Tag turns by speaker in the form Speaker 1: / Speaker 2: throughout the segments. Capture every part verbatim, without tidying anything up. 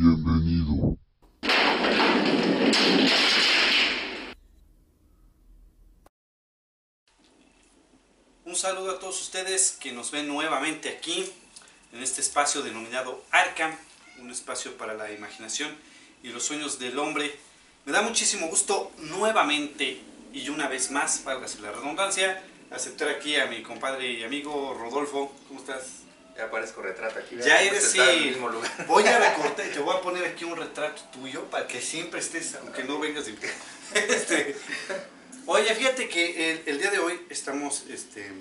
Speaker 1: Bienvenido.
Speaker 2: Un saludo a todos ustedes que nos ven nuevamente aquí en este espacio denominado Arkham, un espacio para la imaginación y los sueños del hombre. Me da muchísimo gusto nuevamente y una vez más, válgase la redundancia, aceptar aquí a mi compadre y amigo Rodolfo. ¿Cómo estás?
Speaker 3: Ya parezco retrato aquí.
Speaker 2: Ya eres, sí.
Speaker 3: En el mismo lugar.
Speaker 2: Voy a recortar, te voy a poner aquí un retrato tuyo para que siempre estés, aunque no vengas de... este, Oye, fíjate que el, el día de hoy estamos, este,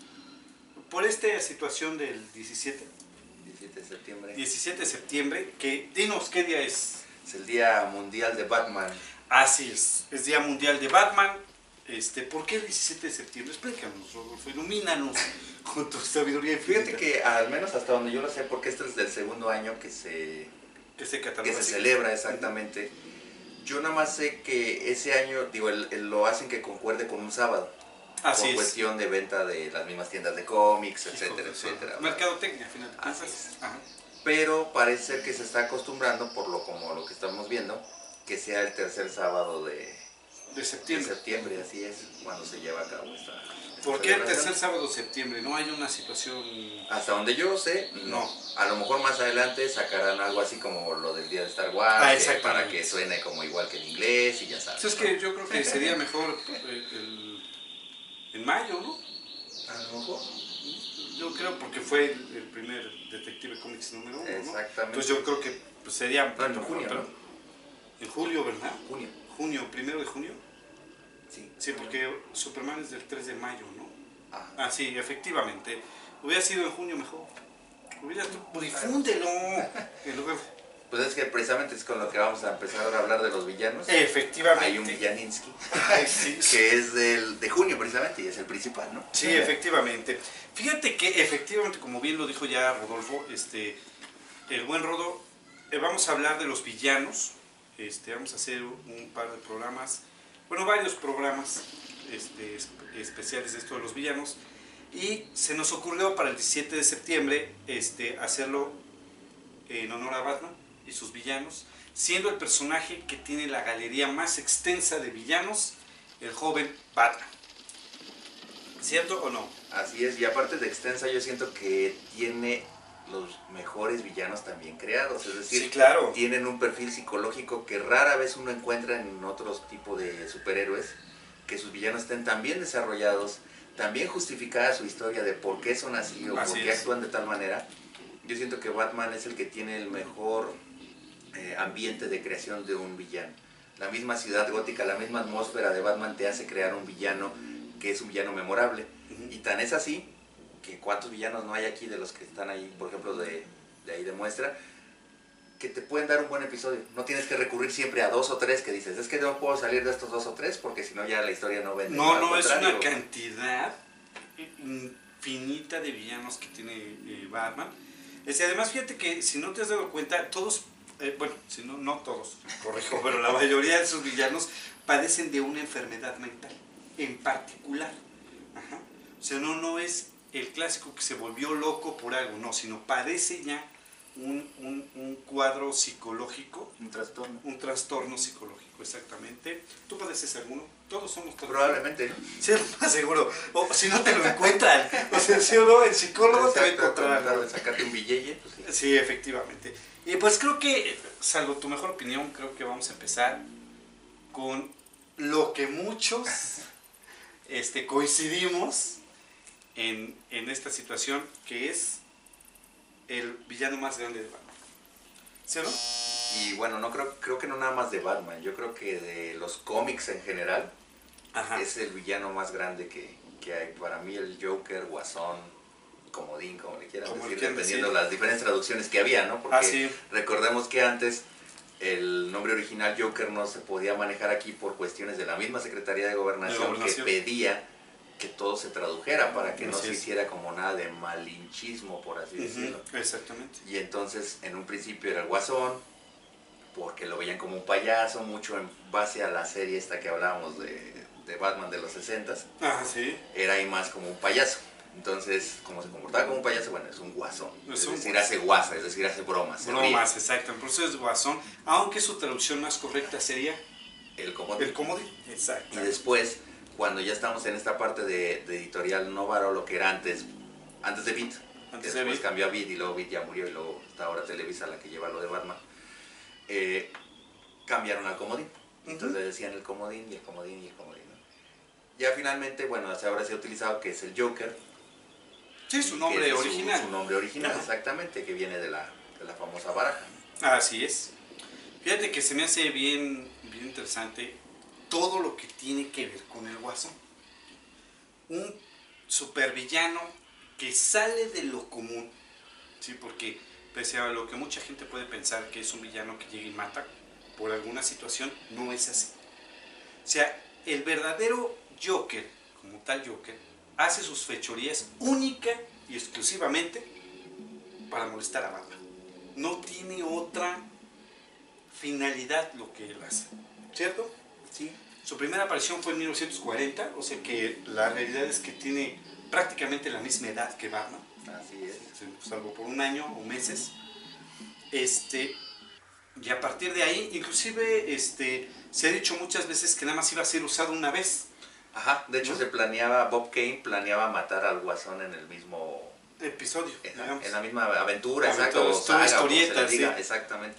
Speaker 2: por esta situación del diecisiete
Speaker 3: diecisiete de septiembre.
Speaker 2: diecisiete de septiembre, que, dinos, ¿qué día es?
Speaker 3: Es el Día Mundial de Batman.
Speaker 2: Así es, es Día Mundial de Batman. Este, ¿por qué el diecisiete de septiembre? Explícanos, Rodolfo, ilumínanos con tu sabiduría infinita.
Speaker 3: Fíjate que al menos hasta donde yo lo sé, porque este es del segundo año que se,
Speaker 2: que se,
Speaker 3: que se celebra exactamente. Uh-huh. Yo nada más sé que ese año, digo, el, el, lo hacen que concuerde con un sábado.
Speaker 2: Así
Speaker 3: por
Speaker 2: es.
Speaker 3: Cuestión de venta de las mismas tiendas de cómics, etcétera,
Speaker 2: Hijo,
Speaker 3: etcétera.
Speaker 2: Mercadotecnia, al final.
Speaker 3: Así es.
Speaker 2: Ajá.
Speaker 3: Pero parece ser que se está acostumbrando, por lo como lo que estamos viendo, que sea el tercer sábado de,
Speaker 2: de septiembre.
Speaker 3: De septiembre, así es, cuando se lleva a cabo esta. esta
Speaker 2: ¿Por qué el tercer sábado de septiembre? ¿No hay una situación...?
Speaker 3: Hasta donde yo sé, no. no. A lo mejor más adelante sacarán algo así como lo del día de Star Wars,
Speaker 2: ah,
Speaker 3: que para que suene como igual que en inglés y ya sabes.
Speaker 2: Pues es que yo creo que sería mejor el, el, en mayo, ¿no?
Speaker 3: A lo mejor.
Speaker 2: Yo creo porque fue el, el primer Detective Comics número uno,
Speaker 3: exactamente.
Speaker 2: ¿no? Entonces yo creo que pues, sería...
Speaker 3: No, en junio,
Speaker 2: pero,
Speaker 3: ¿no?
Speaker 2: En julio, ¿verdad?
Speaker 3: Junio.
Speaker 2: Junio, primero de junio.
Speaker 3: Sí.
Speaker 2: Sí, porque Superman es del tres de mayo, ¿no?
Speaker 3: Ah,
Speaker 2: ah sí, efectivamente. Hubiera sido en junio mejor. Hubiera difúndelo. En lugar...
Speaker 3: Pues es que precisamente es con lo que vamos a empezar ahora a hablar de los villanos.
Speaker 2: Efectivamente.
Speaker 3: Hay un Villaninsky,
Speaker 2: Ay, sí.
Speaker 3: que es del, de junio precisamente y es el principal, ¿no?
Speaker 2: Sí, efectivamente. Fíjate que efectivamente, como bien lo dijo ya Rodolfo, este, el buen Rodo, eh, vamos a hablar de los villanos. Este, vamos a hacer un par de programas, bueno, varios programas este, especiales de esto de los villanos. Y se nos ocurrió para el diecisiete de septiembre este, hacerlo en honor a Batman y sus villanos, siendo el personaje que tiene la galería más extensa de villanos, el joven Batman. ¿Cierto o no?
Speaker 3: Así es, y aparte de extensa, yo siento que tiene los mejores villanos también creados, es decir,
Speaker 2: sí, claro.
Speaker 3: Tienen un perfil psicológico que rara vez uno encuentra en otros tipos de superhéroes, que sus villanos estén tan bien desarrollados, también justificada su historia de por qué son así o
Speaker 2: así
Speaker 3: por qué
Speaker 2: es.
Speaker 3: actúan de tal manera. Yo siento que Batman es el que tiene el mejor eh, ambiente de creación de un villano. La misma ciudad gótica, la misma atmósfera de Batman te hace crear un villano que es un villano memorable. Uh-huh. Y tan es así que cuántos villanos no hay aquí de los que están ahí, por ejemplo, de, de ahí demuestra que te pueden dar un buen episodio. No tienes que recurrir siempre a dos o tres que dices, es que no puedo salir de estos dos o tres porque si no ya la historia no vende.
Speaker 2: No, no, es una cantidad infinita de villanos que tiene eh, Batman. Es, además, fíjate que si no te has dado cuenta, todos, eh, bueno, si no, no todos, corrijo, pero la mayoría de esos villanos padecen de una enfermedad mental, en particular. Ajá. O sea, no, no es el clásico que se volvió loco por algo, no, sino padece ya un, un, un cuadro psicológico.
Speaker 3: Un trastorno.
Speaker 2: Un trastorno psicológico, exactamente. ¿Tú padeces alguno? Todos somos trastornos.
Speaker 3: Probablemente, ¿no?
Speaker 2: Sí, más seguro. O si no te lo encuentran. O sea, si o no, el psicólogo
Speaker 3: exacto,
Speaker 2: te va a encontrar.
Speaker 3: Tratar de sacarte un billete. Pues sí.
Speaker 2: Sí, efectivamente. Y pues creo que, salvo tu mejor opinión, creo que vamos a empezar con lo que muchos este, coincidimos en, en esta situación, que es el villano más grande de Batman. ¿Sí o no?
Speaker 3: Y bueno, no creo, creo que no nada más de Batman, yo creo que de los cómics en general. Ajá. Es el villano más grande que, que hay. Para mí el Joker, Guasón, Comodín, como le quieran
Speaker 2: como
Speaker 3: decir,
Speaker 2: quieran
Speaker 3: dependiendo de
Speaker 2: decir.
Speaker 3: las diferentes traducciones que había, ¿no? Porque
Speaker 2: ah, sí.
Speaker 3: recordemos que antes el nombre original Joker no se podía manejar aquí por cuestiones de la misma Secretaría de Gobernación, de Gobernación. que pedía que todo se tradujera para que así no se es. hiciera como nada de malinchismo, por así uh-huh. decirlo.
Speaker 2: Exactamente.
Speaker 3: Y entonces en un principio era el Guasón, porque lo veían como un payaso, mucho en base a la serie esta que hablábamos de, de Batman de los sesentas.
Speaker 2: Ah, sí.
Speaker 3: Era ahí más como un payaso. Entonces, como se comportaba como un payaso, bueno, es un guasón.
Speaker 2: Es
Speaker 3: Es,
Speaker 2: un
Speaker 3: decir,
Speaker 2: guasón.
Speaker 3: hace guasa, es decir, hace bromas. se ríe.
Speaker 2: Bromas, exacto. Por eso es guasón. Aunque su traducción más correcta sería
Speaker 3: El comodín.
Speaker 2: el comodín. Exacto.
Speaker 3: Y después, cuando ya estamos en esta parte de, de editorial Novaro, lo que era antes, antes de Beat,
Speaker 2: Antes
Speaker 3: que
Speaker 2: de
Speaker 3: después
Speaker 2: Beat.
Speaker 3: cambió a Beat y luego Beat ya murió y luego está ahora Televisa la que lleva lo de Batman, eh, cambiaron al comodín. Entonces le decían el comodín y el comodín y el comodín, ¿no? Ya finalmente, bueno, ahora se ha utilizado que es el Joker.
Speaker 2: Sí, su
Speaker 3: que
Speaker 2: nombre
Speaker 3: es
Speaker 2: original.
Speaker 3: Su, su nombre original,
Speaker 2: Ajá.
Speaker 3: exactamente, que viene de la, de la famosa baraja.
Speaker 2: Así es. Fíjate que se me hace bien, bien interesante todo lo que tiene que ver con el guasón. Un supervillano que sale de lo común, ¿sí? Porque pese a lo que mucha gente puede pensar que es un villano que llega y mata, por alguna situación no es así. O sea, el verdadero Joker, como tal Joker, hace sus fechorías única y exclusivamente para molestar a Batman. No tiene otra finalidad lo que él hace, ¿cierto?
Speaker 3: Sí.
Speaker 2: Su primera aparición fue en mil novecientos cuarenta, o sea que la realidad es que tiene prácticamente la misma edad que Batman,
Speaker 3: Así es.
Speaker 2: salvo por un año o meses. Este, y a partir de ahí, inclusive este, se ha dicho muchas veces que nada más iba a ser usado una vez.
Speaker 3: Ajá, de hecho
Speaker 2: ¿no?
Speaker 3: se planeaba, Bob Kane planeaba matar al guasón en el mismo...
Speaker 2: Episodio,
Speaker 3: En la,
Speaker 2: digamos.
Speaker 3: en la misma aventura,
Speaker 2: Aventura,
Speaker 3: exacto, o
Speaker 2: historia,
Speaker 3: saga, como se le
Speaker 2: historieta,
Speaker 3: diga,
Speaker 2: sí.
Speaker 3: exactamente.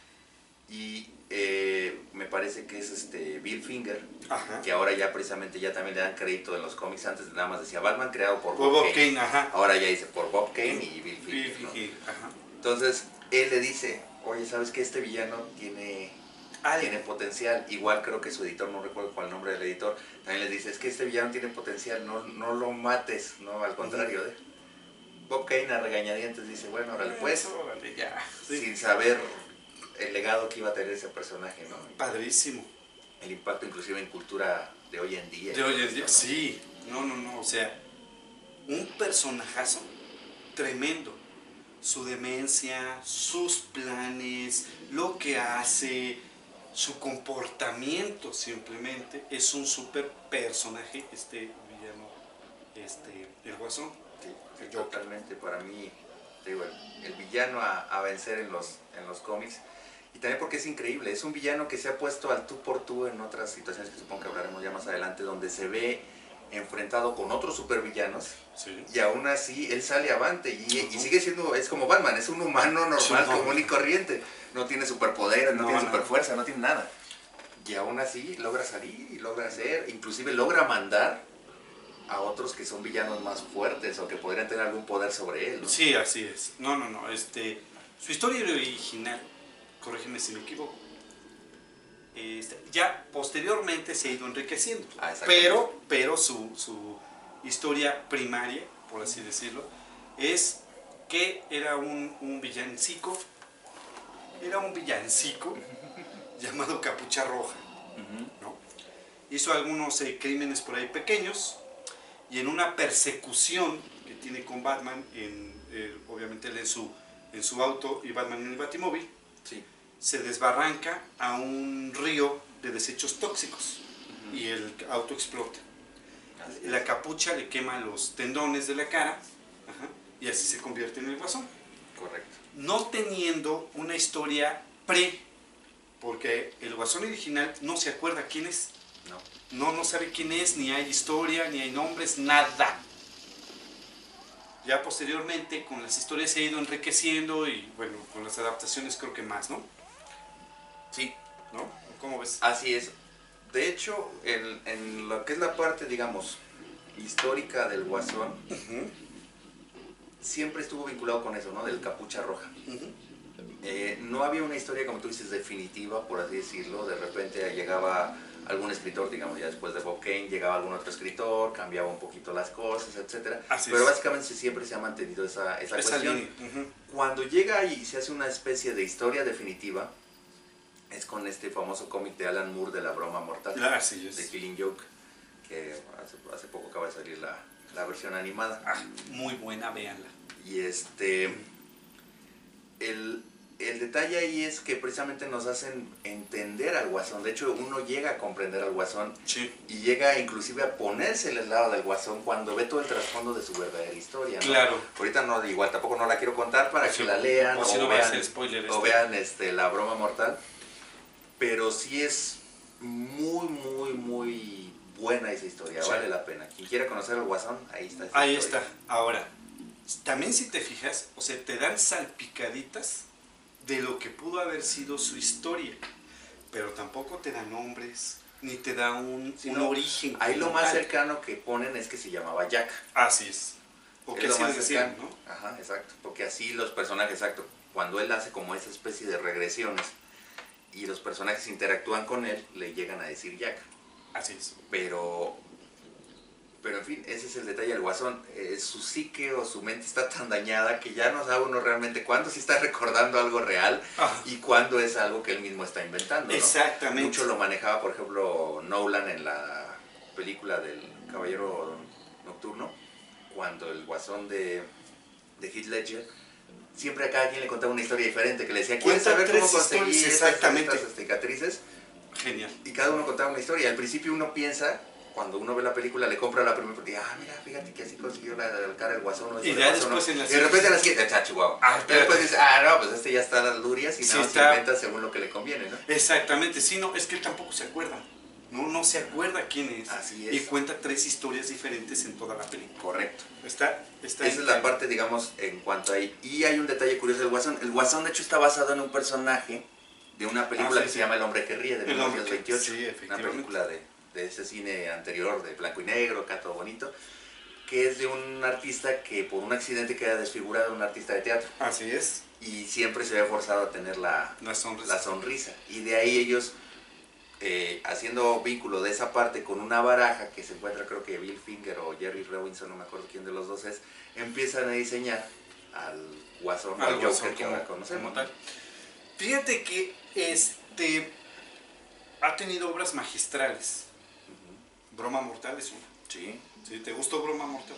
Speaker 3: Y eh, me parece que es este Bill Finger,
Speaker 2: Ajá.
Speaker 3: que ahora ya precisamente ya también le dan crédito en los cómics. Antes nada más decía Batman creado por
Speaker 2: Bob,
Speaker 3: Bob,
Speaker 2: Bob
Speaker 3: Kane.
Speaker 2: Kane, ajá.
Speaker 3: Ahora ya dice por Bob Kane y Bill Finger,
Speaker 2: Bill
Speaker 3: ¿no?
Speaker 2: Finger, ajá.
Speaker 3: Entonces él le dice, oye, ¿sabes qué? Este villano tiene,
Speaker 2: Algo.
Speaker 3: tiene potencial. Igual creo que su editor, no recuerdo cuál nombre del editor, también les dice, es que este villano tiene potencial, no, no lo mates, no, al contrario. ¿eh? Bob Kane a regañadientes dice, bueno, órale, pues,
Speaker 2: Eso, órale, ya. Sí.
Speaker 3: sin saber el legado que iba a tener ese personaje, ¿no?
Speaker 2: Padrísimo.
Speaker 3: El impacto inclusive en cultura de hoy en día.
Speaker 2: De hoy en día,
Speaker 3: ¿no?
Speaker 2: sí. No, no, no. O sea, un personajazo tremendo. Su demencia, sus planes, lo que hace, su comportamiento simplemente es un super personaje, este villano, este, el Guasón.
Speaker 3: Sí, sí, totalmente. Para mí, te digo, el, el villano a, a vencer en los, en los cómics. Y también porque es increíble, es un villano que se ha puesto al tú por tú en otras situaciones que supongo que hablaremos ya más adelante, donde se ve enfrentado con otros supervillanos,
Speaker 2: Sí.
Speaker 3: y aún así él sale avante y,
Speaker 2: Uh-huh.
Speaker 3: y sigue siendo, es como Batman, es un humano normal,
Speaker 2: Sí, no.
Speaker 3: común y corriente, no tiene superpoderes, no,
Speaker 2: No,
Speaker 3: tiene
Speaker 2: no.
Speaker 3: superfuerza, no tiene nada, y aún así logra salir y logra hacer, inclusive logra mandar a otros que son villanos más fuertes o que podrían tener algún poder sobre él, ¿no?
Speaker 2: Sí, así es. No, no, no. Este, su historia original, corrígeme si me equivoco, este, ya posteriormente se ha ido enriqueciendo.
Speaker 3: Ah, exactamente.
Speaker 2: pero, pero su, su historia primaria, por así decirlo, es que era un, un villancico, era un villancico llamado Capucha Roja,
Speaker 3: Ujú.
Speaker 2: ¿no? Hizo algunos eh, crímenes por ahí pequeños y en una persecución que tiene con Batman, en, eh, obviamente él en su, en su auto y Batman en el Batimóvil,
Speaker 3: Sí.
Speaker 2: se desbarranca a un río de desechos tóxicos
Speaker 3: Ujú.
Speaker 2: y el auto explota.
Speaker 3: Así
Speaker 2: La
Speaker 3: es.
Speaker 2: capucha le quema los tendones de la cara, ajá, y así se convierte en el Guasón.
Speaker 3: Correcto.
Speaker 2: No teniendo una historia pre, porque el Guasón original no se acuerda quién es.
Speaker 3: No.
Speaker 2: No, no sabe quién es, ni hay historia, ni hay nombres, nada. Ya posteriormente con las historias se ha ido enriqueciendo y bueno, con las adaptaciones creo que más, ¿no?
Speaker 3: Sí,
Speaker 2: ¿No? ¿Cómo ves?
Speaker 3: así es. De hecho, en, en lo que es la parte, digamos, histórica del Guasón,
Speaker 2: Uh-huh.
Speaker 3: siempre estuvo vinculado con eso, ¿no? Del Capucha Roja.
Speaker 2: Uh-huh.
Speaker 3: Eh, no había una historia, como tú dices, definitiva, por así decirlo. De repente llegaba algún escritor, digamos, ya después de Bob Kane, llegaba algún otro escritor, cambiaba un poquito las cosas, etcétera.
Speaker 2: Así
Speaker 3: Pero
Speaker 2: es.
Speaker 3: básicamente siempre se ha mantenido esa, esa,
Speaker 2: Esa
Speaker 3: cuestión.
Speaker 2: línea. Uh-huh.
Speaker 3: Cuando llega y se hace una especie de historia definitiva, es con este famoso cómic de Alan Moore de La Broma Mortal,
Speaker 2: Así
Speaker 3: de
Speaker 2: es.
Speaker 3: Killing Joke, que hace, hace poco acaba de salir la, la versión animada.
Speaker 2: Ah, muy buena, véanla.
Speaker 3: Y este, el, el detalle ahí es que precisamente nos hacen entender al Guasón. De hecho, uno llega a comprender al Guasón
Speaker 2: Sí.
Speaker 3: y llega inclusive a ponerse en el lado del Guasón cuando ve todo el trasfondo de su verdadera historia, ¿no?
Speaker 2: Claro.
Speaker 3: Ahorita no, igual tampoco no la quiero contar para
Speaker 2: O
Speaker 3: que
Speaker 2: si-
Speaker 3: la lean
Speaker 2: o
Speaker 3: o,
Speaker 2: si no va a
Speaker 3: vean,
Speaker 2: ser spoiler
Speaker 3: o
Speaker 2: este.
Speaker 3: vean este, La Broma Mortal. Pero sí es muy, muy, muy buena esa historia,
Speaker 2: Sí.
Speaker 3: vale la pena. Quien quiera conocer al Guasón, ahí está. esa
Speaker 2: Ahí
Speaker 3: historia.
Speaker 2: está. Ahora, también si te fijas, o sea, te dan salpicaditas de lo que pudo haber sido su historia, pero tampoco te dan nombres, ni te da un,
Speaker 3: Sí,
Speaker 2: un
Speaker 3: no.
Speaker 2: origen.
Speaker 3: Ahí lo
Speaker 2: como
Speaker 3: más
Speaker 2: tal.
Speaker 3: cercano que ponen es que se llamaba Jack.
Speaker 2: Así es. O
Speaker 3: Es
Speaker 2: que
Speaker 3: lo
Speaker 2: así
Speaker 3: más
Speaker 2: les decían,
Speaker 3: cercano.
Speaker 2: ¿no?
Speaker 3: Ajá, exacto. Porque así los personajes, exacto, cuando él hace como esa especie de regresiones y los personajes interactúan con él, le llegan a decir Jack.
Speaker 2: Así es.
Speaker 3: Pero, pero en fin, ese es el detalle del Guasón. Eh, su psique o su mente está tan dañada que ya no sabe uno realmente cuándo sí está recordando algo real
Speaker 2: Ajá.
Speaker 3: y cuándo es algo que él mismo está inventando, ¿no?
Speaker 2: Exactamente.
Speaker 3: Mucho lo manejaba, por ejemplo, Nolan en la película del Caballero Nocturno, cuando el Guasón de, de Heath Ledger, siempre a cada quien le contaba una historia diferente, que le decía, ¿quieres
Speaker 2: Cuenta
Speaker 3: saber cómo
Speaker 2: tres
Speaker 3: conseguir
Speaker 2: historias,
Speaker 3: estas,
Speaker 2: exactamente.
Speaker 3: estas cicatrices?
Speaker 2: Genial.
Speaker 3: Y cada uno contaba una historia. Al principio uno piensa, cuando uno ve la película, le compra la primera porque, ah, mira, fíjate que así consiguió la, la cara del Guasón. O
Speaker 2: Y
Speaker 3: eso
Speaker 2: ya
Speaker 3: del Guasón,
Speaker 2: después
Speaker 3: ¿no?
Speaker 2: en la
Speaker 3: Y de repente a la siguiente, ah, chihuahua.
Speaker 2: Ah,
Speaker 3: Y
Speaker 2: espérate.
Speaker 3: después dice, ah, no, pues este ya está a las lurias y
Speaker 2: Sí,
Speaker 3: nada más
Speaker 2: está-
Speaker 3: inventa según lo que le conviene, ¿no?
Speaker 2: Exactamente, sí, no, es que él tampoco se acuerda. No, no se acuerda quién es.
Speaker 3: Así es.
Speaker 2: Y cuenta tres historias diferentes en toda la película.
Speaker 3: Correcto.
Speaker 2: Está, está
Speaker 3: Esa es la parte, digamos, en cuanto a ahí. Y hay un detalle curioso del Guasón. El Guasón, de hecho, está basado en un personaje de una película
Speaker 2: Ah, sí,
Speaker 3: que
Speaker 2: sí.
Speaker 3: se llama El Hombre que Ríe, de
Speaker 2: El
Speaker 3: mil
Speaker 2: Hombre
Speaker 3: novecientos
Speaker 2: que-
Speaker 3: veintiocho.
Speaker 2: sí,
Speaker 3: Una
Speaker 2: efectivamente.
Speaker 3: película de, de ese cine anterior, de blanco y negro, acá todo bonito, que es de un artista que por un accidente queda desfigurado, un artista de teatro.
Speaker 2: Así es.
Speaker 3: Y siempre se ve forzado a tener la,
Speaker 2: La sonrisa.
Speaker 3: la sonrisa. Y de ahí ellos, eh, haciendo vínculo de esa parte con una baraja que se encuentra, creo que Bill Finger o Jerry Robinson, no me acuerdo quién de los dos es, empiezan a diseñar al Guasón,
Speaker 2: Al
Speaker 3: al
Speaker 2: Guasón
Speaker 3: Joker que
Speaker 2: como-
Speaker 3: ahora conocemos.
Speaker 2: como tal. Fíjate que este ha tenido obras magistrales.
Speaker 3: Ujú.
Speaker 2: Broma Mortal es una.
Speaker 3: Sí.
Speaker 2: ¿Sí? ¿Te gustó Broma Mortal?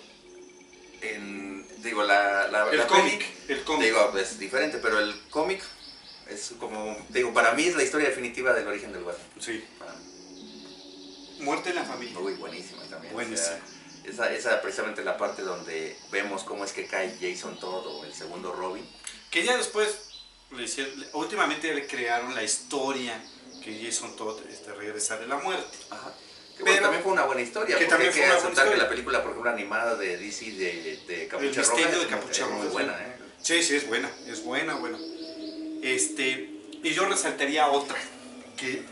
Speaker 3: En, digo, la, la,
Speaker 2: El
Speaker 3: la
Speaker 2: cómic.
Speaker 3: peli,
Speaker 2: El cómic.
Speaker 3: digo, es diferente, pero el cómic es como, digo, para mí es la historia definitiva del origen del Guasón.
Speaker 2: Sí.
Speaker 3: Para mí.
Speaker 2: Muerte en la familia.
Speaker 3: Muy buenísima también.
Speaker 2: Buenísima.
Speaker 3: O sea, esa, esa precisamente la parte donde vemos cómo es que cae Jason Todd o el segundo Robin.
Speaker 2: Que ya después, le hicieron, últimamente ya le crearon la historia que Jason Todd este, regresa de la muerte.
Speaker 3: Ajá. Que
Speaker 2: Pero-
Speaker 3: bueno, también fue una buena historia.
Speaker 2: que
Speaker 3: porque
Speaker 2: también
Speaker 3: hay
Speaker 2: fue
Speaker 3: que
Speaker 2: una buena
Speaker 3: aceptar que
Speaker 2: historia.
Speaker 3: la película, por ejemplo, animada de D C de, de Capucha
Speaker 2: El
Speaker 3: Roja,
Speaker 2: misterio de
Speaker 3: es
Speaker 2: Capucha
Speaker 3: muy
Speaker 2: Roja,
Speaker 3: buena,
Speaker 2: sí.
Speaker 3: ¿eh?
Speaker 2: Sí, sí, es buena, es buena, buena. Este, y yo resaltaría otra, que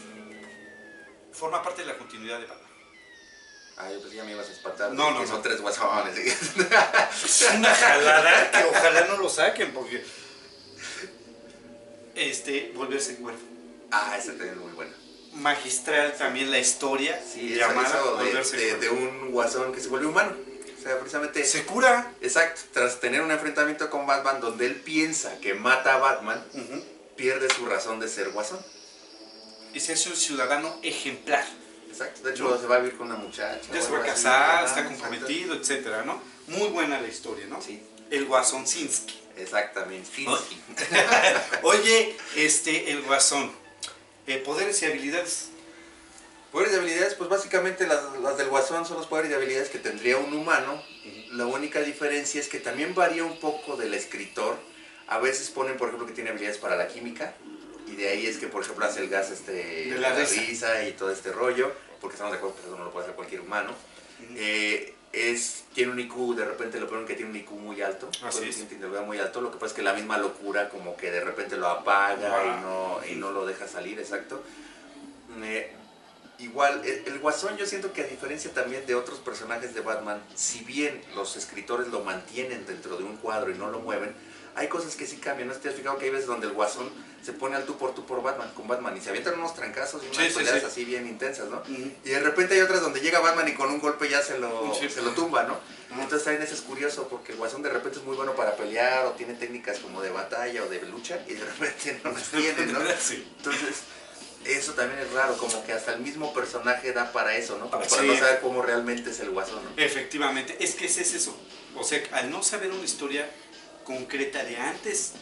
Speaker 2: forma parte de la continuidad de Batman.
Speaker 3: Ah, yo pensé que ya me ibas a espantar.
Speaker 2: No, no,
Speaker 3: que
Speaker 2: no.
Speaker 3: son tres guasones.
Speaker 2: Es una jalada que ojalá no lo saquen, porque... Este, volverse cuervo.
Speaker 3: Ah, esa también es muy buena.
Speaker 2: Magistral también la historia
Speaker 3: Sí, eso,
Speaker 2: llamada
Speaker 3: eso de,
Speaker 2: volverse
Speaker 3: de,
Speaker 2: cuervo.
Speaker 3: de un guasón que se vuelve humano. O sea, precisamente...
Speaker 2: Se cura.
Speaker 3: Exacto, tras tener un enfrentamiento con Batman donde él piensa que mata a Batman,
Speaker 2: Ujú.
Speaker 3: pierde su razón de ser guasón.
Speaker 2: Y se hace un ciudadano ejemplar.
Speaker 3: Exacto, de hecho
Speaker 2: No.
Speaker 3: se va a vivir con una muchacha.
Speaker 2: Ya
Speaker 3: o
Speaker 2: se va a
Speaker 3: algo así.
Speaker 2: casar,
Speaker 3: Ajá,
Speaker 2: está
Speaker 3: exacto.
Speaker 2: comprometido, etcétera, ¿no? Muy buena la historia, ¿no?
Speaker 3: Sí,
Speaker 2: El Guasón Sinski.
Speaker 3: exactamente. Sí,
Speaker 2: ¿No?
Speaker 3: sí.
Speaker 2: Oye, este, el Guasón. Eh, poderes y habilidades.
Speaker 3: Poderes y habilidades, pues básicamente las, las del guasón son los poderes y habilidades que tendría un humano. La única diferencia es que también varía un poco del escritor. A veces ponen, por ejemplo, que tiene habilidades para la química. Y de ahí es que, por ejemplo, hace el gas este,
Speaker 2: De la risa.
Speaker 3: risa y todo este rollo. Porque estamos de acuerdo que eso no lo puede hacer cualquier humano. Eh, es, tiene un I Q, de repente lo ponen que tiene un I Q muy alto.
Speaker 2: Así
Speaker 3: Puede
Speaker 2: es.
Speaker 3: tener intelectual muy alto. Lo que pasa es que la misma locura como que de repente lo apaga
Speaker 2: Ah.
Speaker 3: y, no, y no lo deja salir, exacto. Eh, igual, el, el Guasón yo siento que a diferencia también de otros personajes de Batman, si bien los escritores lo mantienen dentro de un cuadro y no lo mueven, hay cosas que sí cambian. ¿No te has fijado que hay veces donde el Guasón se pone al tú por tú por Batman, con Batman, y se avientan unos trancazos y unas
Speaker 2: Sí, sí,
Speaker 3: peleas
Speaker 2: sí.
Speaker 3: así bien intensas, ¿no?
Speaker 2: Ujú.
Speaker 3: Y de repente hay otras donde llega Batman y con un golpe ya se lo,
Speaker 2: Sí.
Speaker 3: se lo tumba, ¿no?
Speaker 2: Ajá.
Speaker 3: Entonces también eso es curioso porque el Guasón de repente es muy bueno para pelear o tiene técnicas como de batalla o de lucha y de repente no las tiene, ¿no?
Speaker 2: Sí.
Speaker 3: Entonces, eso también es raro, como que hasta el mismo personaje da para eso, ¿no? Como para
Speaker 2: Sí.
Speaker 3: no saber cómo realmente es el Guasón, ¿no?
Speaker 2: Efectivamente, es que ese es eso. O sea, al no saber una historia concreta de antes de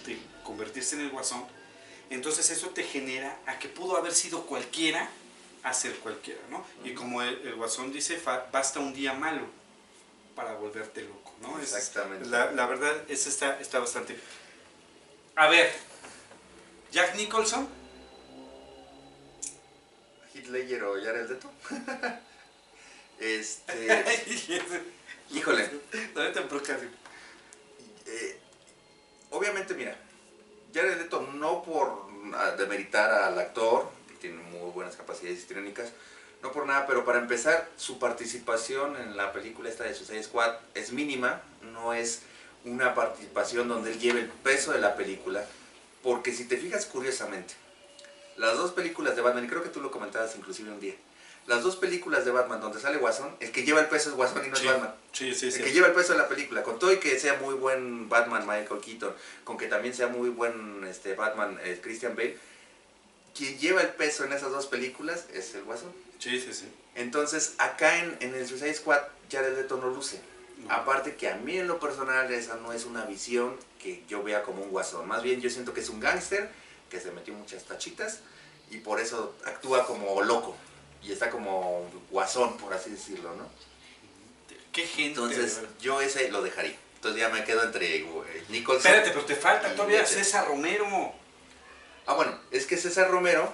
Speaker 2: convertirse en el Guasón, entonces eso te genera a que pudo haber sido cualquiera a ser cualquiera, ¿no? Uh-huh. Y como el, el Guasón dice, fa, basta un día malo para volverte loco, ¿no?
Speaker 3: Exactamente.
Speaker 2: Es, la, la verdad, eso está, está bastante... A ver, Jack Nicholson.
Speaker 3: Heath Ledger o Jared Leto. este... Híjole.
Speaker 2: No te preocupes.
Speaker 3: Eh, obviamente, mira, Jared Leto, no por demeritar al actor, que tiene muy buenas capacidades histriónicas, no por nada, pero para empezar, su participación en la película esta de Suicide Squad es mínima, no es una participación donde él lleve el peso de la película, porque si te fijas curiosamente, las dos películas de Batman, y creo que tú lo comentabas inclusive un día, las dos películas de Batman donde sale Guasón, el que lleva el peso es Guasón y no
Speaker 2: sí,
Speaker 3: es Batman.
Speaker 2: Sí, sí,
Speaker 3: el
Speaker 2: sí.
Speaker 3: que lleva el peso de la película, con todo y que sea muy buen Batman Michael Keaton, con que también sea muy buen este, Batman eh, Christian Bale, quien lleva el peso en esas dos películas es el Guasón.
Speaker 2: Sí, sí, sí.
Speaker 3: Entonces, acá en, en el Suicide Squad, Jared Leto no luce. No. Aparte que a mí en lo personal esa no es una visión que yo vea como un Guasón. Más bien yo siento que es un gángster que se metió muchas tachitas y por eso actúa como loco. Y está como Guasón, por así decirlo, ¿no?
Speaker 2: Qué gente.
Speaker 3: Entonces, yo ese lo dejaría. Entonces ya me quedo entre Nicholson.
Speaker 2: Espérate, pero te falta todavía Ledger. César Romero.
Speaker 3: Ah, bueno, es que César Romero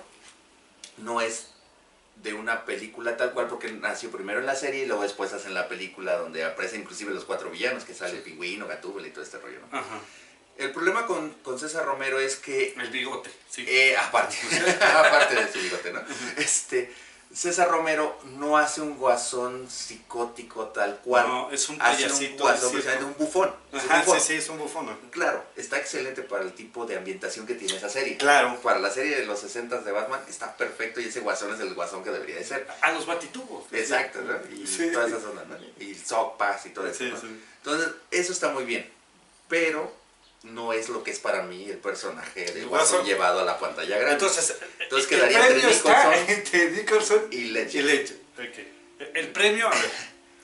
Speaker 3: no es de una película tal cual, porque nació primero en la serie y luego después hacen la película donde aparecen inclusive los cuatro villanos, que sale sí. Pingüino, Gatúbela y todo este rollo, ¿no?
Speaker 2: Ajá.
Speaker 3: El problema con, con César Romero es que...
Speaker 2: El bigote, sí.
Speaker 3: Eh, aparte, aparte de su bigote, ¿no? Este, César Romero no hace un Guasón psicótico tal cual.
Speaker 2: No, es un
Speaker 3: payasito. Hace un Guasón, precisamente un bufón.
Speaker 2: Ajá,
Speaker 3: un bufón.
Speaker 2: sí, sí, es un bufón. ¿No?
Speaker 3: Claro, está excelente para el tipo de ambientación que tiene esa serie.
Speaker 2: Claro.
Speaker 3: Para la serie de los sesentas de Batman está perfecto y ese Guasón es el Guasón que debería de ser.
Speaker 2: A los batitubos.
Speaker 3: Exacto, ¿no? Y sí. todas esas ondas, ¿no? Y sopas y todo eso,
Speaker 2: sí,
Speaker 3: ¿no?
Speaker 2: Sí.
Speaker 3: Entonces, eso está muy bien, pero no es lo que es para mí el personaje del Guasón llevado a la pantalla grande.
Speaker 2: Entonces,
Speaker 3: Entonces quedaría entre Nicholson,
Speaker 2: entre Nicholson
Speaker 3: y Ledger.
Speaker 2: Y Ledger. Okay. El premio, a ver.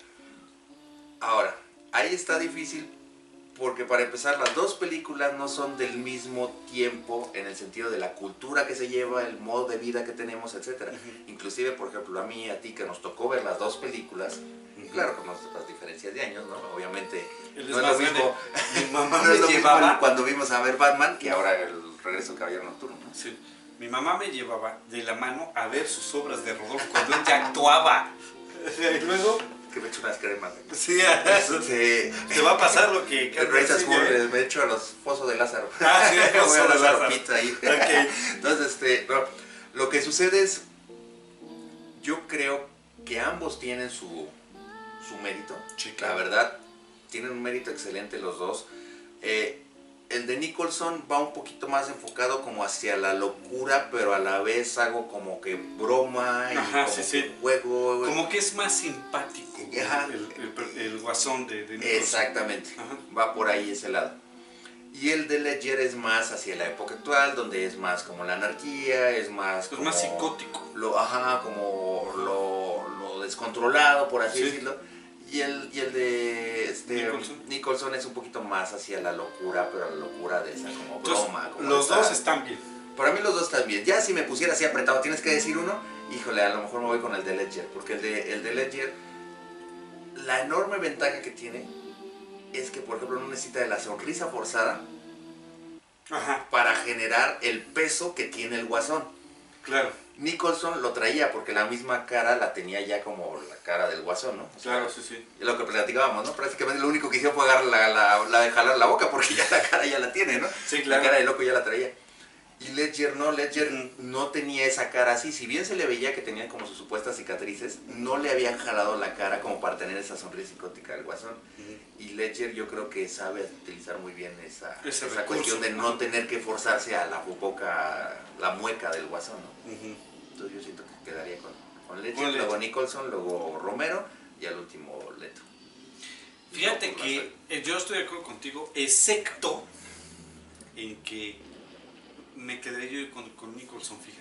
Speaker 3: Ahora, ahí está difícil porque para empezar las dos películas no son del mismo tiempo en el sentido de la cultura que se lleva, el modo de vida que tenemos, etcétera. Uh-huh. Inclusive, por ejemplo, a mí y a ti que nos tocó ver las dos películas, uh-huh. claro, con nuestras diferencias de años, ¿no? Obviamente
Speaker 2: Él
Speaker 3: no es lo mismo,
Speaker 2: mi mamá
Speaker 3: no
Speaker 2: me
Speaker 3: es lo
Speaker 2: llevaba
Speaker 3: mismo cuando vimos a ver Batman que ahora el regreso del Caballero Nocturno, ¿no?
Speaker 2: Sí. Mi mamá me llevaba de la mano a ver sus obras de Rodolfo cuando él ya actuaba. Y luego...
Speaker 3: que me echo unas cremas.
Speaker 2: Sí, eso se, te va a pasar lo que...
Speaker 3: que me echo a los Fosos de Lázaro.
Speaker 2: Ah, sí,
Speaker 3: Foso de
Speaker 2: Lázaro.
Speaker 3: Ahí.
Speaker 2: Okay.
Speaker 3: Entonces, este, no, lo que sucede es, yo creo que ambos tienen su, su mérito.
Speaker 2: Sí, claro.
Speaker 3: La verdad, tienen un mérito excelente los dos. Eh, el de Nicholson va un poquito más enfocado como hacia la locura, pero a la vez hago como que broma y
Speaker 2: Ajá,
Speaker 3: como
Speaker 2: sí,
Speaker 3: que
Speaker 2: sí.
Speaker 3: juego.
Speaker 2: Como que es más simpático.
Speaker 3: Ajá.
Speaker 2: El, el, el Guasón de, de Nicholson.
Speaker 3: Exactamente.
Speaker 2: Ajá.
Speaker 3: Va por ahí ese lado. Y el de Ledger es más hacia la época actual, donde es más como la anarquía, es más
Speaker 2: es
Speaker 3: como...
Speaker 2: más psicótico.
Speaker 3: Lo, ajá, como lo, lo descontrolado, por así
Speaker 2: sí.
Speaker 3: decirlo. Y el, y el de este,
Speaker 2: Nicholson.
Speaker 3: Nicholson es un poquito más hacia la locura, pero la locura de esa como
Speaker 2: Entonces,
Speaker 3: broma. Como
Speaker 2: los
Speaker 3: esa,
Speaker 2: dos están bien.
Speaker 3: Para mí los dos están bien. Ya si me pusiera así apretado, tienes que decir uno, híjole, a lo mejor me voy con el de Ledger. Porque el de, el de Ledger, la enorme ventaja que tiene es que, por ejemplo, no necesita de la sonrisa forzada.
Speaker 2: Ajá.
Speaker 3: Para generar el peso que tiene el Guasón.
Speaker 2: Claro.
Speaker 3: Nicholson lo traía porque la misma cara la tenía ya como la cara del Guasón, ¿no? O sea,
Speaker 2: claro, sí, sí.
Speaker 3: Es lo que platicábamos, ¿no? Prácticamente lo único que hicieron fue agarrar la, la, la de jalar la boca porque ya la cara ya la tiene, ¿no?
Speaker 2: Sí, claro.
Speaker 3: La cara de loco ya la traía. Y Ledger no, Ledger
Speaker 2: uh-huh.
Speaker 3: no tenía esa cara así. Si bien se le veía que tenía como sus supuestas cicatrices, no le habían jalado la cara como para tener esa sonrisa psicótica del Guasón. Uh-huh. Y Ledger yo creo que sabe utilizar muy bien esa, esa cuestión de no tener que forzarse a la boca, la mueca del Guasón, ¿no?
Speaker 2: Uh-huh.
Speaker 3: Entonces yo siento que quedaría con, con Ledger,
Speaker 2: con
Speaker 3: luego
Speaker 2: Ledger.
Speaker 3: Nicholson, luego Romero y al último Leto.
Speaker 2: Fíjate no, que eh, yo estoy de acuerdo contigo, excepto en que me quedaría yo con, con Nicholson, fíjate.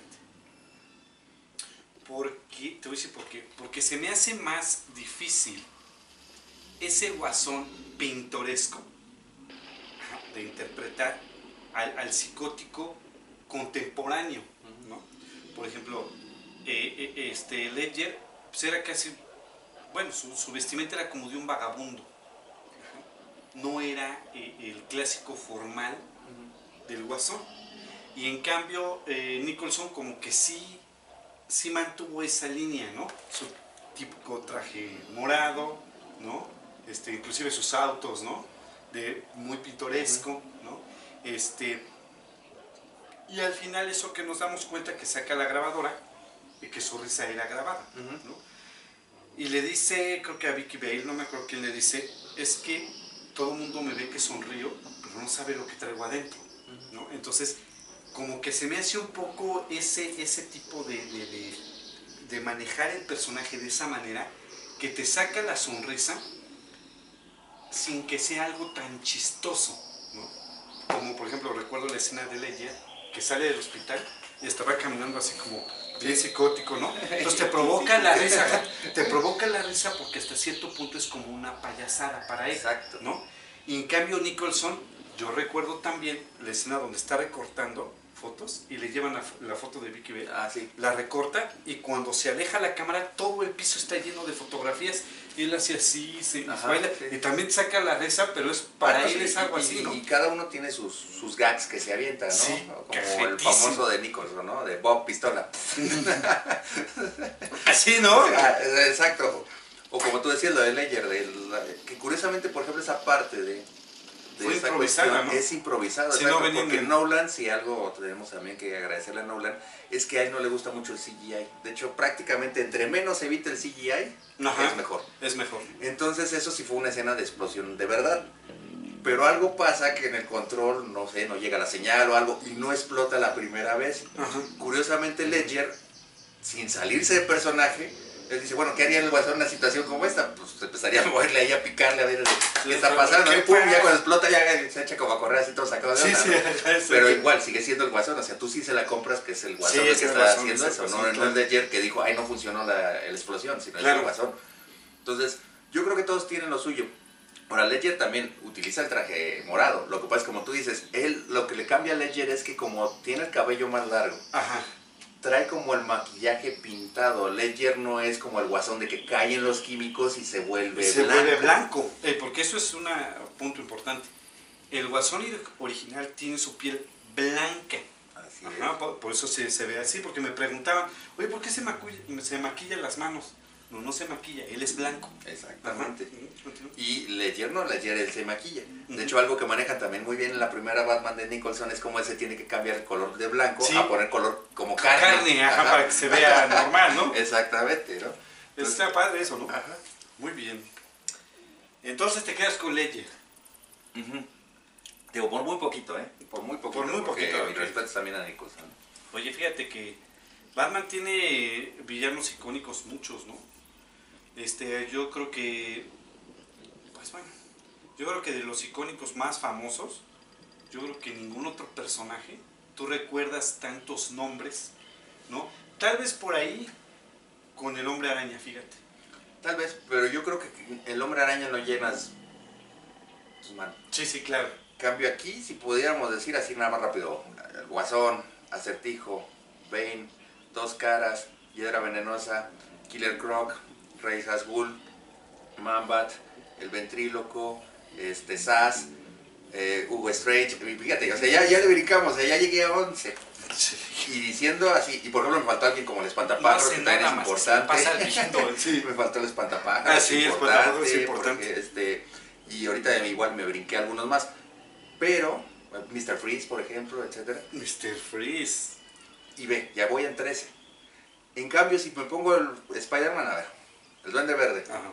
Speaker 2: Porque, te voy a decir por qué. Porque se me hace más difícil ese Guasón pintoresco de interpretar al, al psicótico contemporáneo, ¿no? Por ejemplo, eh, eh, este Ledger pues era casi, bueno, su, su vestimenta era como de un vagabundo, no era eh, el clásico formal del Guasón. Y en cambio, eh, Nicholson como que sí, sí mantuvo esa línea, ¿no? Su típico traje morado, ¿no? Este, inclusive sus autos, ¿no? De, muy pintoresco, ¿no? Este, y al final eso que nos damos cuenta que saca la grabadora y que su risa era grabada, ¿no? Y le dice, creo que a Vicky Bale, no me acuerdo quién le dice, es que todo el mundo me ve que sonrío, pero no sabe lo que traigo adentro, ¿no? Entonces, como que se me hace un poco ese, ese tipo de, de, de, de manejar el personaje de esa manera, que te saca la sonrisa sin que sea algo tan chistoso, ¿no? Como por ejemplo, recuerdo la escena de Ledger, que sale del hospital y estaba caminando así como bien psicótico, ¿no? Entonces te provoca la risa, te provoca la risa porque hasta cierto punto es como una payasada para él,
Speaker 3: Exacto.
Speaker 2: ¿no? Y en cambio Nicholson, yo recuerdo también la escena donde está recortando fotos y le llevan la, la foto de Vicky Bale,
Speaker 3: ah, sí.
Speaker 2: la recorta y cuando se aleja la cámara todo el piso está lleno de fotografías y él hace así, se
Speaker 3: Ajá,
Speaker 2: baila
Speaker 3: sí.
Speaker 2: y también saca la risa, pero es para
Speaker 3: Bueno,
Speaker 2: él
Speaker 3: sí,
Speaker 2: es algo
Speaker 3: y,
Speaker 2: así,
Speaker 3: y,
Speaker 2: ¿no?
Speaker 3: y cada uno tiene sus, sus gags que se avienta, ¿no?
Speaker 2: Sí,
Speaker 3: como
Speaker 2: cajetísimo.
Speaker 3: El famoso de Nicholson, ¿no? De Bob Pistola.
Speaker 2: Así, ¿no?
Speaker 3: Ah, exacto. O como tú decías, lo de Ledger, de la, que curiosamente, por ejemplo, esa parte de, de
Speaker 2: Fue
Speaker 3: esa
Speaker 2: improvisada,
Speaker 3: cuestión
Speaker 2: ¿no?
Speaker 3: es improvisada,
Speaker 2: Si
Speaker 3: exacto,
Speaker 2: no venían
Speaker 3: porque
Speaker 2: de-
Speaker 3: Nolan, si algo tenemos también que agradecerle a Nolan, es que a él no le gusta mucho el C G I. De hecho, prácticamente entre menos evite el C G I,
Speaker 2: Ajá,
Speaker 3: es mejor.
Speaker 2: Es mejor.
Speaker 3: Entonces eso sí fue una escena de explosión de verdad. Pero algo pasa que en el control, no sé, no llega la señal o algo y no explota la primera vez.
Speaker 2: Ajá.
Speaker 3: Curiosamente Ledger, sin salirse de personaje, él dice, bueno, ¿qué haría el Guasón en una situación como esta? Pues empezaría a moverle ahí, a picarle, a ver qué está pasando.
Speaker 2: ¿Qué
Speaker 3: Y pum,
Speaker 2: pasa?
Speaker 3: ya cuando explota ya se echa como a correr así todo sacado de
Speaker 2: Sí,
Speaker 3: onda,
Speaker 2: sí,
Speaker 3: ¿no?
Speaker 2: es-
Speaker 3: Pero
Speaker 2: es-
Speaker 3: igual sigue siendo el Guasón, o sea, tú sí se la compras que es el Guasón
Speaker 2: Sí,
Speaker 3: el
Speaker 2: es
Speaker 3: que
Speaker 2: el
Speaker 3: está
Speaker 2: Guasón,
Speaker 3: haciendo
Speaker 2: exacto,
Speaker 3: eso,
Speaker 2: sí,
Speaker 3: no,
Speaker 2: claro.
Speaker 3: no es Ledger que dijo, ay, no funcionó la, la explosión, sino
Speaker 2: Claro.
Speaker 3: es el Guasón. Entonces, yo creo que todos tienen lo suyo. Ahora, Ledger también utiliza el traje morado. Lo que pasa es, como tú dices, él lo que le cambia a Ledger es que como tiene el cabello más largo,
Speaker 2: Ajá.
Speaker 3: trae como el maquillaje pintado. Ledger no es como el Guasón de que cae en los químicos y se vuelve
Speaker 2: Se
Speaker 3: blanco.
Speaker 2: vuelve blanco, eh, porque eso es un punto importante. El Guasón original tiene su piel blanca.
Speaker 3: Así
Speaker 2: Ajá,
Speaker 3: es.
Speaker 2: por, por eso se, se ve así, porque me preguntaban, oye, ¿por qué se maquilla, se maquilla las manos? No, no se maquilla, él es blanco.
Speaker 3: Exactamente.
Speaker 2: Ajá.
Speaker 3: Y Ledger no, Ledger él se maquilla. De
Speaker 2: Ujú.
Speaker 3: hecho, algo que manejan también muy bien en la primera Batman de Nicholson es como él se tiene que cambiar el color de blanco
Speaker 2: Sí.
Speaker 3: a poner color como carne.
Speaker 2: Carne, ajá, para que se vea normal, ¿no?
Speaker 3: Exactamente, ¿no?
Speaker 2: Está padre eso, ¿no?
Speaker 3: Ajá.
Speaker 2: Muy bien. Entonces te quedas con Ledger.
Speaker 3: Uh-huh. Digo, por muy poquito, ¿eh? Por muy poquito.
Speaker 2: Por muy
Speaker 3: porque
Speaker 2: poquito,
Speaker 3: mis
Speaker 2: ok.
Speaker 3: respetos también a Nicholson.
Speaker 2: Oye, fíjate que Batman tiene villanos icónicos muchos, ¿no? Este, yo creo que, pues bueno, yo creo que de los icónicos más famosos, yo creo que ningún otro personaje, tú recuerdas tantos nombres, ¿no? Tal vez por ahí con el Hombre Araña, fíjate.
Speaker 3: Tal vez, pero yo creo que el Hombre Araña no llenas tus manos.
Speaker 2: Sí, sí, claro.
Speaker 3: Cambio aquí, si pudiéramos decir así nada más rápido, el Guasón, Acertijo, Bane, Dos Caras, Hiedra Venenosa, Killer Croc, Ra's al Ghul, Man-Bat, el Ventríloco, este, Sass, eh, Hugo Strange, fíjate, o sea, ya, ya le brincamos, o sea, ya llegué a once.
Speaker 2: Sí.
Speaker 3: Y diciendo así, y por ejemplo me faltó alguien como el Espantapájaros,
Speaker 2: No hace
Speaker 3: que también
Speaker 2: nada
Speaker 3: es
Speaker 2: más,
Speaker 3: importante.
Speaker 2: se pasa viendo, sí.
Speaker 3: Me faltó el Espantapájaros,
Speaker 2: Ah, sí, el Espantapájaros es importante.
Speaker 3: porque, este, y ahorita igual me brinqué algunos más. Pero, mister Freeze, por ejemplo, etcétera.
Speaker 2: mister Freeze.
Speaker 3: Y ve, ya voy en trece. En cambio, si me pongo el Spider-Man, a ver, el Duende Verde,
Speaker 2: Ajá,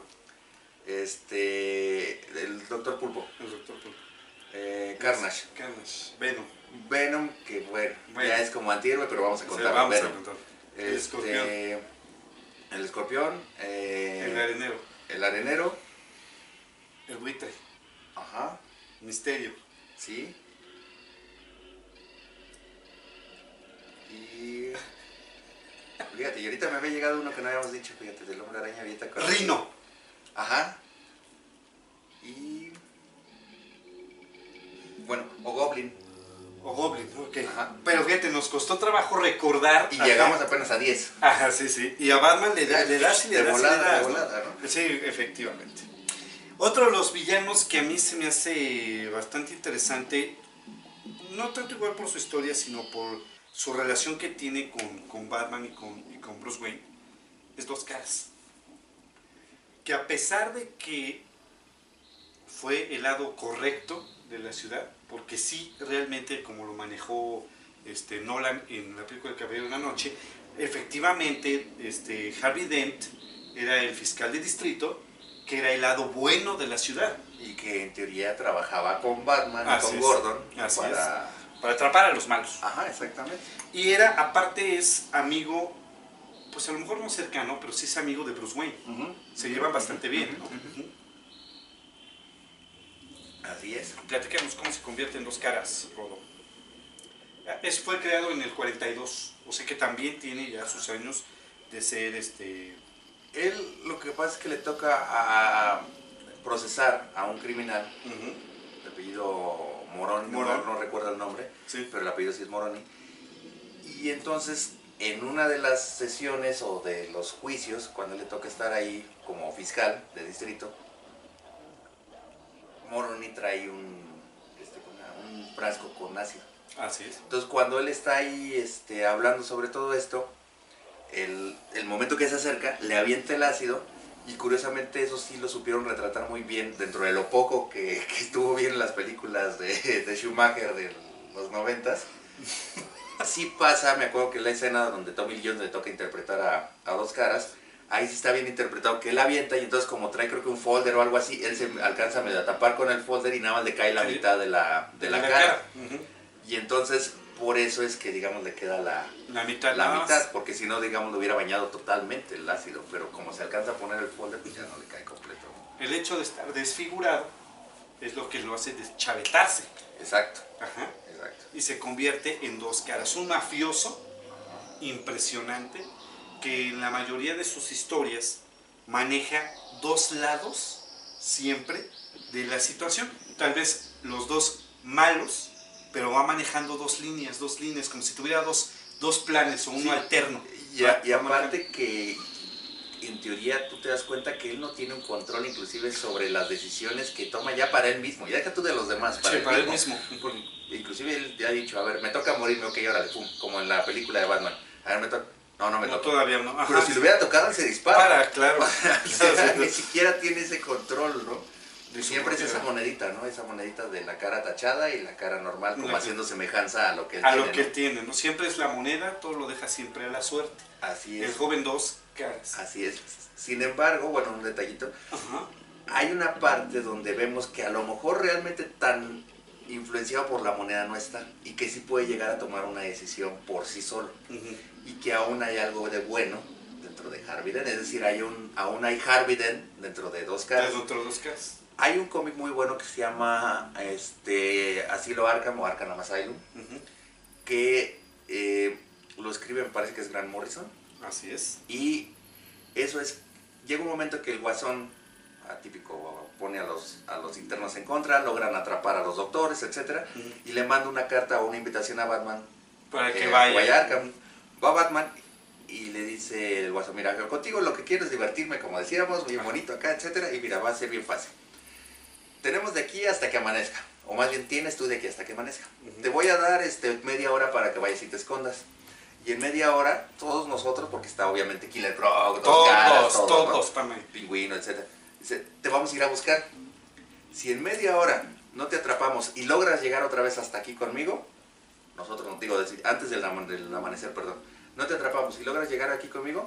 Speaker 3: este, el Doctor Pulpo,
Speaker 2: el Doctor Pulpo.
Speaker 3: eh, Carnage,
Speaker 2: Carnage. Venom.
Speaker 3: Venom, que bueno,
Speaker 2: Bueno.
Speaker 3: ya es como antihéroe, pero vamos a
Speaker 2: O
Speaker 3: contar
Speaker 2: sea, vamos
Speaker 3: Venom.
Speaker 2: a contar. El
Speaker 3: Este,
Speaker 2: escorpión.
Speaker 3: el escorpión, eh,
Speaker 2: El arenero.
Speaker 3: el arenero,
Speaker 2: El buitre.
Speaker 3: ajá,
Speaker 2: Misterio.
Speaker 3: sí. Y fíjate, y ahorita me había llegado uno que no habíamos dicho, fíjate, del Hombre Araña ahorita con...
Speaker 2: Rino.
Speaker 3: Ajá. Y bueno, o Goblin.
Speaker 2: O pero fíjate, nos costó trabajo recordar.
Speaker 3: Y
Speaker 2: ajá.
Speaker 3: llegamos apenas a diez.
Speaker 2: Ajá, sí, sí. Y a Batman le, da, le das y le
Speaker 3: de
Speaker 2: das
Speaker 3: volada,
Speaker 2: y le das,
Speaker 3: de volada,
Speaker 2: ¿no?
Speaker 3: ¿no?
Speaker 2: Sí, efectivamente. Otro de los villanos que a mí se me hace bastante interesante, no tanto igual por su historia, sino por su relación que tiene con, con Batman y con, y con Bruce Wayne, es Dos Caras. Que a pesar de que fue el lado correcto de la ciudad, porque sí, realmente, como lo manejó este, Nolan en la película El Caballero de la Noche, efectivamente, este, Harvey Dent era el fiscal de distrito, que era el lado bueno de la ciudad.
Speaker 3: Y que en teoría trabajaba con Batman
Speaker 2: Así
Speaker 3: y con
Speaker 2: es.
Speaker 3: Gordon
Speaker 2: Así
Speaker 3: para...
Speaker 2: es. Para atrapar a los malos.
Speaker 3: Ajá, exactamente.
Speaker 2: Y era, aparte es amigo, pues a lo mejor no cercano, pero sí es amigo de Bruce Wayne.
Speaker 3: Uh-huh.
Speaker 2: Se llevan bastante bien, ¿no?
Speaker 3: Uh-huh. Así es.
Speaker 2: Platicamos cómo se convierte en Dos Caras, Rodo. Es, fue creado en el cuarenta y dos, o sea que también tiene ya sus años de ser este...
Speaker 3: Él lo que pasa es que le toca a procesar a un criminal,
Speaker 2: uh-huh.
Speaker 3: de apellido Moroni,
Speaker 2: Moroni.
Speaker 3: No, no recuerdo el nombre,
Speaker 2: sí.
Speaker 3: pero el apellido sí es Moroni. Y entonces, en una de las sesiones o de los juicios, cuando le toca estar ahí como fiscal de distrito, Moroni trae un, este, una, un frasco con ácido.
Speaker 2: Así es.
Speaker 3: Entonces, cuando él está ahí este, hablando sobre todo esto, el, el momento que se acerca, le avienta el ácido, y curiosamente eso sí lo supieron retratar muy bien dentro de lo poco que, que estuvo bien en las películas de, de Schumacher de los noventas. Sí pasa, me acuerdo que la escena donde Tommy Lee Jones le toca interpretar a, a Dos Caras, ahí sí está bien interpretado que él avienta, y entonces como trae creo que un folder o algo así, él se alcanza medio a tapar con el folder y nada más le cae la sí. mitad de la, de la, la cara. cara. Uh-huh. Y entonces por eso es que digamos le queda la,
Speaker 2: la mitad,
Speaker 3: la mitad porque si no digamos lo hubiera bañado totalmente el ácido, pero como se alcanza a poner el folder pues ya no le cae completo.
Speaker 2: El hecho de estar desfigurado es lo que lo hace deschavetarse.
Speaker 3: Exacto.
Speaker 2: Ajá.
Speaker 3: Exacto.
Speaker 2: Y se convierte en Dos Caras, un mafioso impresionante que en la mayoría de sus historias maneja dos lados siempre de la situación, tal vez los dos malos, pero va manejando dos líneas, dos líneas, como si tuviera dos, dos planes o uno sí. alterno.
Speaker 3: Y, a, y aparte que en teoría tú te das cuenta que él no tiene un control inclusive sobre las decisiones que toma ya para él mismo, ya deja tú de los demás, para,
Speaker 2: sí,
Speaker 3: él,
Speaker 2: para
Speaker 3: mismo.
Speaker 2: él mismo.
Speaker 3: Inclusive él ya ha dicho, a ver, me toca morirme, ok, órale, pum, como en la película de Batman, a ver, me toca, no, no me
Speaker 2: no,
Speaker 3: toca.
Speaker 2: Todavía no. Ajá.
Speaker 3: Pero si le hubiera tocado, él se dispara.
Speaker 2: Para, claro.
Speaker 3: O sea, ni siquiera tiene ese control, ¿no? Siempre es esa
Speaker 2: propia.
Speaker 3: monedita, ¿no? Esa monedita de la cara tachada y la cara normal, como
Speaker 2: la
Speaker 3: haciendo semejanza a lo que él
Speaker 2: a
Speaker 3: tiene.
Speaker 2: A lo que ¿no? él tiene, ¿no? Siempre es la moneda, todo lo deja siempre a la suerte.
Speaker 3: Así es.
Speaker 2: El joven Dos Caras.
Speaker 3: Así es. Sin embargo, bueno, un detallito.
Speaker 2: Ajá.
Speaker 3: Hay una parte donde vemos que a lo mejor realmente tan influenciado por la moneda no está y que sí puede llegar a tomar una decisión por sí solo. Uh-huh. Y que aún hay algo de bueno dentro de Harvey Dent, es decir, hay un, aún hay Harvey Dent dentro de Dos Caras.
Speaker 2: Dentro de Dos Caras.
Speaker 3: Hay un cómic muy bueno que se llama este, Asilo Arkham o Arkham Asylum, uh-huh. que eh, lo escribe, me parece que es Grant Morrison.
Speaker 2: Así es.
Speaker 3: Y eso es, llega un momento que el Guasón, atípico, pone a los, a los internos en contra, logran atrapar a los doctores, etcétera, uh-huh. y le manda una carta o una invitación a Batman
Speaker 2: para que
Speaker 3: eh,
Speaker 2: vaya.
Speaker 3: vaya a Arkham. Va Batman y le dice el Guasón, mira, contigo lo que quiero es divertirme, como decíamos, bien bonito acá, etcétera, y mira, va a ser bien fácil. Tenemos de aquí hasta que amanezca, o más bien tienes tú de aquí hasta que amanezca. Uh-huh. Te voy a dar este, media hora para que vayas y te escondas. Y en media hora, todos nosotros, porque está obviamente Killer Croc,
Speaker 2: todos,
Speaker 3: caras,
Speaker 2: todos,
Speaker 3: todos, ¿no?
Speaker 2: también.
Speaker 3: Pingüino, etcétera. Dice, te vamos a ir a buscar. Si en media hora no te atrapamos y logras llegar otra vez hasta aquí conmigo, nosotros, no digo, antes del, am del amanecer, perdón, no te atrapamos y logras llegar aquí conmigo,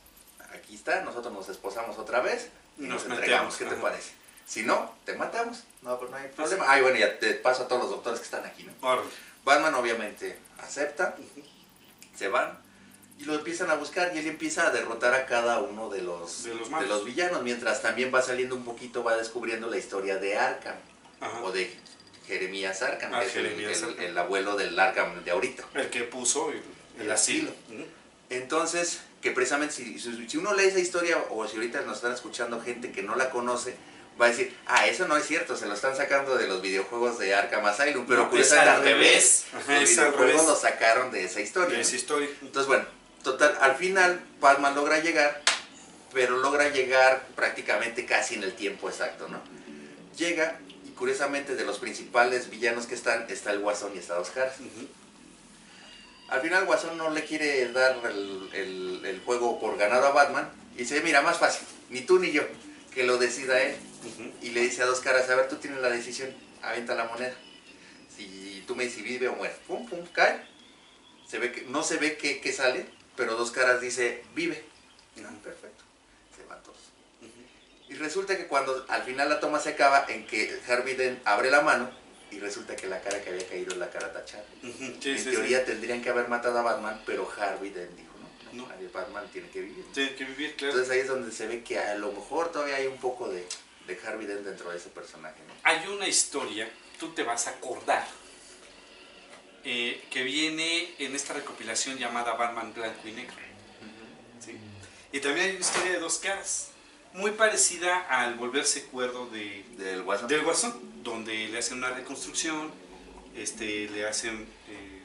Speaker 3: aquí está, nosotros nos esposamos otra vez y nos, nos entregamos. ¿Qué te ajá. parece? Si no, te matamos, no, pues no hay problema. Ay, bueno, ya te paso a todos los doctores que están aquí, ¿no?
Speaker 2: Ahora.
Speaker 3: Batman obviamente acepta, uh-huh. se van y lo empiezan a buscar y él empieza a derrotar a cada uno de los,
Speaker 2: de los,
Speaker 3: de los villanos, mientras también va saliendo un poquito, va descubriendo la historia de Arkham, ajá. o de Jeremías Arkham,
Speaker 2: ah,
Speaker 3: que es
Speaker 2: Jeremías
Speaker 3: el,
Speaker 2: Arkham.
Speaker 3: El, el abuelo del Arkham de ahorita.
Speaker 2: El que puso el, el, el asilo. asilo.
Speaker 3: Uh-huh. Entonces, que precisamente si, si uno lee esa historia, o si ahorita nos están escuchando gente que no la conoce, va a decir, ah, eso no es cierto, se lo están sacando de los videojuegos de Arkham Asylum, pero
Speaker 2: No,
Speaker 3: pues
Speaker 2: es al
Speaker 3: al
Speaker 2: revés.
Speaker 3: revés,
Speaker 2: Ajá,
Speaker 3: los
Speaker 2: es al
Speaker 3: videojuegos
Speaker 2: revés.
Speaker 3: lo sacaron de esa historia.
Speaker 2: De esa historia.
Speaker 3: Entonces, bueno, total, al final Batman logra llegar, pero logra llegar prácticamente casi en el tiempo exacto, ¿no? Llega, y curiosamente de los principales villanos que están, está el Guasón y está Dos Caras.
Speaker 2: Uh-huh.
Speaker 3: Al final Guasón no le quiere dar el, el, el juego por ganado a Batman, y dice, mira, más fácil, ni tú ni yo, que lo decida él. Uh-huh. Y le dice a Dos Caras, a ver, tú tienes la decisión, avienta la moneda. Si tú me dices si vive o muere, pum, pum, cae. Se ve que, no se ve que, que sale, pero Dos Caras dice, vive. Ah, perfecto. Se van todos. Uh-huh. Y resulta que cuando al final la toma se acaba en que Harvey Dent abre la mano y resulta que la cara que había caído es la cara tachada. Uh-huh. Sí, en sí, teoría sí. Tendrían que haber matado a Batman, pero Harvey Dent dijo, no, no, no. Batman tiene que vivir.
Speaker 2: Tiene que vivir, claro.
Speaker 3: Entonces ahí es donde se ve que a lo mejor todavía hay un poco de, de Harvey Dent dentro de ese personaje, ¿no?
Speaker 2: Hay una historia, tú te vas a acordar, eh, que viene en esta recopilación llamada Batman Blanco y Negro. Uh-huh. ¿Sí? Y también hay una historia de Dos Caras, muy parecida al Volverse Cuerdo de,
Speaker 3: del Guasón,
Speaker 2: del Guasón, donde le hacen una reconstrucción, este, le hacen eh,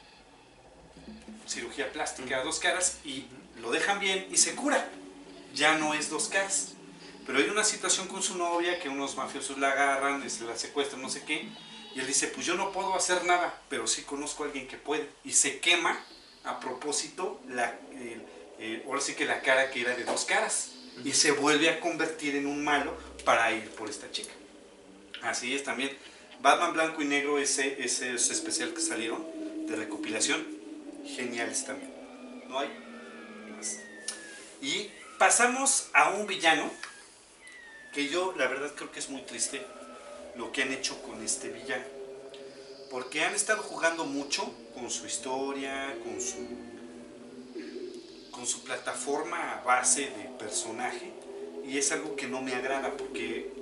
Speaker 2: cirugía plástica uh-huh. a Dos Caras y uh-huh. lo dejan bien y se cura. Ya no es Dos Caras. Pero hay una situación con su novia que unos mafiosos la agarran, se la secuestran, no sé qué. Y él dice, pues yo no puedo hacer nada, pero sí conozco a alguien que puede. Y se quema a propósito, la, eh, eh, ahora sí que la cara que era de Dos Caras. Y se vuelve a convertir en un malo para ir por esta chica. Así es también. Batman Blanco y Negro, ese, ese, ese especial que salieron de recopilación, geniales también. No hay más. Y pasamos a un villano que yo la verdad creo que es muy triste lo que han hecho con este villano, porque han estado jugando mucho con su historia, con su con su plataforma base de personaje, y es algo que no me agrada porque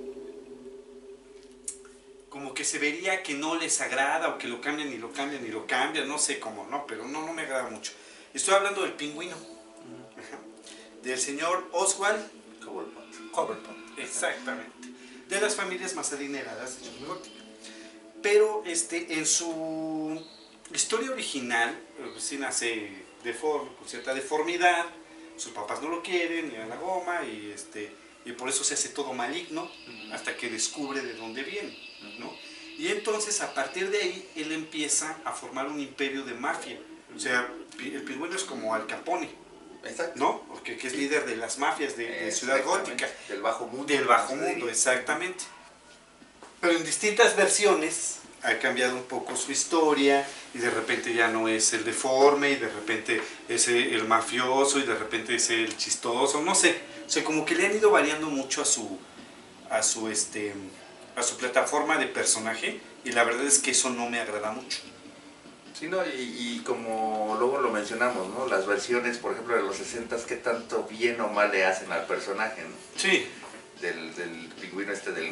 Speaker 2: como que se vería que no les agrada o que lo cambian y lo cambian y lo cambian, no sé cómo, no, pero no, no me agrada mucho. Estoy hablando del Pingüino, uh-huh. del señor Oswald Cobblepot. Cobblepot, exactamente. De las familias más adineradas de Ciudad Gótica. Pero este, en su historia original, pues sí nace deforme, con cierta deformidad, sus papás no lo quieren, le dan la goma, y, este, y por eso se hace todo maligno, uh-huh. hasta que descubre de dónde viene, ¿no? Y entonces, a partir de ahí, él empieza a formar un imperio de mafia. O sea, el Pingüino es como Al Capone.
Speaker 3: Exacto.
Speaker 2: ¿No? Porque que es líder de las mafias de, de Ciudad Gótica.
Speaker 3: Del bajo mundo.
Speaker 2: Del bajo mundo, exactamente. Pero en distintas versiones ha cambiado un poco su historia, y de repente ya no es el deforme, y de repente es el mafioso, y de repente es el chistoso, no sé. O sea, como que le han ido variando mucho a su, a su, este, a su plataforma de personaje, y la verdad es que eso no me agrada mucho.
Speaker 3: Sí, no, y, y como luego lo mencionamos, ¿no? Las versiones, por ejemplo, de los sesentas, ¿qué tanto bien o mal le hacen al personaje, ¿no?
Speaker 2: Sí.
Speaker 3: Del, del pingüino este del...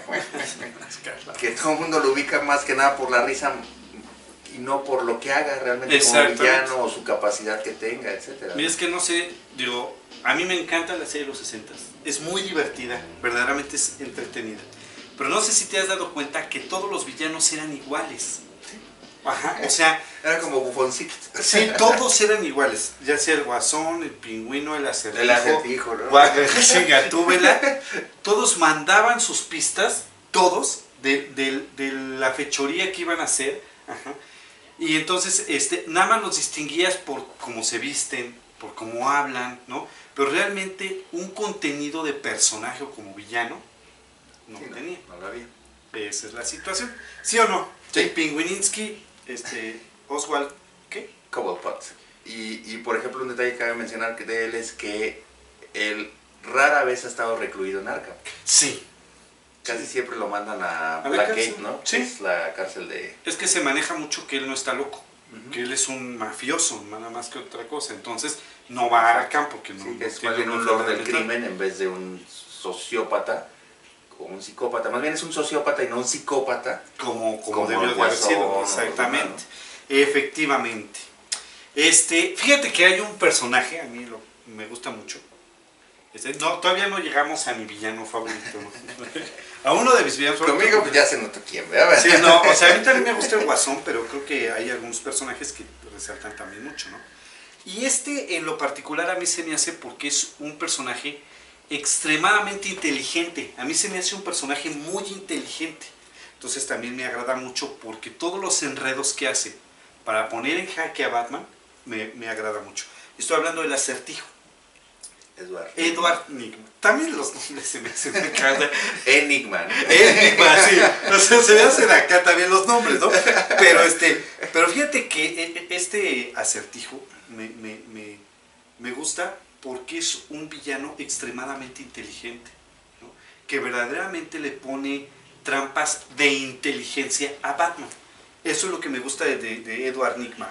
Speaker 3: que todo el mundo lo ubica más que nada por la risa y no por lo que haga realmente como villano o su capacidad que tenga, etcétera.
Speaker 2: Mira, es que no sé, digo, a mí me encanta la serie de los sesentas. Es muy divertida, verdaderamente es entretenida. Pero no sé si te has dado cuenta que todos los villanos eran iguales. Ajá, o sea,
Speaker 3: era como bufoncito.
Speaker 2: Sí, todos eran iguales, ya sea el Guasón, el Pingüino, el Acertijo,
Speaker 3: el acertijo, ¿no?
Speaker 2: Sí, Gatúbela, todos mandaban sus pistas, todos, de, de, de la fechoría que iban a hacer, ajá. Y entonces, este, nada más los distinguías por cómo se visten, por cómo hablan, ¿no? Pero realmente un contenido de personaje o como villano no
Speaker 3: sí,
Speaker 2: lo tenía.
Speaker 3: No, no lo había.
Speaker 2: Esa es la situación, ¿sí o no?
Speaker 3: Sí.
Speaker 2: El Pingüininsky, este, Oswald, ¿qué?
Speaker 3: Cobblepot. Y, y por ejemplo, un detalle que cabe mencionar que de él es que él rara vez ha estado recluido en Arkham.
Speaker 2: Sí.
Speaker 3: Casi sí. Siempre lo mandan a,
Speaker 2: a
Speaker 3: Blackgate, ¿no?
Speaker 2: Sí.
Speaker 3: Es la cárcel de...
Speaker 2: Es que se maneja mucho que él no está loco, uh-huh. que él es un mafioso, nada más que otra cosa. Entonces, no va a Arkham porque no...
Speaker 3: Sí,
Speaker 2: no
Speaker 3: es más bien un lord del crimen en vez de un sociópata. O un psicópata, más bien es un sociópata y no un psicópata.
Speaker 2: Como, como, como debió de haber sido, exactamente. Efectivamente. Este, fíjate que hay un personaje, a mí lo, me gusta mucho, Este, no, todavía no llegamos a mi villano favorito, ¿no? A uno de mis villanos favoritos.
Speaker 3: Conmigo pues ya se notó quién, ¿verdad?
Speaker 2: Sí, no, o sea, a mí también me gusta el Guasón, pero creo que hay algunos personajes que resaltan también mucho, ¿no? Y este en lo particular a mí se me hace porque es un personaje extremadamente inteligente. A mí se me hace un personaje muy inteligente. Entonces también me agrada mucho porque todos los enredos que hace para poner en jaque a Batman me, me agrada mucho. Estoy hablando del Acertijo.
Speaker 3: Edward.
Speaker 2: Edward Nygma. También los nombres se me hacen me encantan.
Speaker 3: Enigma.
Speaker 2: Enigma, sí. O sea, se me hacen acá también los nombres, ¿no? Pero este, pero fíjate que este Acertijo me, me, me, me gusta porque es un villano extremadamente inteligente, ¿no? Que verdaderamente le pone trampas de inteligencia a Batman. Eso es lo que me gusta de, de, de Edward Nygma.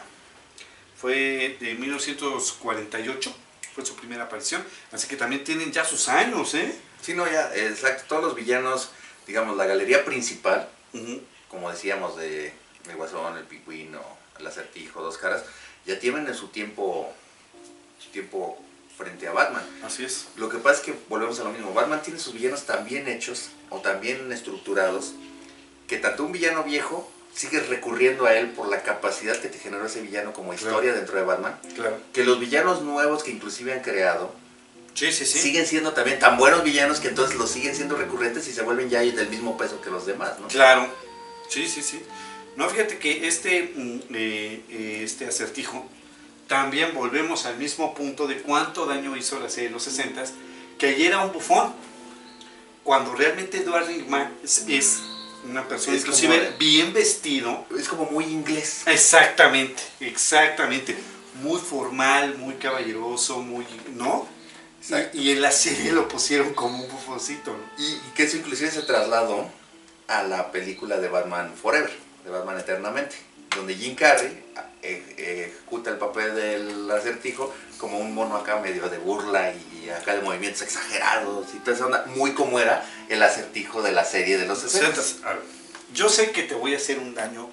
Speaker 2: Fue de mil novecientos cuarenta y ocho. Fue su primera aparición, así que también tienen ya sus años, ¿eh?
Speaker 3: Sí, no, ya, exacto, todos los villanos, digamos, la galería principal,
Speaker 2: Uh-huh.
Speaker 3: como decíamos, de el Guasón, el Pingüino, el Acertijo, Dos Caras, ya tienen en su tiempo, su tiempo frente a Batman.
Speaker 2: Así es.
Speaker 3: Lo que pasa es que volvemos a lo mismo, Batman tiene sus villanos tan bien hechos, o tan bien estructurados, que tanto un villano viejo sigues recurriendo a él por la capacidad que te generó ese villano como historia claro. dentro de Batman,
Speaker 2: claro.
Speaker 3: que los villanos nuevos que inclusive han creado
Speaker 2: sí, sí, sí.
Speaker 3: siguen siendo también tan buenos villanos que entonces los siguen siendo recurrentes y se vuelven ya del mismo peso que los demás, ¿no?
Speaker 2: Claro, sí, sí, sí. No, fíjate que este, eh, este Acertijo, también volvemos al mismo punto de cuánto daño hizo la serie de los sesentas, que ayer era un bufón, cuando realmente Edward Nygma es... es una persona, es inclusive como, bien vestido.
Speaker 3: Es como muy inglés.
Speaker 2: Exactamente, exactamente. Muy formal, muy caballeroso, muy... ¿no? Y, y en la serie lo pusieron como un bufoncito, ¿no?
Speaker 3: Y, y que eso inclusive se trasladó a la película de Batman Forever, de Batman Eternamente, donde Jim Carrey eh, ejecuta el papel del Acertijo como un mono acá medio de burla y acá de movimientos exagerados y toda esa onda, muy como era el Acertijo de la serie de los sesenta.
Speaker 2: Yo sé que te voy a hacer un daño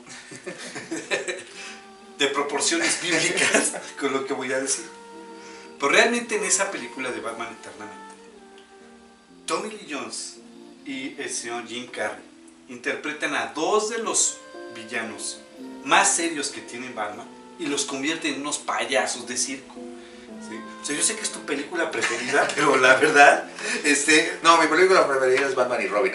Speaker 2: de proporciones bíblicas con lo que voy a decir, pero realmente en esa película de Batman Eternamente, Tommy Lee Jones y el señor Jim Carrey interpretan a dos de los villanos más serios que tiene Batman y los convierten en unos payasos de circo. ¿Sí? O sea, yo sé que es tu película preferida, pero la verdad, este...
Speaker 3: No, mi película preferida es Batman y Robin.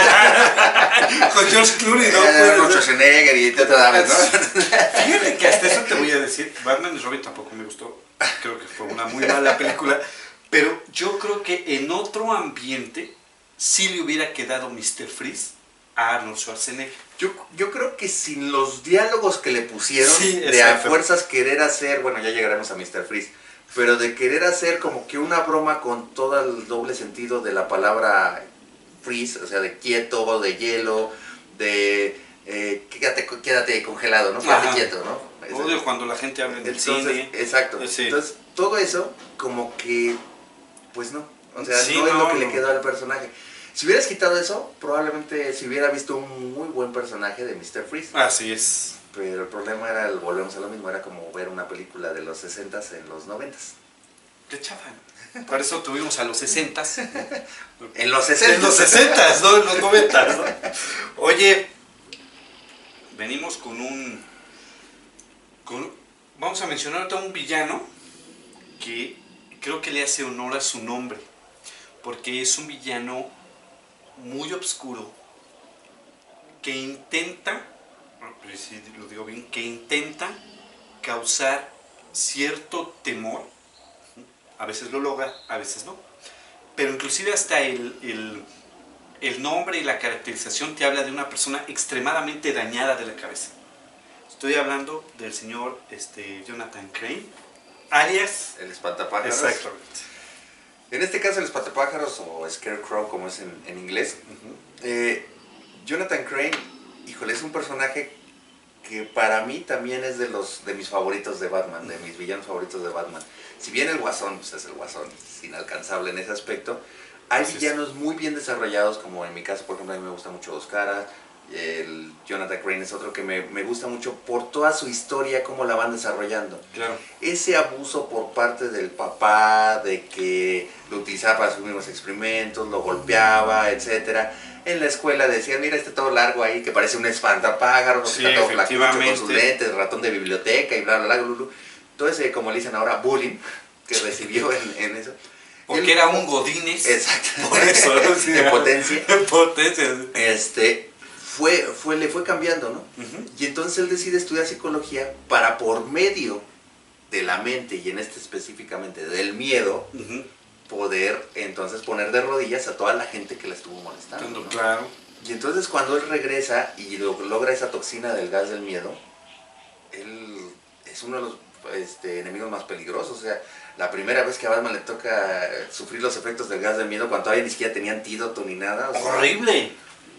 Speaker 2: Con George Clooney, ¿no?
Speaker 3: Eh, con Schwarzenegger y te otra vez, ¿no?
Speaker 2: Fíjate que hasta eso te voy a decir, Batman y Robin tampoco me gustó, creo que fue una muy mala película, pero yo creo que en otro ambiente sí le hubiera quedado mister Freeze a Arnold Schwarzenegger.
Speaker 3: Yo, yo creo que sin los diálogos que le pusieron,
Speaker 2: sí,
Speaker 3: de a fuerzas querer hacer, bueno, ya llegaremos a mister Freeze, pero de querer hacer como que una broma con todo el doble sentido de la palabra freeze, o sea, de quieto, de hielo, de eh, quédate, quédate congelado, ¿no? Quédate quieto, ¿no?
Speaker 2: Odio cuando la gente habla en el
Speaker 3: Entonces,
Speaker 2: cine.
Speaker 3: Exacto.
Speaker 2: Sí.
Speaker 3: Entonces, todo eso, como que, pues no, o sea,
Speaker 2: sí,
Speaker 3: no, no es lo que
Speaker 2: no.
Speaker 3: le quedó al personaje. Si hubieras quitado eso, probablemente se hubiera visto un muy buen personaje de mister Freeze.
Speaker 2: Así es.
Speaker 3: Pero el problema era, el, volvemos a lo mismo, era como ver una película de los sesentas en los noventas.
Speaker 2: Qué chafa. Por eso tuvimos a los sesentas.
Speaker 3: En los sesentas.
Speaker 2: En los sesentas, no en los noventas, ¿no? Oye, venimos con un, con, vamos a mencionar ahorita un villano que creo que le hace honor a su nombre, porque es un villano muy oscuro que intenta, si lo digo bien, que intenta causar cierto temor. A veces lo logra, a veces no. Pero inclusive hasta el, el, el nombre y la caracterización te habla de una persona extremadamente dañada de la cabeza. Estoy hablando del señor este, Jonathan Crane, alias...
Speaker 3: El espantapájaros.
Speaker 2: Exactamente.
Speaker 3: En este caso el espantapájaros, o Scarecrow como es en, en inglés, uh-huh. eh, Jonathan Crane, híjole, es un personaje que para mí también es de los de mis favoritos de Batman, de mis villanos favoritos de Batman. Si bien el Guasón, pues es el Guasón, es inalcanzable en ese aspecto, hay Así villanos es. muy bien desarrollados, como en mi caso, por ejemplo, a mí me gusta mucho Dos Caras, el Jonathan Crane es otro que me, me gusta mucho por toda su historia, cómo la van desarrollando.
Speaker 2: Claro.
Speaker 3: Ese abuso por parte del papá, de que lo utilizaba para sus mismos experimentos, lo golpeaba, etcétera. En la escuela decían, mira este todo largo ahí que parece un espantapájaros,
Speaker 2: Sí,
Speaker 3: está todo flacucho con sus
Speaker 2: efectivamente.
Speaker 3: lentes, ratón de biblioteca y bla, bla, bla, bla, bla. Todo ese, como le dicen ahora, bullying que recibió en, en eso.
Speaker 2: Porque
Speaker 3: Él-
Speaker 2: era un Godínez.
Speaker 3: Exacto.
Speaker 2: Por eso, ¿no? Sí,
Speaker 3: En potencia.
Speaker 2: En potencia.
Speaker 3: Este, fue, fue, le fue cambiando, ¿no?
Speaker 2: Uh-huh.
Speaker 3: Y entonces él decide estudiar psicología para, por medio de la mente, y en este específicamente del miedo,
Speaker 2: Uh-huh.
Speaker 3: poder entonces poner de rodillas a toda la gente que la estuvo molestando, ¿no?
Speaker 2: Claro.
Speaker 3: Y entonces cuando él regresa y lo- logra esa toxina del gas del miedo, él es uno de los este, enemigos más peligrosos. O sea, la primera vez que a Batman le toca sufrir los efectos del gas del miedo, cuando todavía ni siquiera tenía antídoto ni nada. O sea,
Speaker 2: Horrible.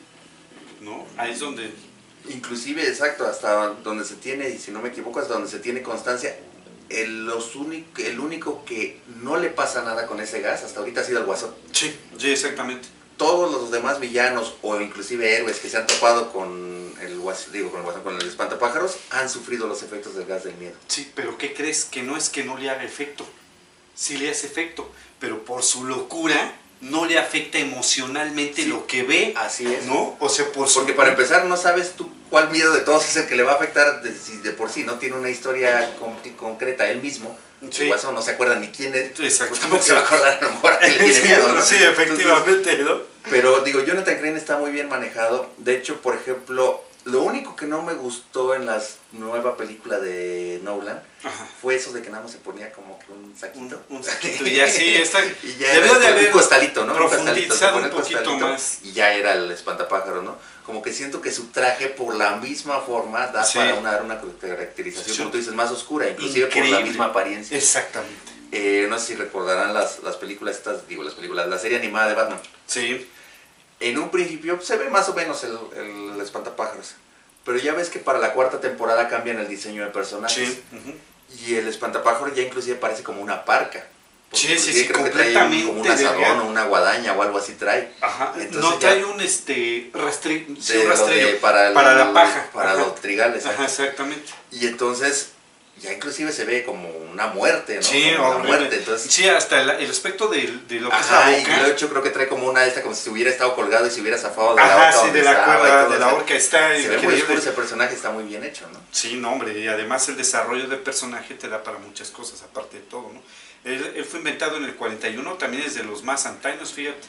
Speaker 2: ¿No? Ahí es donde...
Speaker 3: inclusive, exacto, hasta donde se tiene, y si no me equivoco, hasta donde se tiene constancia, el, los único, el único que no le pasa nada con ese gas hasta ahorita ha sido el Guasón.
Speaker 2: Sí, sí, exactamente.
Speaker 3: Todos los demás villanos o inclusive héroes que se han topado con el Guasón, digo, con el Guasón, con el espantapájaros, han sufrido los efectos del gas del miedo.
Speaker 2: Sí, pero ¿qué crees? Que no es que no le haga efecto. Sí le hace efecto, pero por su locura no le afecta emocionalmente
Speaker 3: Sí,
Speaker 2: lo que ve,
Speaker 3: así es.
Speaker 2: ¿no? O sea, por su...
Speaker 3: Porque para empezar no sabes tú cuál miedo de todos es el que le va a afectar de, si de por sí no tiene una historia con, concreta él mismo.
Speaker 2: Sí.
Speaker 3: El Guasón no se acuerda ni quién es.
Speaker 2: Exactamente.
Speaker 3: ¿Cómo se va a acordar a lo mejor a que le tiene
Speaker 2: Sí,
Speaker 3: miedo, ¿no?
Speaker 2: sí, efectivamente, ¿no?
Speaker 3: Pero digo, Jonathan Crane está muy bien manejado. De hecho, por ejemplo, lo único que no me gustó en la nueva película de Nolan
Speaker 2: Ajá.
Speaker 3: fue eso de que nada más se ponía como que un saquito.
Speaker 2: Un, un saquito y ya sí, está...
Speaker 3: Y ya
Speaker 2: debió
Speaker 3: era
Speaker 2: de haber
Speaker 3: un costalito, ¿no?
Speaker 2: profundizado
Speaker 3: Un
Speaker 2: un
Speaker 3: costalito, se
Speaker 2: poquito
Speaker 3: pone el
Speaker 2: más.
Speaker 3: Y ya era el espantapájaro, ¿no? Como que siento que su traje por la misma forma da
Speaker 2: Sí.
Speaker 3: para una, dar una caracterización,
Speaker 2: Sí.
Speaker 3: como tú dices, más oscura, inclusive
Speaker 2: Increíble.
Speaker 3: por la misma apariencia.
Speaker 2: Exactamente.
Speaker 3: Eh, no sé si recordarán las, las películas estas, digo, las películas, la serie animada de Batman.
Speaker 2: Sí.
Speaker 3: En un principio se ve más o menos el, el espantapájaros, pero ya ves que para la cuarta temporada cambian el diseño de personajes.
Speaker 2: Sí. Uh-huh.
Speaker 3: Y el espantapájaro ya inclusive parece como una parca. Porque
Speaker 2: Sí, sí,
Speaker 3: inclusive
Speaker 2: sí,
Speaker 3: creo que trae un-
Speaker 2: completamente
Speaker 3: como un asadón
Speaker 2: delgado.
Speaker 3: o una guadaña o algo así trae.
Speaker 2: Ajá.
Speaker 3: Entonces
Speaker 2: no
Speaker 3: ya-
Speaker 2: trae un este rastri... sí,
Speaker 3: De
Speaker 2: un
Speaker 3: lo
Speaker 2: rastrillo
Speaker 3: de- para, el-
Speaker 2: para la paja.
Speaker 3: Para
Speaker 2: Ajá.
Speaker 3: los trigales.
Speaker 2: Ajá, exactamente.
Speaker 3: Y entonces ya inclusive se ve como una muerte, ¿no?
Speaker 2: Sí,
Speaker 3: Como una
Speaker 2: horrible.
Speaker 3: muerte. Entonces,
Speaker 2: Sí, hasta el, el aspecto de, de lo que
Speaker 3: ajá,
Speaker 2: es
Speaker 3: y
Speaker 2: la boca.
Speaker 3: de hecho creo que trae como una de esta, como si hubiera estado colgado y se hubiera zafado de la
Speaker 2: Ajá,
Speaker 3: horca
Speaker 2: sí,
Speaker 3: donde
Speaker 2: de la
Speaker 3: estaba y
Speaker 2: cuerda,
Speaker 3: todo,
Speaker 2: de
Speaker 3: o
Speaker 2: la
Speaker 3: sea,
Speaker 2: horca. Está
Speaker 3: se ve muy
Speaker 2: increíble.
Speaker 3: oscuro, ese personaje está muy bien hecho, ¿no?
Speaker 2: Sí, no, hombre, y además el desarrollo del personaje te da para muchas cosas, aparte de todo, ¿no? Él, él fue inventado en el cuarenta y uno, también es de los más antaños, fíjate,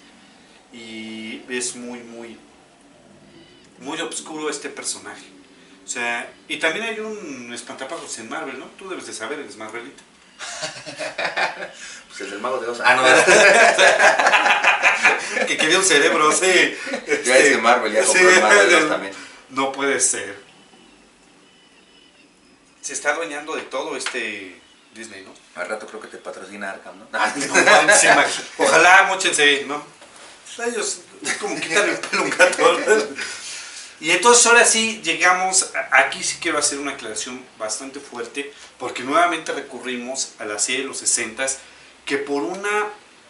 Speaker 2: y es muy, muy, muy oscuro este personaje. O sea, y también hay un espantapájaros en Marvel, ¿no? Tú debes de saber, eres Marvelita.
Speaker 3: Pues el del mago de Oz. Ah, no,
Speaker 2: Que quería un cerebro, sí.
Speaker 3: ya es de Marvel, ya compró
Speaker 2: Sí,
Speaker 3: el Marvel de Oz también.
Speaker 2: No puede ser. Se está adueñando de todo este Disney, ¿no?
Speaker 3: Al rato creo que te patrocina Arkham, ¿no?
Speaker 2: No, manches, imagínate. Ojalá, móchense, ¿no? Ellos, es como quitarle el pelo a un gato, ¿verdad? Y entonces ahora sí llegamos, a- aquí sí quiero hacer una aclaración bastante fuerte, porque nuevamente recurrimos a la serie de los sesentas, que por una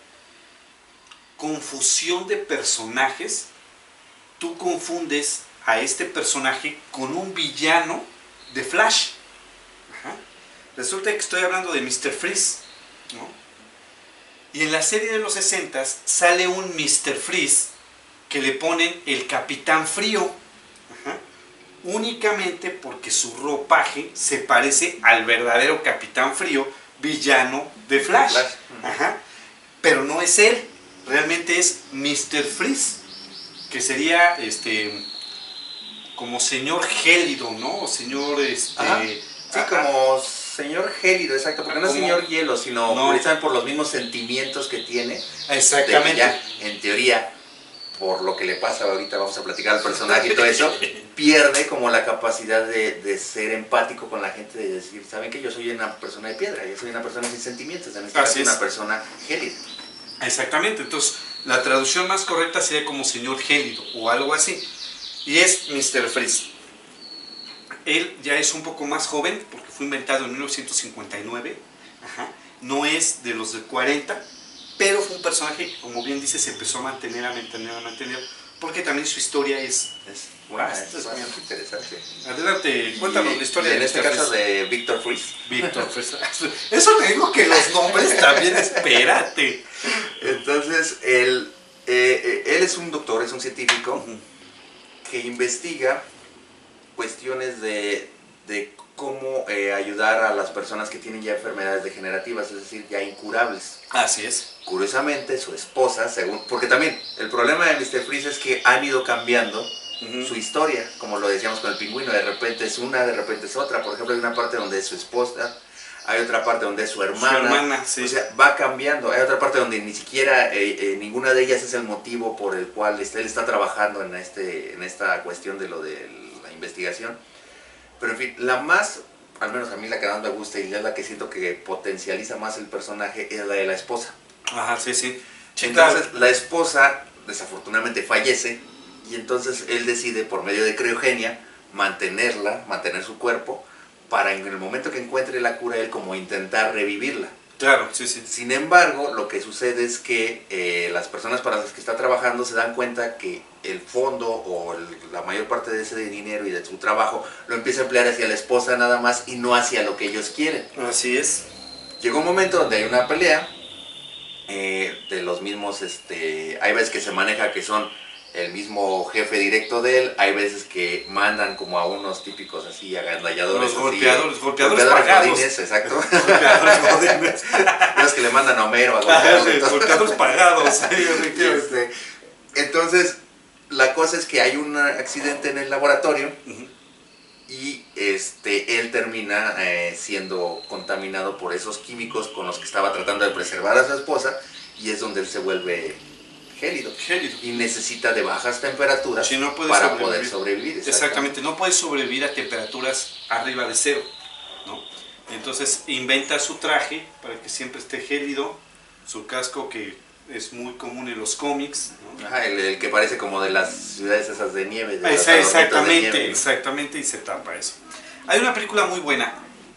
Speaker 2: confusión de personajes, tú confundes a este personaje con un villano de Flash. Ajá. Resulta que estoy hablando de míster Freeze, ¿no? Y en la serie de los sesentas sale un míster Freeze que le ponen el Capitán Frío. Ajá. Únicamente porque su ropaje se parece al verdadero Capitán Frío, villano de Flash.
Speaker 3: Flash.
Speaker 2: Ajá. Pero no es él, realmente es míster Freeze, que sería este como señor gélido, ¿no? O señor este
Speaker 3: Ajá. Sí,
Speaker 2: ajá.
Speaker 3: como señor gélido, exacto, porque no es
Speaker 2: Como-
Speaker 3: señor hielo, sino
Speaker 2: No.
Speaker 3: precisamente por los mismos sentimientos que tiene. De que
Speaker 2: Exactamente.
Speaker 3: ya, en teoría, por lo que le pasa ahorita, vamos a platicar al personaje y todo eso, pierde como la capacidad de, de ser empático con la gente, de decir, ¿saben que yo soy una persona de piedra? Yo soy una persona sin sentimientos, en este
Speaker 2: Así
Speaker 3: caso
Speaker 2: es.
Speaker 3: una persona gélida.
Speaker 2: Exactamente, entonces la traducción más correcta sería como señor gélido o algo así. Y es míster Freeze. Él ya es un poco más joven porque fue inventado en mil novecientos cincuenta y nueve. Ajá. No es de los de cuarenta, pero fue un personaje que, como bien dice, se empezó a mantener, a mantener, a mantener, porque también su historia es,
Speaker 3: Es Bueno,
Speaker 2: Ah,
Speaker 3: eso es
Speaker 2: está
Speaker 3: muy
Speaker 2: bien.
Speaker 3: interesante.
Speaker 2: Adelante, cuéntanos
Speaker 3: Y-
Speaker 2: la historia
Speaker 3: y en
Speaker 2: de
Speaker 3: este
Speaker 2: mister
Speaker 3: caso
Speaker 2: Freeze.
Speaker 3: de Víctor Fries.
Speaker 2: Víctor Freeze. Eso te digo que los nombres también, espérate.
Speaker 3: Entonces, él, eh, eh, él es un doctor, es un científico
Speaker 2: Ujú.
Speaker 3: que investiga cuestiones de, de cómo eh, ayudar a las personas que tienen ya enfermedades degenerativas, es decir, ya incurables.
Speaker 2: Así es.
Speaker 3: Curiosamente, su esposa, según... Porque también, el problema de mister Freeze es que han ido cambiando
Speaker 2: Ujú.
Speaker 3: su historia, como lo decíamos con el pingüino, de repente es una, de repente es otra. Por ejemplo, hay una parte donde es su esposa, hay otra parte donde es su hermana.
Speaker 2: Su hermana, sí.
Speaker 3: O sea, va cambiando. Hay otra parte donde ni siquiera eh, eh, ninguna de ellas es el motivo por el cual este, él está trabajando en, este, en esta cuestión de lo de la investigación. Pero en fin, la más, al menos a mí la que más me gusta y es la que siento que potencializa más el personaje es la de la esposa.
Speaker 2: Ajá, sí, sí. Sí,
Speaker 3: Entonces,
Speaker 2: claro.
Speaker 3: la esposa desafortunadamente fallece y entonces él decide por medio de criogenia mantenerla, mantener su cuerpo para en el momento que encuentre la cura él como intentar revivirla.
Speaker 2: Claro, sí, sí.
Speaker 3: Sin embargo, lo que sucede es que eh, las personas para las que está trabajando se dan cuenta que el fondo o el, la mayor parte de ese dinero y de su trabajo lo empieza a emplear hacia la esposa nada más y no hacia lo que ellos quieren.
Speaker 2: Así es.
Speaker 3: Llegó un momento donde hay una pelea eh, de los mismos, este, hay veces que se maneja que son el mismo jefe directo de él, hay veces que mandan como a unos típicos así agandalladores.
Speaker 2: Los golpeadores,
Speaker 3: así,
Speaker 2: golpeadores pagados.
Speaker 3: godines, exacto.
Speaker 2: Golpeadores godines.
Speaker 3: Los que le mandan a Homero a
Speaker 2: Ah,
Speaker 3: golpear.
Speaker 2: sí, golpeadores pagados. Sí,
Speaker 3: Y,
Speaker 2: efectivamente.
Speaker 3: este, entonces, la cosa es que hay un accidente en el laboratorio
Speaker 2: Ujú.
Speaker 3: y este, él termina eh, siendo contaminado por esos químicos con los que estaba tratando de preservar a su esposa y es donde él se vuelve gélido
Speaker 2: Gélido.
Speaker 3: y necesita de bajas temperaturas
Speaker 2: Sí, no puede
Speaker 3: para
Speaker 2: sobrevivir.
Speaker 3: poder sobrevivir.
Speaker 2: Exactamente, no puede sobrevivir a temperaturas arriba de cero, ¿no? Entonces inventa su traje para que siempre esté gélido, su casco que es muy común en los cómics, ¿no?
Speaker 3: Ajá, el, el que parece como de las ciudades esas de nieve. De
Speaker 2: Esa-
Speaker 3: las palomitas de
Speaker 2: exactamente,
Speaker 3: nieve.
Speaker 2: exactamente, y se tapa eso. Hay una película muy buena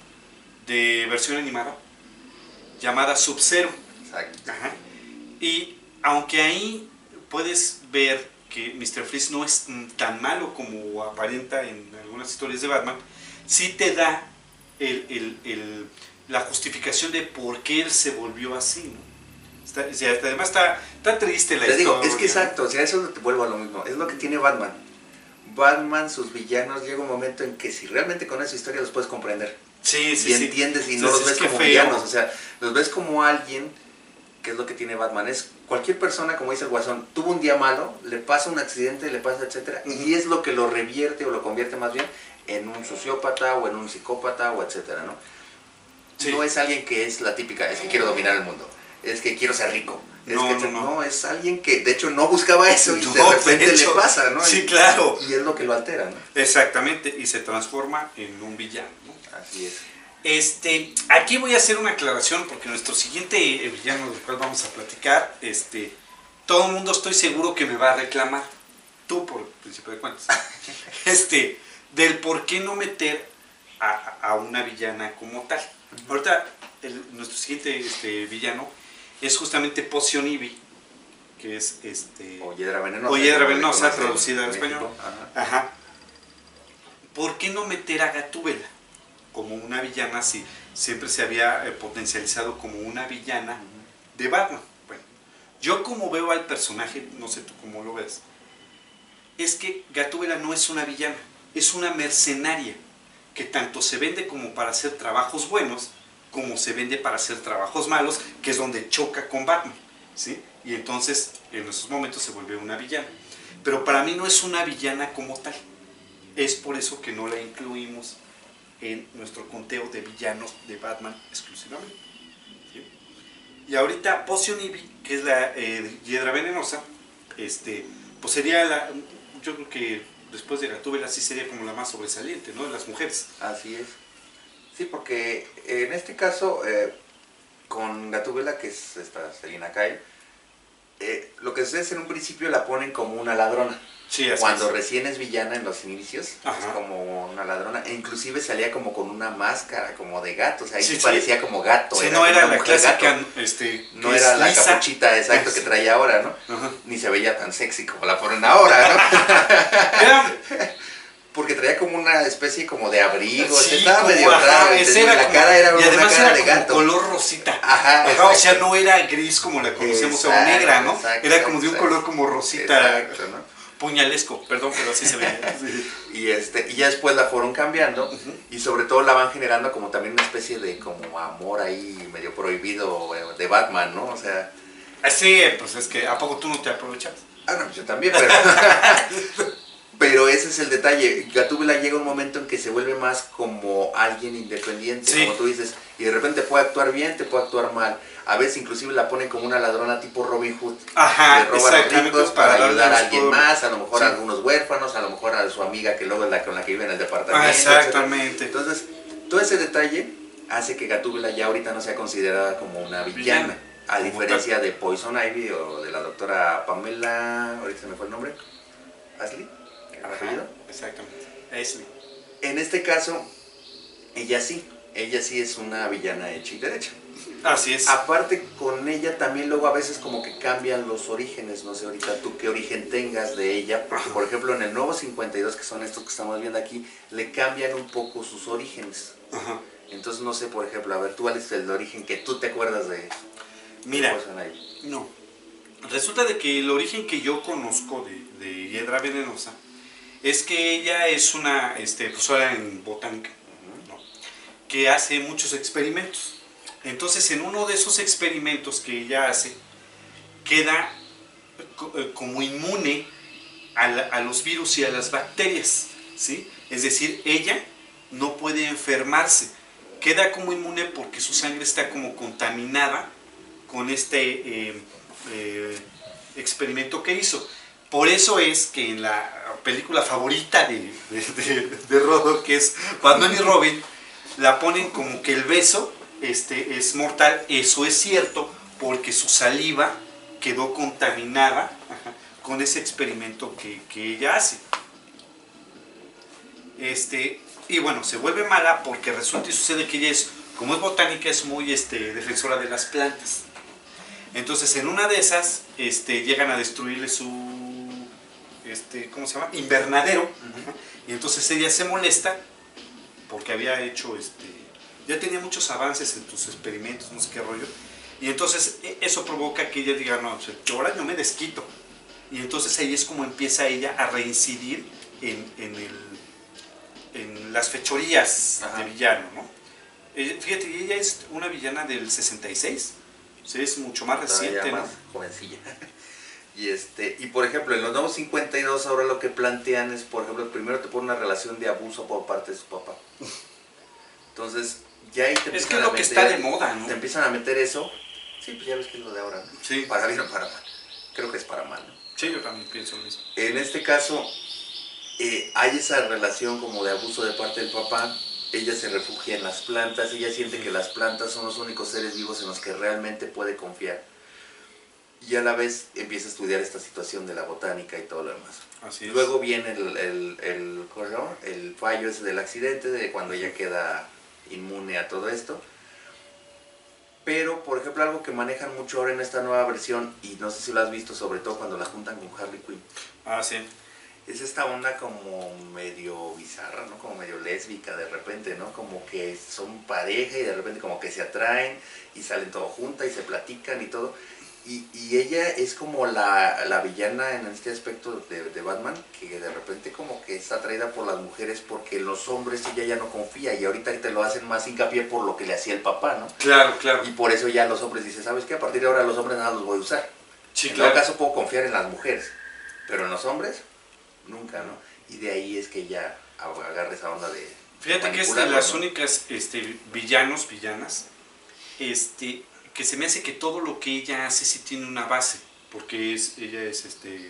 Speaker 2: de versión animada llamada Sub-Zero.
Speaker 3: Exacto.
Speaker 2: Ajá. Y aunque ahí puedes ver que mister Freeze no es tan malo como aparenta en algunas historias de Batman, sí te da el, el, el, la justificación de por qué él se volvió así, ¿no? Está, o sea, además está, está triste la
Speaker 3: Te digo,
Speaker 2: historia.
Speaker 3: es que exacto, o sea, eso te vuelvo a lo mismo, es lo que tiene Batman. Batman, sus villanos, llega un momento en que si realmente con esa historia los puedes comprender.
Speaker 2: Sí, sí,
Speaker 3: y
Speaker 2: sí.
Speaker 3: entiendes y
Speaker 2: Sí,
Speaker 3: no
Speaker 2: sí,
Speaker 3: los
Speaker 2: es
Speaker 3: ves
Speaker 2: que
Speaker 3: como
Speaker 2: feo.
Speaker 3: villanos, o sea, los ves como alguien, que es lo que tiene Batman, es cualquier persona, como dice el Guasón, tuvo un día malo, le pasa un accidente, le pasa etcétera,
Speaker 2: Uh-huh.
Speaker 3: y es lo que lo revierte o lo convierte más bien en un sociópata o en un psicópata o etcétera, ¿no?
Speaker 2: Sí.
Speaker 3: No es alguien que es la típica, es que quiero dominar el mundo, es que quiero ser rico, es
Speaker 2: No,
Speaker 3: que
Speaker 2: no, no.
Speaker 3: no, es alguien que de hecho no buscaba eso y
Speaker 2: No,
Speaker 3: de repente
Speaker 2: de hecho,
Speaker 3: le pasa, ¿no?
Speaker 2: sí,
Speaker 3: Y-
Speaker 2: claro.
Speaker 3: Y es lo que lo altera, ¿no?
Speaker 2: Exactamente, y se transforma en un villano, ¿no?
Speaker 3: Así es.
Speaker 2: Este, aquí voy a hacer una aclaración porque nuestro siguiente eh, villano del cual vamos a platicar, este, todo el mundo estoy seguro que me va a reclamar, tú por principio de cuentas, este, del por qué no meter a, a una villana como tal. Ahorita el- nuestro siguiente este, villano es justamente Poison Ivy, que es este,
Speaker 3: O hiedra venenosa.
Speaker 2: o hiedra
Speaker 3: como le
Speaker 2: venenosa,
Speaker 3: conocen
Speaker 2: traducida al
Speaker 3: en México.
Speaker 2: español.
Speaker 3: Ajá.
Speaker 2: Ajá. ¿Por qué no meter a Gatúbela como una villana si siempre se había eh, potencializado como una villana de Batman? Bueno, yo como veo al personaje, no sé tú cómo lo ves, es que Gatúbela no es una villana, es una mercenaria que tanto se vende como para hacer trabajos buenos, como se vende para hacer trabajos malos, que es donde choca con Batman, ¿sí? Y entonces en esos momentos se vuelve una villana. Pero para mí no es una villana como tal. Es por eso que no la incluimos en nuestro conteo de villanos de Batman exclusivamente. ¿Sí? Y ahorita Poison Ivy, que es la eh, hiedra venenosa, este, pues sería la, yo creo que después de Gatúbela sí sería como la más sobresaliente, ¿no? De las mujeres.
Speaker 3: Así es. Sí, porque en este caso, eh, con Gatúbela, que es esta Selina Kyle, eh, lo que sucede es que en un principio la ponen como una ladrona.
Speaker 2: Sí, así
Speaker 3: Cuando
Speaker 2: es.
Speaker 3: recién es villana en los inicios,
Speaker 2: Ajá.
Speaker 3: es como una ladrona. E inclusive salía como con una máscara, como de gato. O sea, ahí
Speaker 2: Sí,
Speaker 3: sí,
Speaker 2: sí.
Speaker 3: parecía como gato.
Speaker 2: Sí,
Speaker 3: era
Speaker 2: no
Speaker 3: como
Speaker 2: era
Speaker 3: una
Speaker 2: la
Speaker 3: mujer
Speaker 2: clásica,
Speaker 3: gato.
Speaker 2: este,
Speaker 3: No
Speaker 2: que
Speaker 3: era
Speaker 2: es
Speaker 3: la
Speaker 2: lisa.
Speaker 3: capuchita exacto
Speaker 2: Ah,
Speaker 3: que
Speaker 2: sí.
Speaker 3: trae ahora, ¿no?
Speaker 2: Ajá.
Speaker 3: Ni se veía tan sexy como la ponen ahora, ¿no?
Speaker 2: Era,
Speaker 3: Porque traía como una especie como de abrigo,
Speaker 2: sí,
Speaker 3: estaba
Speaker 2: como,
Speaker 3: medio
Speaker 2: ajá,
Speaker 3: raro.
Speaker 2: ese
Speaker 3: entonces,
Speaker 2: era
Speaker 3: la
Speaker 2: como-
Speaker 3: cara era
Speaker 2: y
Speaker 3: una
Speaker 2: además
Speaker 3: cara
Speaker 2: era
Speaker 3: de
Speaker 2: como
Speaker 3: gato.
Speaker 2: color rosita.
Speaker 3: Ajá,
Speaker 2: Ajá, o sea,
Speaker 3: exacto.
Speaker 2: no era gris como la conocemos o
Speaker 3: Exacto,
Speaker 2: negra, ¿no?
Speaker 3: exacto,
Speaker 2: Era como de un
Speaker 3: exacto.
Speaker 2: color como rosita,
Speaker 3: Exacto, ¿no?
Speaker 2: puñalesco, perdón, pero así se veía. Sí.
Speaker 3: Y, este, y ya después la fueron cambiando
Speaker 2: Ujú.
Speaker 3: y sobre todo la van generando como también una especie de como amor ahí medio prohibido eh, de Batman, ¿no? O sea,
Speaker 2: Así, pues es que, ¿a poco tú no te aprovechas?
Speaker 3: ah, no, yo también, pero... pero ese es el detalle. Gatúbela llega un momento en que se vuelve más como alguien independiente,
Speaker 2: Sí.
Speaker 3: como tú dices, y de repente puede actuar bien, te puede actuar mal. A veces inclusive la ponen como una ladrona tipo Robin Hood.
Speaker 2: Ajá,
Speaker 3: Le roba a los
Speaker 2: exactamente,
Speaker 3: ricos
Speaker 2: para
Speaker 3: para
Speaker 2: darle
Speaker 3: ayudar
Speaker 2: a
Speaker 3: a
Speaker 2: los
Speaker 3: alguien
Speaker 2: pobres.
Speaker 3: más, a lo mejor
Speaker 2: Sí.
Speaker 3: a algunos huérfanos, a lo mejor a su amiga que luego es la con la que vive en el departamento.
Speaker 2: Ah,
Speaker 3: etcétera.
Speaker 2: exactamente.
Speaker 3: Entonces, todo ese detalle hace que Gatúbela ya ahorita no sea considerada como una villana.
Speaker 2: Villana,
Speaker 3: A
Speaker 2: como
Speaker 3: diferencia de Poison Ivy o de la doctora Pamela, ahorita se me fue el nombre, Ashley, ¿el
Speaker 2: Ajá,
Speaker 3: apellido?
Speaker 2: exactamente. Ashley.
Speaker 3: En este caso, ella sí, ella sí es una villana hecha y derecha.
Speaker 2: Así es.
Speaker 3: Aparte con ella también luego a veces como que cambian los orígenes, no sé ahorita tú qué origen tengas de ella, porque por ejemplo en el nuevo cincuenta y dos, que son estos que estamos viendo aquí, le cambian un poco sus orígenes.
Speaker 2: Ajá.
Speaker 3: Entonces no sé, por ejemplo, a ver, tú cuál es el origen que tú te acuerdas de...
Speaker 2: Mira,
Speaker 3: de Poison Ivy?
Speaker 2: no. Resulta de que el origen que yo conozco de, de Hiedra Venenosa es que ella es una este, profesora en botánica, ¿no? Que hace muchos experimentos. Entonces, en uno de esos experimentos que ella hace, queda co- eh, como inmune a, la- a los virus y a las bacterias, ¿sí? Es decir, ella no puede enfermarse. Queda como inmune porque su sangre está como contaminada con este eh, eh, experimento que hizo. Por eso es que en la película favorita de, de, de, de Rodo, que es Batman y Robin, la ponen como que el beso este, es mortal. Eso es cierto porque su saliva quedó contaminada, ajá, con ese experimento que, que ella hace. Este, y bueno, se vuelve mala porque resulta y sucede que ella es, como es botánica, es muy este, defensora de las plantas. Entonces, en una de esas, este, llegan a destruirle su, este, ¿cómo se llama? Invernadero. Uh-huh. Y entonces ella se molesta porque había hecho, este, ya tenía muchos avances en sus experimentos, no sé qué rollo. Y entonces eso provoca que ella diga, no, yo ahora yo me desquito. Y entonces ahí es como empieza ella a reincidir en, en, el, en las fechorías, ajá, de villano, ¿no? Ella, fíjate, ella es una villana del sesenta y seis. O sea, es mucho más reciente,
Speaker 3: más
Speaker 2: ¿no?
Speaker 3: Jovencilla. Y, este, y por ejemplo, en los nuevos cincuenta y dos ahora lo que plantean es, por ejemplo, primero te ponen una relación de abuso por parte de su papá. Entonces, ya ahí te empiezan
Speaker 2: es que es lo
Speaker 3: a meter,
Speaker 2: que está de moda, ¿no?
Speaker 3: Te empiezan a meter eso. Sí, pues ya ves que es lo de ahora, ¿no?
Speaker 2: Sí.
Speaker 3: Para bien o para mal. Creo que es para mal, ¿no?
Speaker 2: Sí, yo también pienso lo mismo.
Speaker 3: En este caso, eh, hay esa relación como de abuso de parte del papá. Ella se refugia en las plantas, ella siente que las plantas son los únicos seres vivos en los que realmente puede confiar. Y a la vez empieza a estudiar esta situación de la botánica y todo lo demás.
Speaker 2: Así es.
Speaker 3: Luego viene el, el, el, el fallo ese del accidente, de cuando ella queda inmune a todo esto. Pero, por ejemplo, algo que manejan mucho ahora en esta nueva versión, y no sé si lo has visto, sobre todo cuando la juntan con Harley Quinn.
Speaker 2: Ah, sí.
Speaker 3: Es esta onda como medio bizarra, ¿no? Como medio lésbica de repente, ¿no? Como que son pareja y de repente como que se atraen y salen todo juntas y se platican y todo. Y, y ella es como la, la villana en este aspecto de, de Batman, que de repente como que está atraída por las mujeres porque los hombres ella ya no confía y ahorita te lo hacen más hincapié por lo que le hacía el papá, ¿no?
Speaker 2: Claro, claro.
Speaker 3: Y por eso ya los hombres dicen, ¿sabes qué? A partir de ahora los hombres nada los voy a usar.
Speaker 2: Sí,
Speaker 3: en
Speaker 2: claro.
Speaker 3: todo caso puedo confiar en las mujeres, pero en los hombres, nunca, ¿no? Y de ahí es que ella agarra esa onda de...
Speaker 2: Fíjate que es de las, ¿no?, únicas este, villanos, villanas, este... que se me hace que todo lo que ella hace sí tiene una base, porque es, ella es este,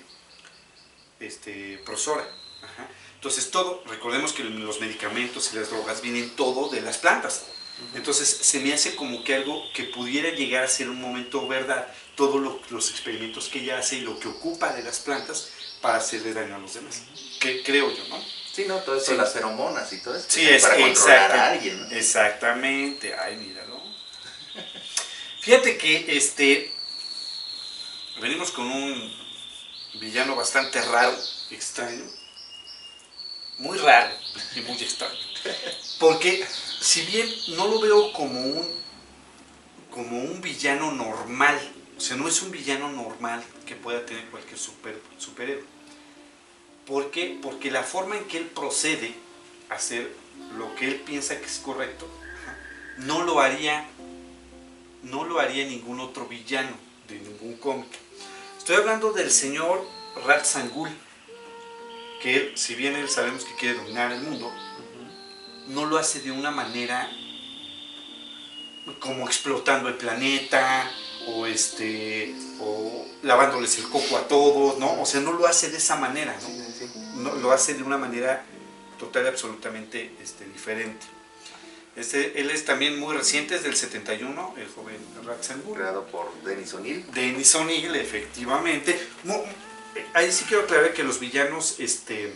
Speaker 2: este, profesora. Ajá. Entonces todo, recordemos que los medicamentos y las drogas vienen todo de las plantas. Uh-huh. Entonces se me hace como que algo que pudiera llegar a ser un momento verdad, todos lo, los experimentos que ella hace y lo que ocupa de las plantas, para hacerle daño a los demás. Que, creo yo, ¿no?
Speaker 3: Sí, no, todo eso,
Speaker 2: sí.
Speaker 3: Las feromonas y todo eso.
Speaker 2: Sí, es
Speaker 3: para controlar a alguien, ¿no?
Speaker 2: Exactamente. Ay, míralo. Fíjate que este venimos con un villano bastante raro, extraño. Muy raro y muy extraño. Porque si bien no lo veo como un como un villano normal, o sea, no es un villano normal que pueda tener cualquier super, superhéroe. ¿Por qué? Porque la forma en que él procede a hacer lo que él piensa que es correcto, no lo haría, no lo haría ningún otro villano de ningún cómic. Estoy hablando del señor Ra's al Ghul, que él, si bien él sabemos que quiere dominar el mundo, no lo hace de una manera como explotando el planeta o este o lavándoles el coco a todos, ¿no? O sea, no lo hace de esa manera, ¿no?
Speaker 3: Sí, sí, sí.
Speaker 2: No, lo hace de una manera total y absolutamente este, diferente. Este, él es también muy reciente, es del setenta y uno, el joven Ra's al Ghul.
Speaker 3: Creado por Denis O'Neill.
Speaker 2: Denis O'Neill, efectivamente. Muy, ahí sí quiero aclarar que los villanos este,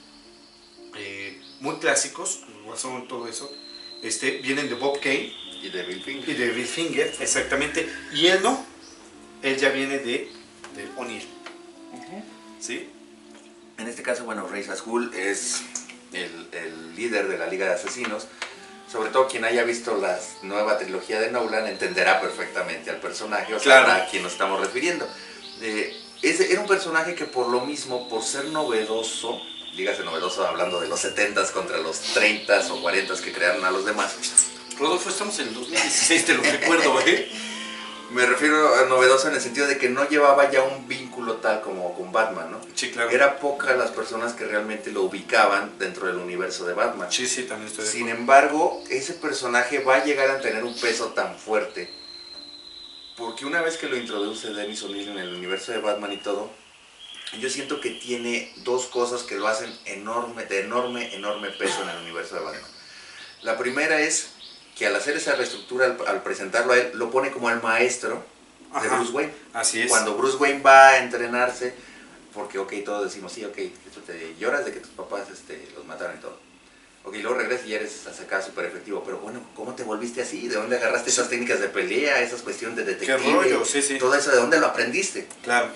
Speaker 2: eh, muy clásicos, Guasón, todo eso, este, vienen de Bob Kane.
Speaker 3: Y de Bill Finger.
Speaker 2: Y de Bill Finger, exactamente. Y él no, él ya viene de, de O'Neill.
Speaker 3: Uh-huh.
Speaker 2: ¿Sí?
Speaker 3: En este caso, bueno, Ra's al Ghul es el, el líder de la Liga de Asesinos. Sobre todo quien haya visto la nueva trilogía de Nolan entenderá perfectamente al personaje, o sea,
Speaker 2: claro.
Speaker 3: a quien nos estamos refiriendo. Eh, ese era un personaje que por lo mismo, por ser novedoso, dígase novedoso hablando de los setentas contra los treintas o cuarentas que crearon a los demás.
Speaker 2: Rodolfo, estamos en el dos mil dieciséis, te lo recuerdo, ¿eh?
Speaker 3: Me refiero a novedoso en el sentido de que no llevaba ya un vínculo tal como con Batman, ¿no?
Speaker 2: Sí, claro.
Speaker 3: Era pocas las personas que realmente lo ubicaban dentro del universo de Batman.
Speaker 2: Sí, sí, también estoy de
Speaker 3: Sin
Speaker 2: acuerdo.
Speaker 3: embargo, ese personaje va a llegar a tener un peso tan fuerte porque una vez que lo introduce Denis O'Neill en el universo de Batman y todo, yo siento que tiene dos cosas que lo hacen enorme, de enorme, enorme peso en el universo de Batman. La primera es que al hacer esa reestructura, al, al presentarlo a él, lo pone como el maestro de
Speaker 2: Ajá,
Speaker 3: Bruce Wayne.
Speaker 2: así es.
Speaker 3: Cuando Bruce Wayne va a entrenarse, porque ok, todos decimos, sí, ok, esto te lloras de que tus papás este, los mataron y todo. Ok, luego regresas y ya eres acá súper efectivo, pero bueno, ¿cómo te volviste así? ¿De dónde agarraste esas técnicas de pelea, esas cuestiones de detective?
Speaker 2: Qué rollo, sí, sí.
Speaker 3: Todo eso, ¿de dónde lo aprendiste?
Speaker 2: Claro.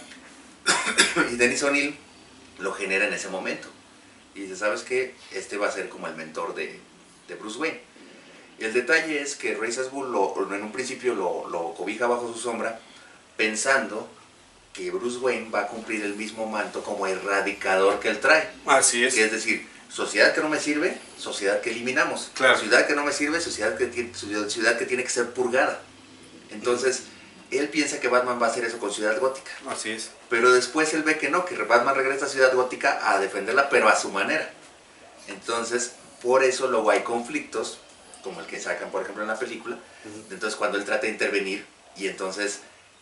Speaker 3: Y Denis O'Neill lo genera en ese momento. Y dice, ¿sabes qué? Este va a ser como el mentor de, de Bruce Wayne. El detalle es que Ra's al Ghul lo, en un principio lo, lo cobija bajo su sombra, pensando que Bruce Wayne va a cumplir el mismo manto como erradicador que él trae.
Speaker 2: Así es.
Speaker 3: Que es decir, sociedad que no me sirve, sociedad que eliminamos.
Speaker 2: Claro.
Speaker 3: Ciudad que no me sirve, sociedad que, tiene, ciudad que tiene que ser purgada. Entonces, él piensa que Batman va a hacer eso con Ciudad Gótica.
Speaker 2: Así es.
Speaker 3: Pero después él ve que no, que Batman regresa a Ciudad Gótica a defenderla, pero a su manera. Entonces, por eso luego hay conflictos, como el que sacan, por ejemplo, en la película. Uh-huh. Entonces, cuando él trata de intervenir y entonces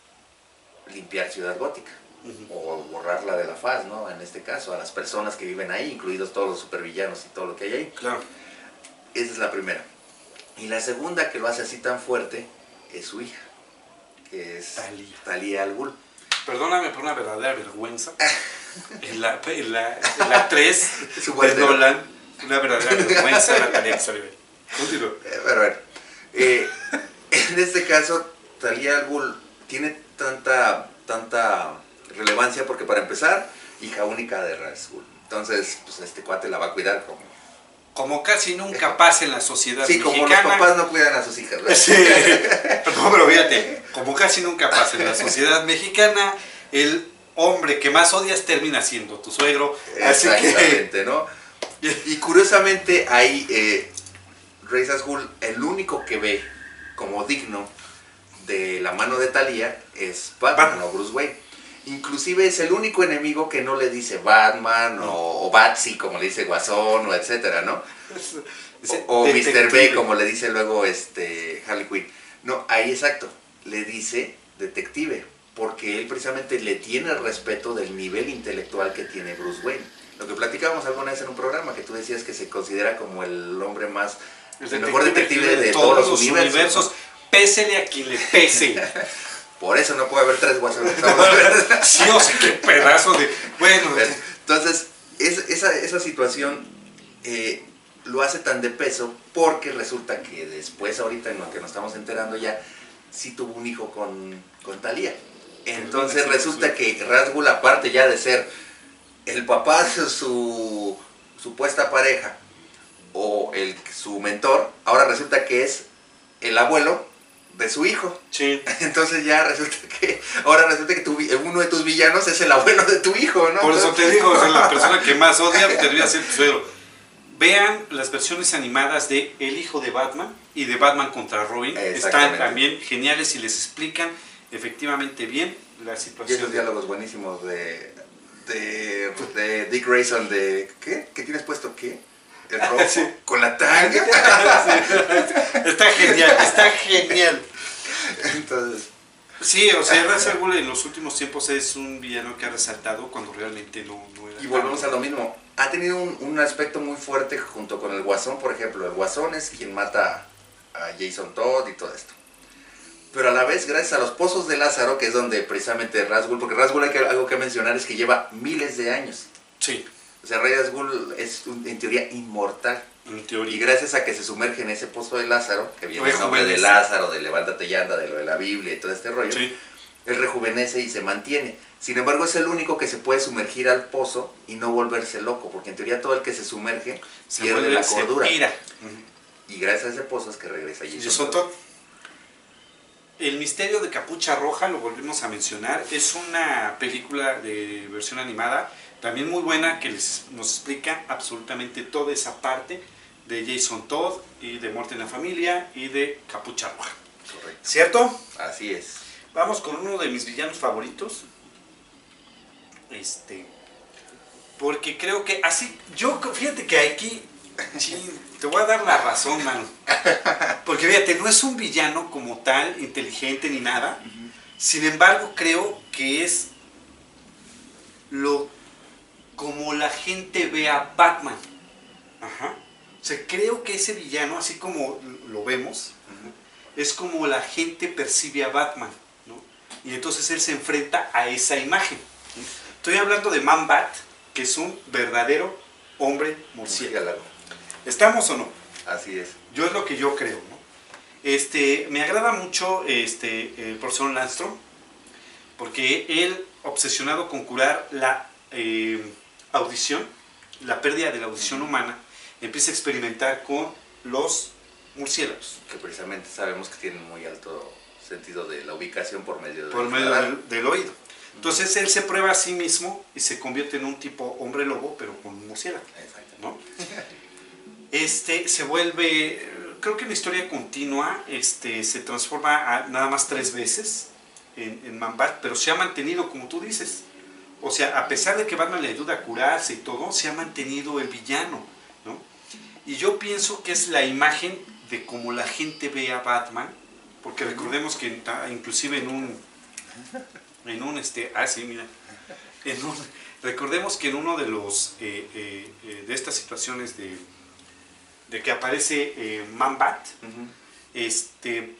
Speaker 3: limpiar Ciudad Gótica. Uh-huh. O borrarla de la faz, ¿no? En este caso, a las personas que viven ahí, incluidos todos los supervillanos y todo lo que hay ahí.
Speaker 2: Claro.
Speaker 3: Esa es la primera. Y la segunda, que lo hace así tan fuerte, es su hija, que es
Speaker 2: Talia,
Speaker 3: Talia al Ghul.
Speaker 2: Perdóname por una verdadera vergüenza. En la en la, en la tres
Speaker 3: de
Speaker 2: Nolan, una verdadera vergüenza la Talia Sullivan. Continúa.
Speaker 3: Eh, pero bueno, eh, en este caso, Talia al Ghul tiene tanta, tanta relevancia porque, para empezar, hija única de Ra's al Ghul. Entonces, pues este cuate la va a cuidar como...
Speaker 2: Como casi nunca pasa en la sociedad
Speaker 3: sí,
Speaker 2: mexicana.
Speaker 3: Sí, como los papás no cuidan a sus hijas, ¿verdad?
Speaker 2: Sí, no, pero fíjate, como casi nunca pasa en la sociedad mexicana, el hombre que más odias termina siendo tu suegro.
Speaker 3: Exactamente,
Speaker 2: que...
Speaker 3: ¿no? Y curiosamente, ahí eh, Ra's al Ghul, el único que ve como digno de la mano de Talia es Batman, Batman. o Bruce Wayne. Inclusive es el único enemigo que no le dice Batman no. o, o Batsy, como le dice Guasón, o etcétera, ¿no? O, o mister B, como le dice luego este Harley Quinn. No, ahí exacto, le dice detective, porque él precisamente le tiene respeto del nivel intelectual que tiene Bruce Wayne. Lo que platicábamos alguna vez en un programa, que tú decías que se considera como el hombre más, el, el mejor detective de, de todos, todos los universos, universos
Speaker 2: ¿no? Pésele a quien le pese.
Speaker 3: Por eso no puede haber tres guasones.
Speaker 2: Sí, o sea, qué pedazo de... Bueno,
Speaker 3: entonces, es, esa, esa situación eh, lo hace tan de peso porque resulta que después, ahorita en lo que nos estamos enterando ya, sí tuvo un hijo con, con Thalía. Entonces resulta que Ra's al Ghul, aparte ya de ser el papá de su supuesta pareja o el, su mentor, ahora resulta que es el abuelo de su hijo.
Speaker 2: Sí.
Speaker 3: Entonces ya resulta que, ahora resulta que tu, uno de tus villanos es el abuelo de tu hijo, ¿no?
Speaker 2: Por eso
Speaker 3: Entonces,
Speaker 2: te digo, o sea, la persona que más odia debería ser tu suegro. Vean las versiones animadas de El hijo de Batman y de Batman contra Robin. Están también geniales y les explican efectivamente bien la situación.
Speaker 3: Y esos diálogos buenísimos de, de, de Dick Grayson de, ¿qué? ¿Qué tienes puesto qué? El rojo, sí. Con la tanga.
Speaker 2: Sí. Está genial, está genial.
Speaker 3: Entonces...
Speaker 2: Sí, o sea, Ra's al Ghul en los últimos tiempos es un villano que ha resaltado cuando realmente no, no era.
Speaker 3: Y volvemos a lo mismo. Ha tenido un, un aspecto muy fuerte junto con el Guasón, por ejemplo. El Guasón es quien mata a Jason Todd y todo esto. Pero a la vez, gracias a los pozos de Lázaro, que es donde precisamente Ra's al Ghul, porque Ra's al Ghul hay que, algo que mencionar es que lleva miles de años.
Speaker 2: Sí.
Speaker 3: O sea, Ra's al Ghul es en teoría inmortal.
Speaker 2: En teoría.
Speaker 3: Y gracias a que se sumerge en ese pozo de Lázaro, que viene el nombre de Lázaro, de Levántate y anda, de lo de la Biblia y todo este rollo, sí. Él rejuvenece y se mantiene. Sin embargo, es el único que se puede sumergir al pozo y no volverse loco, porque en teoría todo el que se sumerge se pierde vuelve, la cordura. Se tira. Y gracias a ese pozo es que regresa Jason Todd.
Speaker 2: El misterio de Capucha Roja, lo volvimos a mencionar, es una película de versión animada, también muy buena, que les, nos explica absolutamente toda esa parte de Jason Todd y de Muerte en la Familia y de Capucha Roja.
Speaker 3: Correcto.
Speaker 2: ¿Cierto?
Speaker 3: Así es.
Speaker 2: Vamos con uno de mis villanos favoritos. Este. Porque creo que así. Yo, fíjate que aquí. Sí, te voy a dar la razón, mano. Porque fíjate, no es un villano como tal, inteligente ni nada. Uh-huh. Sin embargo, creo que es lo como la gente ve a Batman. Ajá. O sea, creo que ese villano, así como lo vemos, uh-huh, es como la gente percibe a Batman. Y entonces él se enfrenta a esa imagen. Estoy hablando de Man-Bat, que es un verdadero hombre murciélago. ¿Estamos o no?
Speaker 3: Así es.
Speaker 2: Yo es lo que yo creo, ¿no? Este, me agrada mucho este, el profesor Landstrom, porque él, obsesionado con curar la eh, audición, la pérdida de la audición humana, empieza a experimentar con los murciélagos.
Speaker 3: Que precisamente sabemos que tienen muy alto sentido de la ubicación por medio del,
Speaker 2: por medio del, del oído. Entonces él se prueba a sí mismo y se convierte en un tipo hombre lobo, pero con un murciélago, ¿no? Este se vuelve, creo que en la historia continua, este se transforma a, nada más tres veces en, en Man-Bat, pero se ha mantenido, como tú dices. O sea, a pesar de que Batman le ayuda a curarse y todo, se ha mantenido el villano, ¿no? Y yo pienso que es la imagen de cómo la gente ve a Batman. Porque recordemos que inclusive en un, en un este, ah sí, mira, en un, recordemos que en uno de los, eh, eh, de estas situaciones de, de que aparece eh, Man-Bat, uh-huh, este,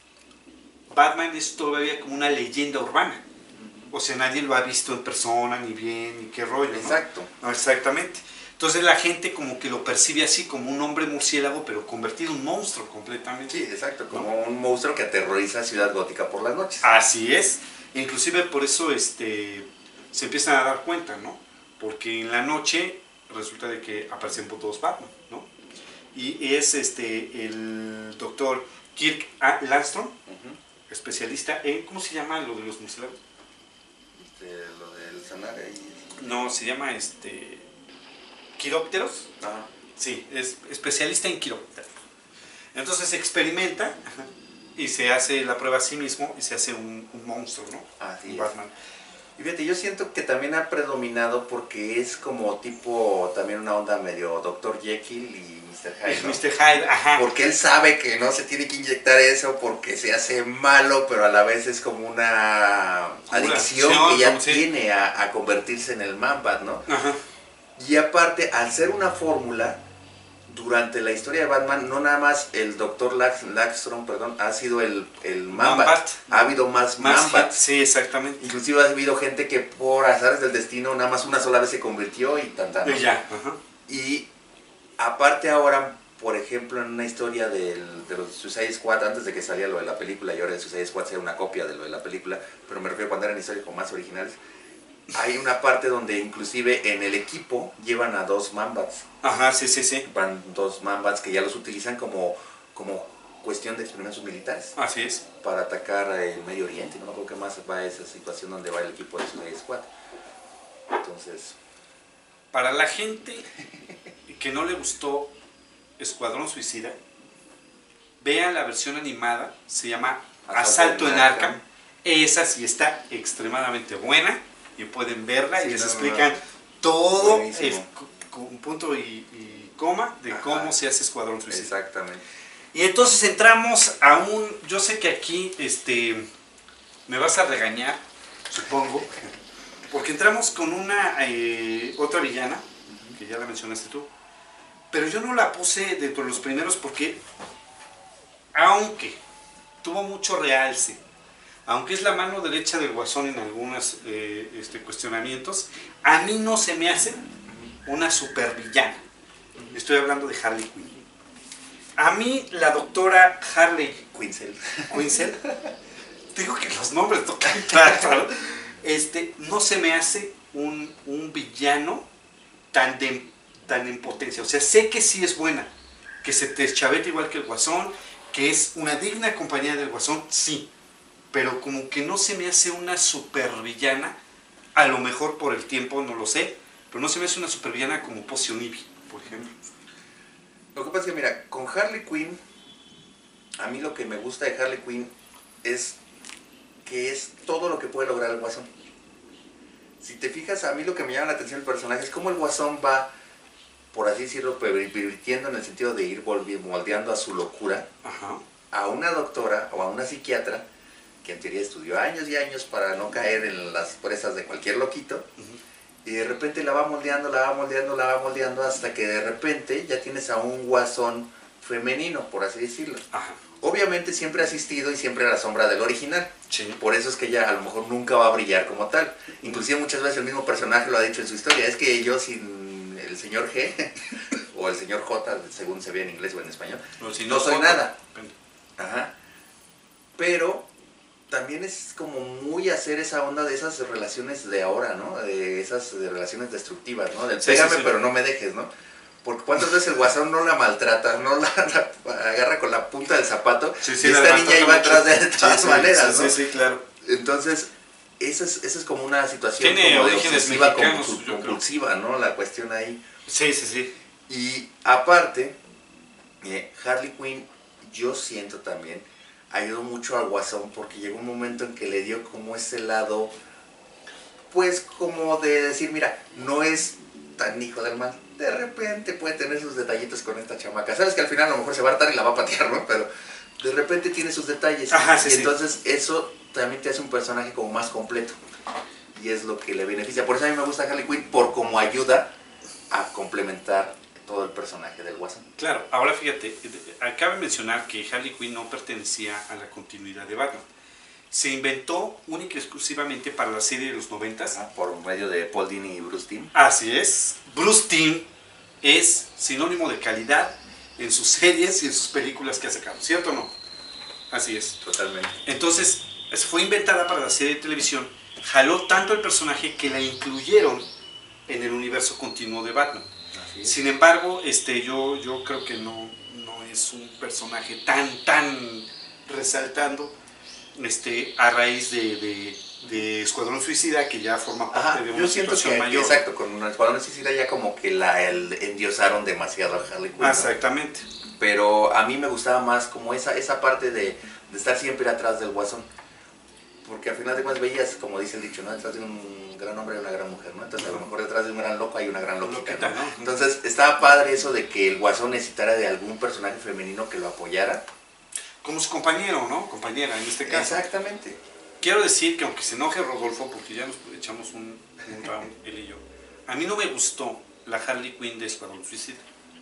Speaker 2: Batman es todavía como una leyenda urbana, o sea, nadie lo ha visto en persona, ni bien, ni qué rollo, ¿no?
Speaker 3: Exacto.
Speaker 2: No, exactamente. Entonces la gente como que lo percibe así, como un hombre murciélago, pero convertido en un monstruo completamente.
Speaker 3: Sí, exacto, como ¿no? Un monstruo que aterroriza a Ciudad Gótica por las noches.
Speaker 2: Así es. Inclusive por eso este, se empiezan a dar cuenta, ¿no? Porque en la noche resulta de que aparecen por todos Batman, ¿no? Y es este, el doctor Kirk Landstrom, uh-huh, especialista en, ¿cómo se llama lo de los murciélagos?
Speaker 3: Este, lo del sanar ahí.
Speaker 2: No, se llama este... quirópteros.
Speaker 3: Ajá.
Speaker 2: Sí, es especialista en quirópteros. Entonces experimenta y se hace la prueba a sí mismo y se hace un, un monstruo, ¿no?
Speaker 3: Así
Speaker 2: un
Speaker 3: es.
Speaker 2: Batman.
Speaker 3: Y fíjate, yo siento que también ha predominado porque es como tipo, también una onda medio doctor Jekyll y mister Hyde, ¿no?
Speaker 2: mister Hyde, ajá.
Speaker 3: Porque él sabe que no se tiene que inyectar eso porque se hace malo, pero a la vez es como una adicción que ya tiene a, a convertirse en el Man-Bat, ¿no?
Speaker 2: Ajá.
Speaker 3: Y aparte, al ser una fórmula, durante la historia de Batman, no nada más el doctor Langstrom, perdón, ha sido el, el Man-Bat.
Speaker 2: Man-Bat.
Speaker 3: Ha habido más, más Man-Bat.
Speaker 2: Sí, exactamente.
Speaker 3: Inclusive ha habido gente que por azares del destino nada más una sola vez se convirtió y tan tan.
Speaker 2: Y ya. Ajá.
Speaker 3: Y aparte ahora, por ejemplo, en una historia del, de los Suicide Squad, antes de que saliera lo de la película, y ahora el Suicide Squad sea una copia de lo de la película, pero me refiero cuando eran historias como más originales, hay una parte donde inclusive en el equipo llevan a dos Man-Bats.
Speaker 2: Ajá, sí, sí, sí.
Speaker 3: Van dos Man-Bats que ya los utilizan como, como cuestión de experimentos militares.
Speaker 2: Así es.
Speaker 3: Para atacar el Medio Oriente. No me acuerdo qué más va esa situación donde va el equipo de Suicide Squad. Entonces...
Speaker 2: Para la gente que no le gustó Escuadrón Suicida, vean la versión animada, se llama Asalto, Asalto en Arkham. Arkham. Esa sí está extremadamente buena. Y pueden verla sí, y les no, explican no, no. todo es, con punto y, y coma de Ajá. cómo se hace Escuadrón Suicida.
Speaker 3: Exactamente.
Speaker 2: Y entonces entramos a un... Yo sé que aquí este, me vas a regañar, supongo, porque entramos con una eh, otra villana, uh-huh. que ya la mencionaste tú, pero yo no la puse dentro de los primeros porque, aunque tuvo mucho realce, aunque es la mano derecha del Guasón en algunos eh, este, cuestionamientos, a mí no se me hace una supervillana. Estoy hablando de Harley Quinn. A mí la doctora Harley
Speaker 3: Quinzel,
Speaker 2: Quinzel digo que los nombres tocan claro, este, no se me hace un, un villano tan, de, tan en potencia. O sea, sé que sí es buena, que se te chaveta igual que el Guasón, que es una digna compañía del Guasón, sí. Pero como que no se me hace una supervillana, a lo mejor por el tiempo, no lo sé, pero no se me hace una supervillana como Poison Ivy, por ejemplo.
Speaker 3: Lo que pasa es que, mira, con Harley Quinn, a mí lo que me gusta de Harley Quinn es que es todo lo que puede lograr el Guasón. Si te fijas, a mí lo que me llama la atención del personaje es cómo el Guasón va, por así decirlo, pervirtiendo en el sentido de ir moldeando a su locura, Ajá. a una doctora o a una psiquiatra, que en teoría estudió años y años para no caer en las presas de cualquier loquito, uh-huh. y de repente la va moldeando, la va moldeando, la va moldeando, hasta que de repente ya tienes a un Guasón femenino, por así decirlo. Ajá. Obviamente siempre ha asistido y siempre a la sombra del original, sí. Por eso es que ella a lo mejor nunca va a brillar como tal. Inclusive muchas veces el mismo personaje lo ha dicho en su historia, es que yo sin el señor G, o el señor J, según se ve en inglés o en español, no, si no, no soy J, nada. Ajá. Pero... también es como muy hacer esa onda de esas relaciones de ahora, ¿no? De esas de relaciones destructivas, ¿no? Del sí, pégame sí, sí, pero no me dejes, ¿no? Porque cuántas veces el Guasón no la maltrata, no la, la agarra con la punta del zapato, sí, sí, y esta niña iba atrás de todas sí, maneras,
Speaker 2: sí,
Speaker 3: ¿no?
Speaker 2: Sí, sí, claro.
Speaker 3: Entonces, esa es, esa es como una situación
Speaker 2: tiene
Speaker 3: como de
Speaker 2: orígenes
Speaker 3: obsesiva,
Speaker 2: mexicanos,
Speaker 3: compulsiva, ¿no? La cuestión ahí.
Speaker 2: Sí, sí, sí.
Speaker 3: Y aparte, eh, Harley Quinn, yo siento también, ayudó mucho al Guasón porque llegó un momento en que le dio como ese lado, pues como de decir, mira, no es tan hijo del mal, de repente puede tener sus detallitos con esta chamaca, sabes que al final a lo mejor se va a hartar y la va a patear, ¿no? Pero de repente tiene sus detalles. Ajá, sí, y sí. Entonces eso también te hace un personaje como más completo y es lo que le beneficia. Por eso a mí me gusta Harley Quinn, por cómo ayuda a complementar todo el personaje del Guasón.
Speaker 2: Claro, ahora fíjate, cabe mencionar que Harley Quinn no pertenecía a la continuidad de Batman. Se inventó única y exclusivamente para la serie de los noventas.
Speaker 3: Ah, por medio de Paul Dini y Bruce Timm.
Speaker 2: Así es. Bruce Timm es sinónimo de calidad en sus series y en sus películas que ha sacado, ¿cierto o no? Así es.
Speaker 3: Totalmente.
Speaker 2: Entonces, fue inventada para la serie de televisión, jaló tanto el personaje que la incluyeron en el universo continuo de Batman. Sin embargo, este, yo, yo creo que no, no es un personaje tan, tan resaltando este, a raíz de, de, de Escuadrón Suicida, que ya forma parte Ajá, de una situación
Speaker 3: que,
Speaker 2: mayor.
Speaker 3: Exacto, con Escuadrón Suicida ya como que la el, endiosaron demasiado a Harley Quinn.
Speaker 2: Exactamente.
Speaker 3: ¿No? Pero a mí me gustaba más como esa, esa parte de, de estar siempre atrás del Guasón. Porque al final de cuentas veías, como dice el dicho, ¿no? Detrás de un gran hombre hay una gran mujer, ¿no? Entonces a lo mejor detrás de un gran loco hay una gran loquita, ¿no? Entonces estaba padre eso de que el Guasón necesitara de algún personaje femenino que lo apoyara.
Speaker 2: Como su compañero, ¿no? Compañera en este caso.
Speaker 3: Exactamente.
Speaker 2: Quiero decir que aunque se enoje Rodolfo, porque ya nos echamos un, un round él y yo, a mí no me gustó la Harley Quinn de Escuadrón Suicida.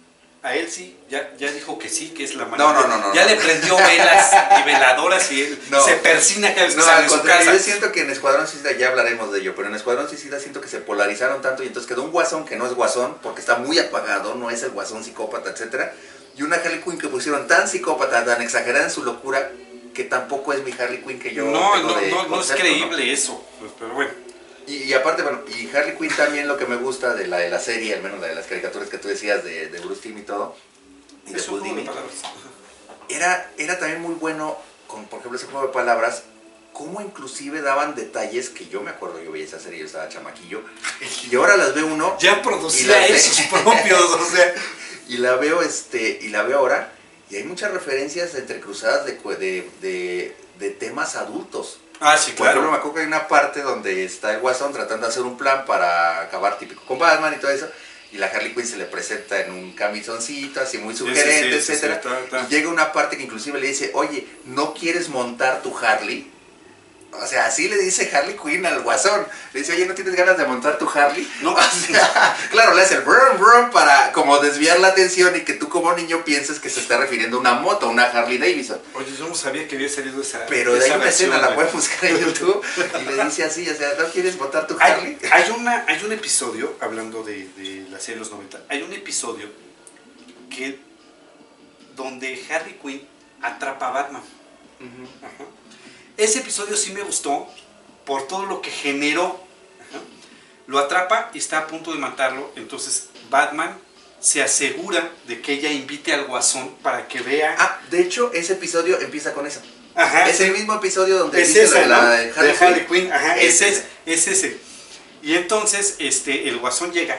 Speaker 2: a él sí, ya, ya dijo que sí, que es la
Speaker 3: mano. No, no, no, no.
Speaker 2: Ya
Speaker 3: no.
Speaker 2: le prendió velas y veladoras y él no, se persina cada vez que
Speaker 3: no,
Speaker 2: sale de su casa.
Speaker 3: Yo siento que en Escuadrón Suicida, ya hablaremos de ello, pero en Escuadrón Suicida siento que se polarizaron tanto y entonces quedó un Guasón que no es Guasón, porque está muy apagado, no es el Guasón psicópata, etcétera. Y una Harley Quinn que pusieron tan psicópata, tan exagerada en su locura, que tampoco es mi Harley Quinn que yo
Speaker 2: No,
Speaker 3: tengo
Speaker 2: no,
Speaker 3: de
Speaker 2: no, no es creíble,
Speaker 3: ¿no?
Speaker 2: Eso, pues, pero bueno.
Speaker 3: Y, y aparte, bueno, y Harley Quinn también lo que me gusta de la de la serie, al menos la de las caricaturas que tú decías de, de Bruce Timm y todo, y de Houdini, era, era también muy bueno, con por ejemplo ese juego de palabras, cómo inclusive daban detalles que yo me acuerdo, yo veía esa serie, yo estaba chamaquillo, y ahora las ve uno...
Speaker 2: Ya producía esos propios, o sea...
Speaker 3: Y la veo, este, y la veo ahora, y hay muchas referencias entrecruzadas de, de, de, de temas adultos.
Speaker 2: Ah, sí, claro.
Speaker 3: Por ejemplo, me acuerdo que hay una parte donde está el Guasón tratando de hacer un plan para acabar típico con Batman y todo eso, y la Harley Quinn se le presenta en un camisoncito, así muy sugerente, sí, sí, etcétera. Sí, sí, está, está. Y llega una parte que inclusive le dice, oye, ¿no quieres montar tu Harley? O sea, así le dice Harley Quinn al Guasón. Le dice, oye, ¿no tienes ganas de montar tu Harley? No. O sea, claro, le hace el brum brum para como desviar la atención y que tú como niño pienses que se está refiriendo a una moto, a una Harley Davidson.
Speaker 2: Oye, yo no sabía que había salido esa...
Speaker 3: Pero de ahí una escena, la puedes buscar en YouTube y le dice así, o sea, ¿no quieres montar tu Harley?
Speaker 2: Hay, hay, una, hay un episodio, hablando de, de la serie de los noventa, hay un episodio que donde Harley Quinn atrapa a Batman. Uh-huh. Ajá. Ese episodio sí me gustó por todo lo que generó. Ajá. Lo atrapa y está a punto de matarlo. Entonces Batman se asegura de que ella invite al Guasón para que vea.
Speaker 3: Ah, de hecho, ese episodio empieza con eso.
Speaker 2: Ajá.
Speaker 3: Es el mismo episodio donde
Speaker 2: es
Speaker 3: dice
Speaker 2: esa,
Speaker 3: de
Speaker 2: la,
Speaker 3: ¿no?
Speaker 2: de Harley, de Harley Quinn. Ajá,
Speaker 3: es,
Speaker 2: es, es, es ese. Y entonces este, el Guasón llega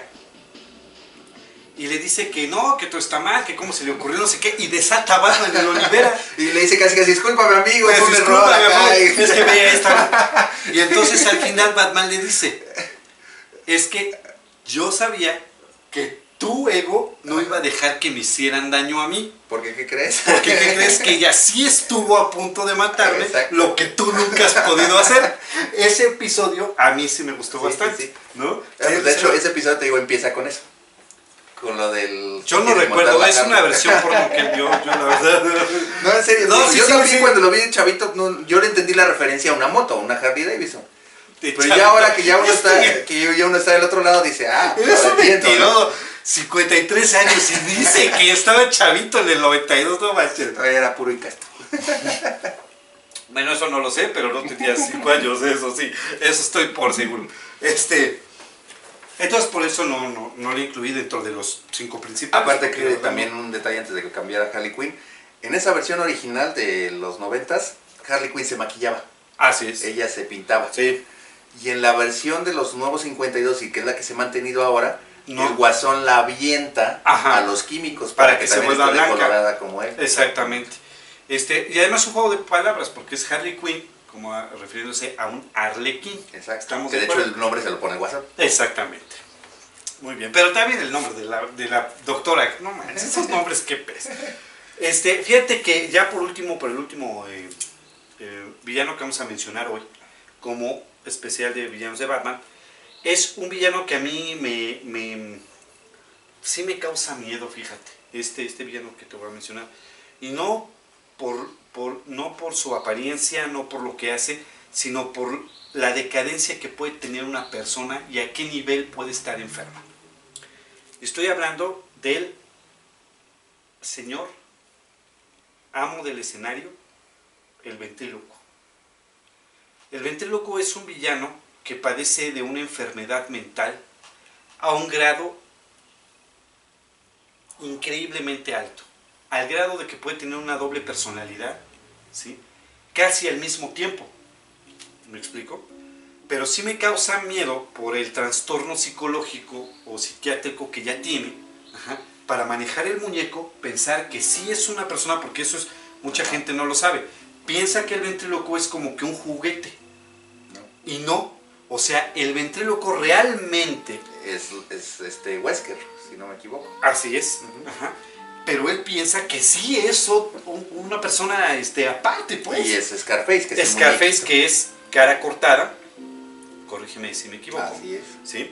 Speaker 2: y le dice que no, que todo está mal, que cómo se le ocurrió, no sé qué, y desata a Batman y lo libera.
Speaker 3: Y le dice casi casi, discúlpame amigo,
Speaker 2: pues,
Speaker 3: es un error acá.
Speaker 2: Y... es que ve esta. Y entonces al final Batman le dice, es que yo sabía que tu ego no iba a dejar que me hicieran daño a mí.
Speaker 3: ¿Por qué? ¿Qué crees?
Speaker 2: Porque ¿qué crees? Que ella sí estuvo a punto de matarme. Exacto. Lo que tú nunca has podido hacer. Ese episodio a mí sí me gustó sí, bastante. Sí, sí. ¿No?
Speaker 3: De hecho, hecho, ese episodio, te digo, empieza con eso. Con lo del...
Speaker 2: Yo no recuerdo, es una versión porno que él vio, yo la verdad...
Speaker 3: No, en serio, no, sí, yo sí, también sí. Cuando lo vi de chavito, no, yo le entendí la referencia a una moto, a una Harley Davidson. De Pero chavito. Ya ahora que ya uno está que ya uno está del otro lado, dice, ah,
Speaker 2: pues es un mentiroso, ¿no? cincuenta y tres años y dice que estaba chavito en el noventa y dos, no manches.
Speaker 3: Todavía era puro y casto.
Speaker 2: Bueno, eso no lo sé, pero no tenía cinco años, eso sí, eso estoy por seguro. Este... Entonces por eso no, no, no le incluí dentro de los cinco principales.
Speaker 3: Aparte que también un detalle antes de que cambiara Harley Quinn. En esa versión original de los noventas, Harley Quinn se maquillaba.
Speaker 2: Así es.
Speaker 3: Ella se pintaba.
Speaker 2: Sí.
Speaker 3: Y en la versión de los nuevos cincuenta y dos, y que es la que se ha mantenido ahora, no. El Guasón la avienta Ajá. a los químicos
Speaker 2: para, para que, que se vuelva blanca.
Speaker 3: Colorada como él.
Speaker 2: Exactamente. Este, y además un juego de palabras, porque es Harley Quinn, como a, refiriéndose a un arlequín.
Speaker 3: Exacto. ¿Estamos que de, de hecho el nombre se lo pone el Guasón.
Speaker 2: Exactamente. Muy bien. Pero también el nombre de la, de la doctora. No manches, esos nombres qué pesa. Este, fíjate que ya por último, por el último eh, eh, villano que vamos a mencionar hoy, como especial de villanos de Batman, es un villano que a mí me, me sí me causa miedo, fíjate. Este, este villano que te voy a mencionar. Y no por, por, no por su apariencia, no por lo que hace, sino por la decadencia que puede tener una persona y a qué nivel puede estar enferma. Estoy hablando del señor amo del escenario, el ventríloco. El ventríloco es un villano que padece de una enfermedad mental a un grado increíblemente alto, al grado de que puede tener una doble personalidad, ¿sí? Casi al mismo tiempo. ¿Me explico? Pero sí me causa miedo por el trastorno psicológico o psiquiátrico que ya tiene, ajá, para manejar el muñeco, pensar que sí es una persona, porque eso es, mucha gente no lo sabe. Piensa que el ventríloco es como que un juguete. No. Y no. O sea, el ventríloco realmente...
Speaker 3: Es, es este Wesker, si no me equivoco.
Speaker 2: Así es. Uh-huh. Ajá. Pero él piensa que sí es una persona este, aparte, pues.
Speaker 3: Y es Scarface, que es
Speaker 2: Scarface, que es cara cortada. Corrígeme si me equivoco.
Speaker 3: Así es.
Speaker 2: ¿Sí?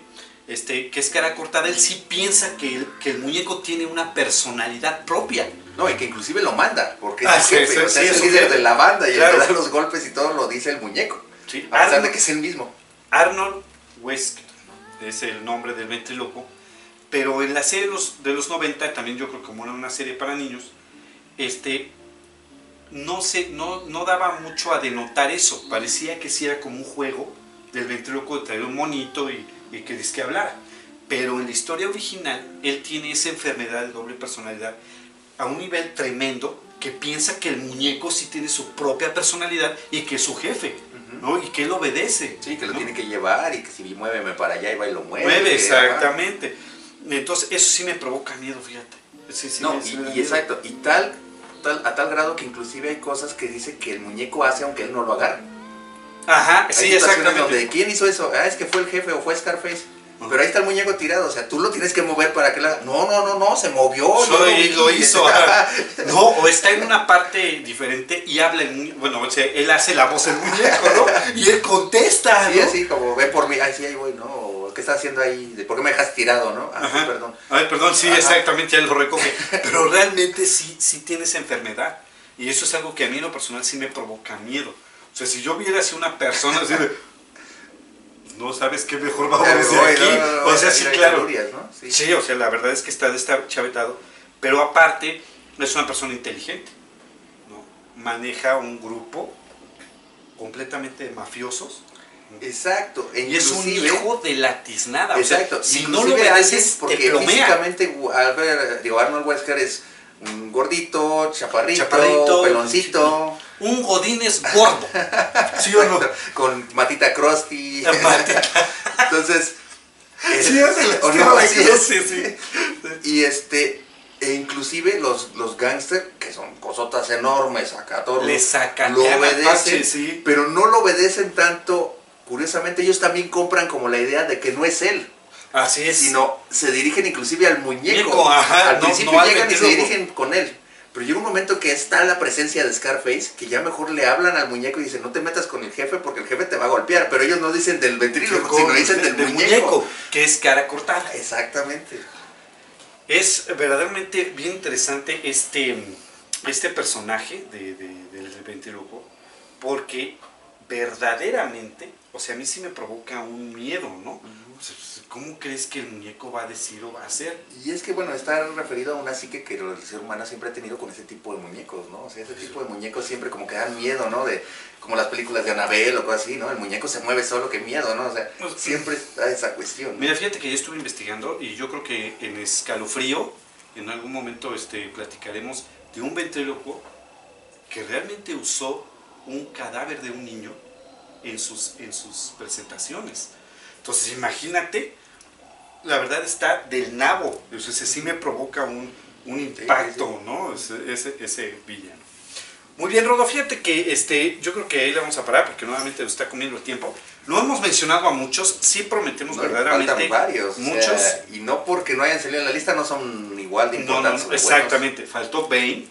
Speaker 2: este, que es cara cortada, él sí piensa que el, que el muñeco tiene una personalidad propia.
Speaker 3: No, y que inclusive lo manda, porque es
Speaker 2: Ah,
Speaker 3: el
Speaker 2: sí,
Speaker 3: jefe,
Speaker 2: sí,
Speaker 3: o sea,
Speaker 2: sí,
Speaker 3: es
Speaker 2: es
Speaker 3: el
Speaker 2: un
Speaker 3: líder
Speaker 2: jefe.
Speaker 3: de la banda y
Speaker 2: Claro.
Speaker 3: el que da los golpes y todo lo dice el muñeco.
Speaker 2: Sí,
Speaker 3: A pesar
Speaker 2: Arnold,
Speaker 3: de que es el mismo.
Speaker 2: Arnold Wesker es el nombre del ventríloco, pero en la serie de los, de los noventa, también yo creo que como era una serie para niños, este, no, se, no, no daba mucho a denotar eso, parecía que sí era como un juego del ventríloco de traer un monito y, y que dice que hablara, pero en la historia original él tiene esa enfermedad de doble personalidad a un nivel tremendo, que piensa que el muñeco sí tiene su propia personalidad y que es su jefe, ¿no? Y que él obedece.
Speaker 3: Sí, que lo
Speaker 2: ¿no?
Speaker 3: tiene que llevar y que si muéveme para allá y va y lo mueve.
Speaker 2: Mueve,
Speaker 3: que,
Speaker 2: exactamente. Entonces, eso sí me provoca miedo, fíjate. Sí, sí,
Speaker 3: no,
Speaker 2: me- sí
Speaker 3: y,
Speaker 2: me da
Speaker 3: y
Speaker 2: miedo.
Speaker 3: exacto, y tal, tal, a tal grado que inclusive hay cosas que dice que el muñeco hace aunque él no lo agarre.
Speaker 2: Ajá,
Speaker 3: Hay
Speaker 2: sí,
Speaker 3: situaciones
Speaker 2: exactamente.
Speaker 3: donde, ¿quién hizo eso? Ah, es que fue el jefe o fue Scarface. Pero ahí está el muñeco tirado, o sea, tú lo tienes que mover para que la... No, no, no, no, se movió. yo
Speaker 2: Soy-
Speaker 3: vi.
Speaker 2: lo hizo. ajá. No, o está en una parte diferente y habla el muñeco. Bueno, o sea, él hace la voz del muñeco, ¿no? Y él contesta,
Speaker 3: Sí,
Speaker 2: ¿no?
Speaker 3: así como, ven por mí, ay, sí, ahí voy, ¿no? O, ¿qué estás haciendo ahí? ¿Por qué me dejas tirado, no? Ah, sí,
Speaker 2: Ajá.
Speaker 3: perdón.
Speaker 2: Ay, perdón, sí,
Speaker 3: Ajá.
Speaker 2: exactamente, ya lo recoge. Pero realmente sí, sí tiene esa enfermedad. Y eso es algo que a mí en lo personal sí me provoca miedo. O sea, si yo viera así una persona así de... No sabes qué mejor vamos
Speaker 3: Ya
Speaker 2: a
Speaker 3: me
Speaker 2: decir
Speaker 3: voy,
Speaker 2: aquí.
Speaker 3: no, no, no,
Speaker 2: o sea,
Speaker 3: ahí
Speaker 2: sí,
Speaker 3: hay
Speaker 2: claro.
Speaker 3: calurias, ¿no? Sí.
Speaker 2: Sí, o sea, la verdad es que está deschavetado. Pero aparte, es una persona inteligente, ¿no? Maneja un grupo completamente de mafiosos.
Speaker 3: Exacto. E
Speaker 2: Y es un
Speaker 3: inclusive-
Speaker 2: hijo de la tiznada.
Speaker 3: Exacto.
Speaker 2: O sea, si no lo
Speaker 3: Inclusive
Speaker 2: obedeces,
Speaker 3: alguien,
Speaker 2: te
Speaker 3: porque
Speaker 2: plomea.
Speaker 3: físicamente Albert, digo, Arnold Wesker es un gordito, chaparrito,
Speaker 2: Chaparrito,
Speaker 3: peloncito,
Speaker 2: Un godínez gordo. ¿Sí o no?
Speaker 3: con matita crusty.
Speaker 2: La matita.
Speaker 3: Entonces, es-
Speaker 2: Sí, hace la
Speaker 3: o no,
Speaker 2: esquema de
Speaker 3: así
Speaker 2: cruz,
Speaker 3: es.
Speaker 2: sí, sí.
Speaker 3: Y este, e inclusive los, los gángsters, que son cosotas enormes acá, todos
Speaker 2: Le
Speaker 3: lo
Speaker 2: sacan
Speaker 3: obedecen,
Speaker 2: sí.
Speaker 3: pero no lo obedecen tanto. Curiosamente, ellos también compran como la idea de que no es él,
Speaker 2: Así es.
Speaker 3: sino se dirigen inclusive al muñeco.
Speaker 2: Muñeco, ajá,
Speaker 3: al
Speaker 2: no-
Speaker 3: principio
Speaker 2: no al
Speaker 3: llegan y se
Speaker 2: ventríloco.
Speaker 3: dirigen con él. Pero llega un momento que está la presencia de Scarface, que ya mejor le hablan al muñeco y dicen, no te metas con el jefe porque el jefe te va a golpear. Pero ellos no dicen del ventríloco, sino dicen del, muñeco.
Speaker 2: que es cara cortada.
Speaker 3: Exactamente.
Speaker 2: Es verdaderamente bien interesante este, este personaje de, de, del ventríloco, porque verdaderamente, o sea, a mí sí me provoca un miedo, ¿no? O sea, ¿cómo crees que el muñeco va a decir o va a hacer?
Speaker 3: Y es que, bueno, está referido a una psique que el ser humano siempre ha tenido con ese tipo de muñecos, ¿no? O sea, ese tipo de muñecos siempre como que dan miedo, ¿no? De, como las películas de Annabelle o cosas así, ¿no? El muñeco se mueve solo, qué miedo, ¿no? O sea,
Speaker 2: Pues,
Speaker 3: siempre está esa cuestión, ¿no?
Speaker 2: Mira, fíjate que yo estuve investigando y yo creo que en Escalofrío, en algún momento este, platicaremos de un ventríloco que realmente usó un cadáver de un niño en sus, en sus presentaciones. Entonces, imagínate, la verdad está del nabo. Entonces, sí me provoca un, un impacto,
Speaker 3: sí, sí.
Speaker 2: ¿no? Ese, ese, ese villano. Muy bien, Rodo, fíjate que este, yo creo que ahí le vamos a parar porque nuevamente nos está comiendo el tiempo. No hemos mencionado a muchos, sí prometemos
Speaker 3: No,
Speaker 2: verdaderamente
Speaker 3: faltan varios.
Speaker 2: muchos.
Speaker 3: O sea, y no porque no hayan salido en la lista, no son igual de
Speaker 2: No, no,
Speaker 3: importantes.
Speaker 2: no,
Speaker 3: o de
Speaker 2: exactamente. Faltó Bane.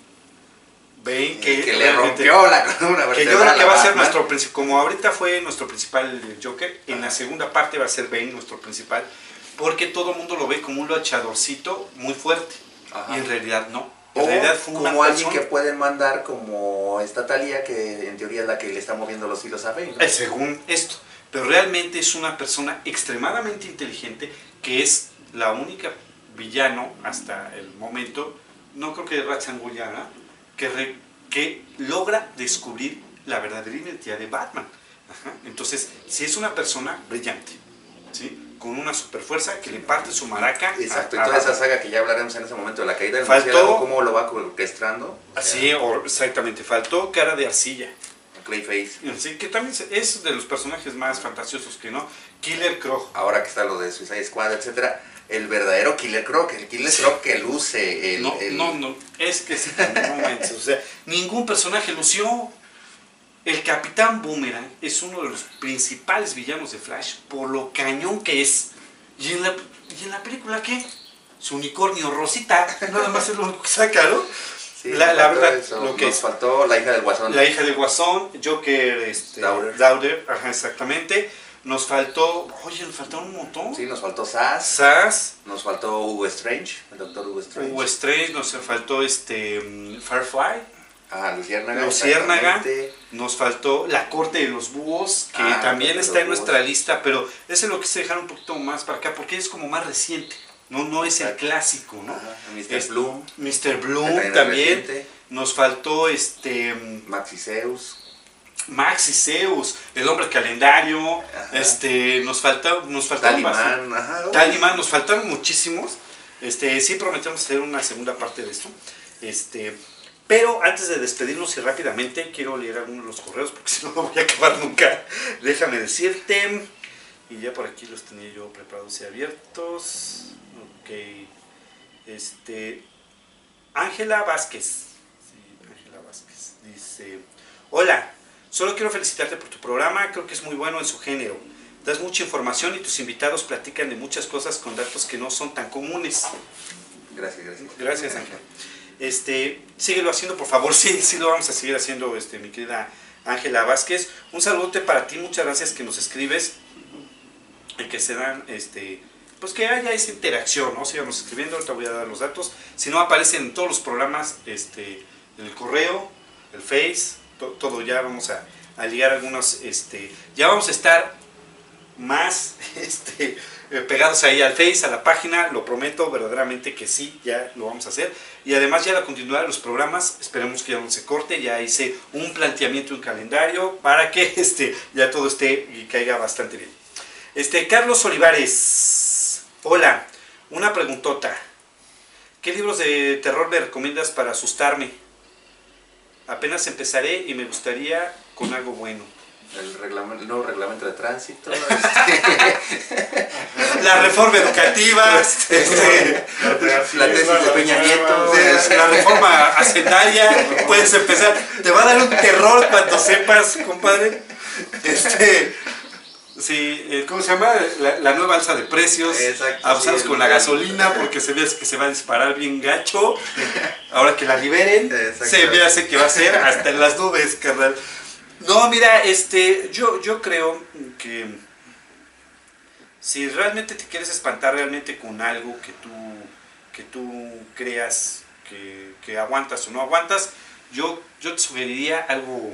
Speaker 2: Bane
Speaker 3: buenos.
Speaker 2: que,
Speaker 3: Que le
Speaker 2: realmente-
Speaker 3: rompió la columna
Speaker 2: que yo creo
Speaker 3: vertebral
Speaker 2: que va a ser
Speaker 3: Batman.
Speaker 2: nuestro principal, como ahorita fue nuestro principal Joker, en la segunda parte va a ser Bane nuestro principal, porque todo el mundo lo ve como un luchadorcito muy fuerte,
Speaker 3: Ajá.
Speaker 2: y en realidad no. En
Speaker 3: O
Speaker 2: realidad fue una
Speaker 3: como alguien
Speaker 2: persona,
Speaker 3: que pueden mandar como esta Talia, que en teoría es la que le está moviendo los hilos a Bane, ¿no?
Speaker 2: eh, según esto, pero realmente es una persona extremadamente inteligente, que es la única villano hasta el momento, no creo que de Ra's al Ghul, ¿eh? que, re- que logra descubrir la verdadera identidad de Batman. Ajá. Entonces, si es una persona brillante, ¿sí? Con una super fuerza que le parte su maraca.
Speaker 3: Exacto,
Speaker 2: a-
Speaker 3: y
Speaker 2: a
Speaker 3: toda esa
Speaker 2: Batman.
Speaker 3: saga que ya hablaremos en ese momento de la caída del
Speaker 2: Faltó-
Speaker 3: murciélago, cómo lo va orquestando. O sea,
Speaker 2: Así, o- exactamente, faltó cara de arcilla.
Speaker 3: Clayface.
Speaker 2: Sí, que también es de los personajes más fantasiosos que no. Killer Croc.
Speaker 3: Ahora que está lo de Suicide Squad, etcétera, el verdadero Killer Croc, el Killer
Speaker 2: Sí.
Speaker 3: Croc que luce el,
Speaker 2: No,
Speaker 3: el-
Speaker 2: no, no, es que sí, no manches, o sea, ningún personaje lució. El Capitán Boomerang es uno de los principales villanos de Flash por lo cañón que es. ¿Y en la, y en la película qué? Su unicornio Rosita, nada más es lo único que saca, ¿no?
Speaker 3: Sí,
Speaker 2: la,
Speaker 3: nos
Speaker 2: la
Speaker 3: faltó
Speaker 2: verdad,
Speaker 3: eso.
Speaker 2: lo que
Speaker 3: Nos
Speaker 2: es.
Speaker 3: faltó la hija del Guasón.
Speaker 2: La hija del Guasón, Joker, este,
Speaker 3: Daughter.
Speaker 2: Daughter, ajá, exactamente. Nos faltó, oye, nos faltaron un montón.
Speaker 3: Sí, nos faltó Sass.
Speaker 2: Sass.
Speaker 3: Nos faltó Hugo Strange, el doctor Hugo Strange.
Speaker 2: Hugo Strange, nos faltó este um, Firefly.
Speaker 3: Ah, Luciérnaga.
Speaker 2: Luciérnaga. Nos faltó La Corte de los Búhos, que
Speaker 3: ah,
Speaker 2: también está en
Speaker 3: búhos.
Speaker 2: nuestra lista, pero ese lo quise dejar un poquito más para acá, porque es como más reciente. No, no es el clásico, ¿no?
Speaker 3: Ajá, mister
Speaker 2: Es,
Speaker 3: Bloom.
Speaker 2: mister Bloom
Speaker 3: también.
Speaker 2: también. Nos faltó este...
Speaker 3: Maxi Zeus.
Speaker 2: Maxi Zeus, El Hombre Calendario.
Speaker 3: Ajá.
Speaker 2: Este, nos falta, nos faltaron
Speaker 3: Tallyman. Ajá.
Speaker 2: Tallyman, nos faltaron muchísimos. Este, sí prometemos hacer una segunda parte de esto. Este, pero antes de despedirnos y rápidamente quiero leer algunos de los correos porque si no no voy a acabar nunca. Déjame decirte. Y ya por aquí los tenía yo preparados y abiertos. Ok. Este. Ángela Vázquez. Sí, Ángela Vázquez. Dice: hola, solo quiero felicitarte por tu programa. Creo que es muy bueno en su género. Das mucha información y tus invitados platican de muchas cosas con datos que no son tan comunes.
Speaker 3: Gracias, gracias.
Speaker 2: Gracias, Ángela. Este, síguelo haciendo, por favor. Sí, sí lo vamos a seguir haciendo, este, mi querida Ángela Vázquez. Un saludote para ti, muchas gracias que nos escribes. Y que se dan, este, pues que haya esa interacción, ¿no? Sigamos escribiendo, ahorita voy a dar los datos. Si no, aparecen en todos los programas, este, el correo, el Face, to, todo. Ya vamos a, a ligar algunos, este, ya vamos a estar más, este, pegados ahí al Face, a la página, lo prometo verdaderamente que sí, ya lo vamos a hacer. Y además ya la continuidad de los programas, esperemos que ya no se corte, ya hice un planteamiento, un calendario, para que este, ya todo esté y caiga bastante bien. Este, Carlos Olivares, hola, una preguntota. ¿Qué libros de terror me recomiendas para asustarme? Apenas empezaré y me gustaría con algo bueno.
Speaker 3: El, reglamento, el nuevo reglamento de tránsito. Este.
Speaker 2: La reforma educativa. Este,
Speaker 3: la tesis de Peña Nieto.
Speaker 2: La reforma hacendaria. Puedes empezar. Te va a dar un terror cuando sepas, compadre. Este... Sí, ¿cómo se llama? La, la nueva alza de precios.
Speaker 3: Exacto.
Speaker 2: Abusados
Speaker 3: Sí,
Speaker 2: con la gasolina porque se ve que se va a disparar bien gacho. Ahora que la liberen, se ve hace que va a ser hasta en las nubes, carnal. No, mira, este, yo, yo creo que si realmente te quieres espantar realmente con algo que tú, que tú creas que, que aguantas o no aguantas, yo, yo te sugeriría algo,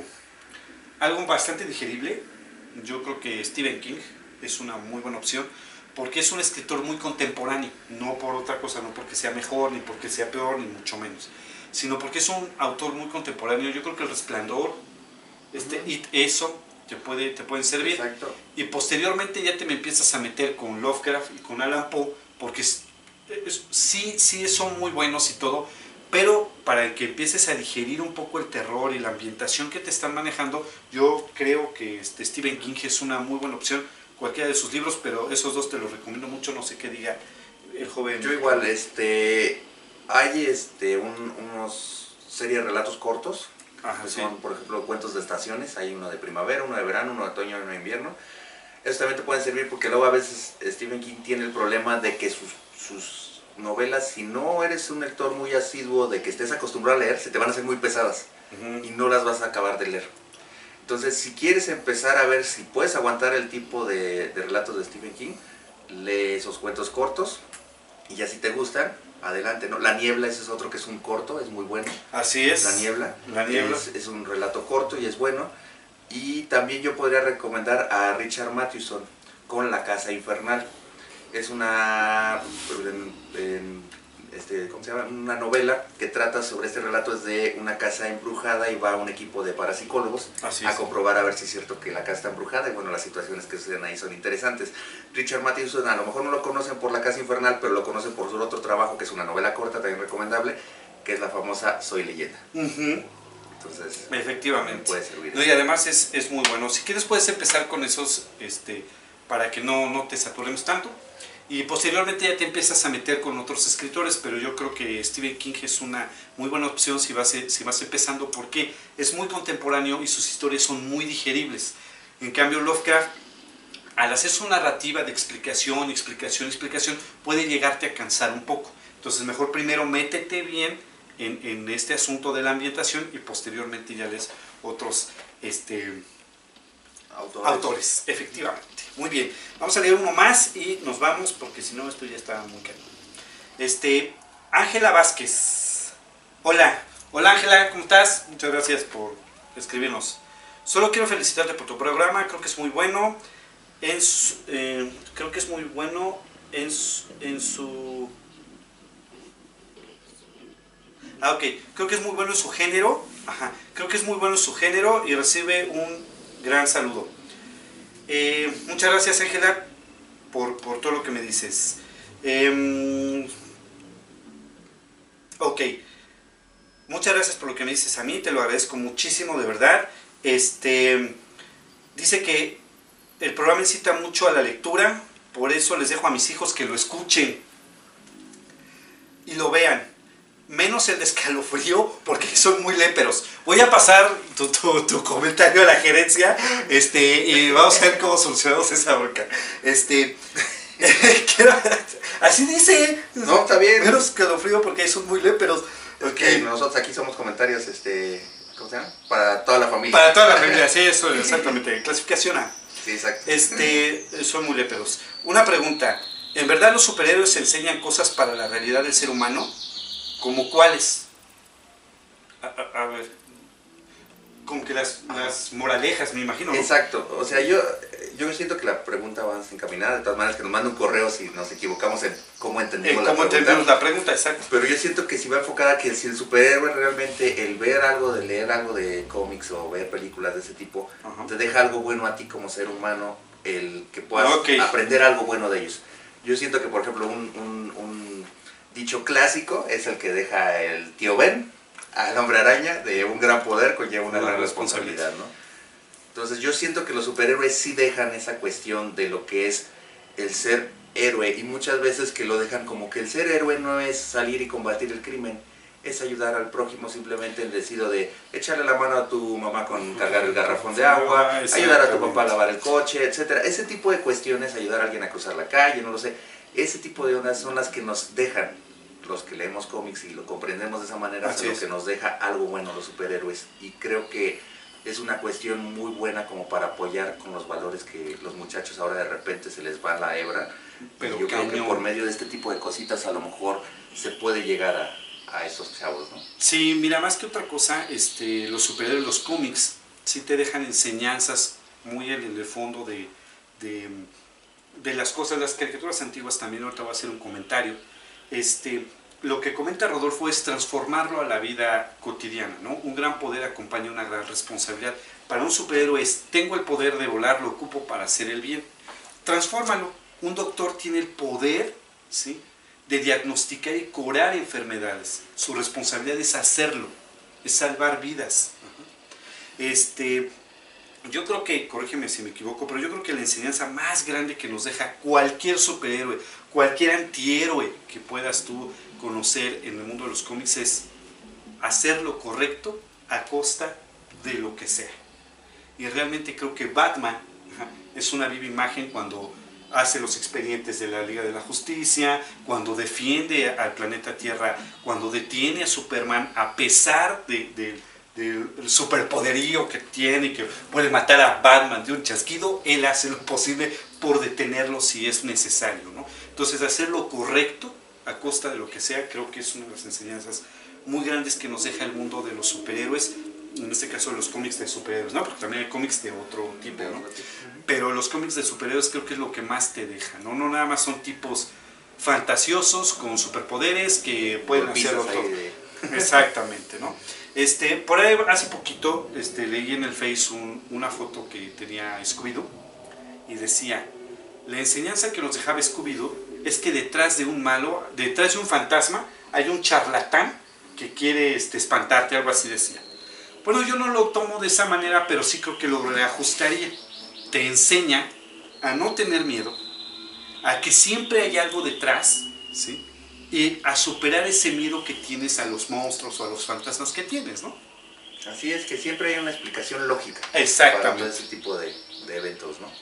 Speaker 2: algo bastante digerible. Yo creo que Stephen King es una muy buena opción porque es un escritor muy contemporáneo, no por otra cosa, no porque sea mejor, ni porque sea peor, ni mucho menos, sino porque es un autor muy contemporáneo. Yo creo que El Resplandor, este, uh-huh. It, eso, te, puede, te pueden servir.
Speaker 3: Exacto.
Speaker 2: Y posteriormente ya te me empiezas a meter con Lovecraft y con Alan Poe, porque es, es, sí, sí son muy buenos y todo, pero para que empieces a digerir un poco el terror y la ambientación que te están manejando, yo creo que este Stephen King es una muy buena opción, cualquiera de sus libros, pero esos dos te los recomiendo mucho, no sé qué diga el joven.
Speaker 3: Yo igual, este, hay este, un, unos serie de relatos cortos,
Speaker 2: Ajá,
Speaker 3: que
Speaker 2: sí.
Speaker 3: son, por ejemplo, cuentos de estaciones, hay uno de primavera, uno de verano, uno de otoño y uno de invierno. Eso también te pueden servir porque luego a veces Stephen King tiene el problema de que sus, sus novelas, si no eres un lector muy asiduo de que estés acostumbrado a leer, se te van a hacer muy pesadas uh-huh. y no las vas a acabar de leer. Entonces, si quieres empezar a ver si puedes aguantar el tipo de, de relatos de Stephen King, lee esos cuentos cortos y ya si te gustan, adelante, ¿no? La Niebla, ese es otro que es un corto, es muy bueno.
Speaker 2: Así es.
Speaker 3: La Niebla,
Speaker 2: La Niebla.
Speaker 3: Es, es un relato corto y es bueno. Y también yo podría recomendar a Richard Matheson con La Casa Infernal. Es una, en, en, este, ¿cómo se llama? Una novela que trata sobre este relato, es de una casa embrujada y va un equipo de parapsicólogos a comprobar a ver si es cierto que la casa está embrujada y bueno, las situaciones que suceden ahí son interesantes. Richard Matheson, a lo mejor no lo conocen por La Casa Infernal, pero lo conocen por su otro trabajo que es una novela corta también recomendable, que es la famosa Soy Leyenda.
Speaker 2: Uh-huh.
Speaker 3: Entonces,
Speaker 2: efectivamente.
Speaker 3: Puede servir.
Speaker 2: No, y además es, es muy bueno. Si quieres puedes empezar con esos, este, para que no, no te saturemos tanto. Y posteriormente ya te empiezas a meter con otros escritores, pero yo creo que Stephen King es una muy buena opción si vas, si vas empezando, porque es muy contemporáneo y sus historias son muy digeribles. En cambio Lovecraft, al hacer su narrativa de explicación, explicación, explicación, puede llegarte a cansar un poco. Entonces mejor primero métete bien en, en este asunto de la ambientación y posteriormente ya lees otros este,
Speaker 3: autores.
Speaker 2: autores, efectivamente. Muy bien, vamos a leer uno más y nos vamos porque si no esto ya está muy caro. Este, Ángela Vázquez. Hola, hola Ángela, ¿cómo estás? Muchas gracias por escribirnos. Solo quiero felicitarte por tu programa, creo que es muy bueno. En su, eh, creo que es muy bueno en su, en su... Ah, ok, creo que es muy bueno en su género. Ajá, creo que es muy bueno en su género y recibe un gran saludo. Eh, muchas gracias Ángela por, por todo lo que me dices. Eh, ok, muchas gracias por lo que me dices a mí, te lo agradezco muchísimo, de verdad. Este, dice que el programa incita mucho a la lectura, por eso les dejo a mis hijos que lo escuchen y lo vean. Menos el de escalofrío, porque son muy léperos. Voy a pasar tu, tu, tu comentario a la gerencia este, y vamos a ver cómo solucionamos esa bronca. Este, así dice.
Speaker 3: No, está bien.
Speaker 2: Menos escalofrío porque son muy léperos.
Speaker 3: Okay. Nosotros aquí somos comentarios, este, ¿cómo se llama? Para toda la familia.
Speaker 2: Para toda la familia, sí, eso, exactamente. Clasificación A.
Speaker 3: Sí, exacto.
Speaker 2: Este, son muy léperos. Una pregunta. ¿En verdad los superhéroes enseñan cosas para la realidad del ser humano? ¿Cómo cuáles? A, a, a ver, como que las, las moralejas, me imagino, ¿no?
Speaker 3: Exacto, o sea, yo, yo siento que la pregunta va encaminada, de todas maneras que nos mande un correo si nos equivocamos en cómo entendimos
Speaker 2: eh,
Speaker 3: la
Speaker 2: ¿Cómo
Speaker 3: pregunta.
Speaker 2: entendemos la pregunta? Exacto.
Speaker 3: Pero yo siento que si va enfocada que si el superhéroe realmente, el ver algo, de leer algo de cómics o ver películas de ese tipo, uh-huh. te deja algo bueno a ti como ser humano, el que puedas okay. aprender algo bueno de ellos. Yo siento que, por ejemplo, un... un, un dicho clásico es el que deja el tío Ben al hombre araña, de un gran poder conlleva una gran responsabilidad, ¿no? Entonces yo siento que los superhéroes sí dejan esa cuestión de lo que es el ser héroe, y muchas veces que lo dejan como que el ser héroe no es salir y combatir el crimen, es ayudar al prójimo simplemente en el sentido de echarle la mano a tu mamá con cargar el garrafón de agua, ayudar a tu papá a lavar el coche, etcétera. Ese tipo de cuestiones, ayudar a alguien a cruzar la calle, no lo sé, ese tipo de ondas son las que nos dejan los que leemos cómics y lo comprendemos de esa manera, es lo que nos deja algo bueno los superhéroes, y creo que es una cuestión muy buena como para apoyar con los valores que los muchachos ahora de repente se les va la hebra. Pero yo creo que por medio de este tipo de cositas a lo mejor se puede llegar a, a esos chavos, ¿no?
Speaker 2: Sí, mira, más que otra cosa, este, los superhéroes, los cómics, sí te dejan enseñanzas muy en el fondo de, de, de las cosas, las caricaturas antiguas también. Ahorita voy a hacer un comentario. Este, lo que comenta Rodolfo es transformarlo a la vida cotidiana, ¿no? Un gran poder acompaña una gran responsabilidad. Para un superhéroe es, tengo el poder de volar, lo ocupo para hacer el bien. Transfórmalo. Un doctor tiene el poder, ¿sí?, de diagnosticar y curar enfermedades. Su responsabilidad es hacerlo, es salvar vidas. Este, yo creo que, corrígeme si me equivoco, pero yo creo que la enseñanza más grande que nos deja cualquier superhéroe, cualquier antihéroe que puedas tú conocer en el mundo de los cómics es hacer lo correcto a costa de lo que sea. Y realmente creo que Batman es una viva imagen cuando hace los expedientes de la Liga de la Justicia, cuando defiende al planeta Tierra, cuando detiene a Superman a pesar de, de, del superpoderío que tiene, que puede matar a Batman de un chasquido. Él hace lo posible por detenerlo si es necesario, ¿no? Entonces, hacer lo correcto a costa de lo que sea, creo que es una de las enseñanzas muy grandes que nos deja el mundo de los superhéroes, en este caso de los cómics de superhéroes, ¿no? Porque también hay cómics de otro tipo, ¿no? Pero los cómics de superhéroes creo que es lo que más te deja, ¿no? No nada más son tipos fantasiosos con superpoderes que pueden hacerlo todo. De... Exactamente, ¿no? Este, por ahí hace poquito este, leí en el Face un, una foto que tenía Scooby-Doo y decía, la enseñanza que nos dejaba Scooby-Doo es que detrás de un malo, detrás de un fantasma, hay un charlatán que quiere este, espantarte, algo así decía. Bueno, yo no lo tomo de esa manera, pero sí creo que lo reajustaría. Te enseña a no tener miedo, a que siempre hay algo detrás, ¿sí?, y a superar ese miedo que tienes a los monstruos o a los fantasmas que tienes, ¿no?
Speaker 3: Así es, que siempre hay una explicación lógica
Speaker 2: Exactamente
Speaker 3: para todo ese tipo de, de eventos, ¿no?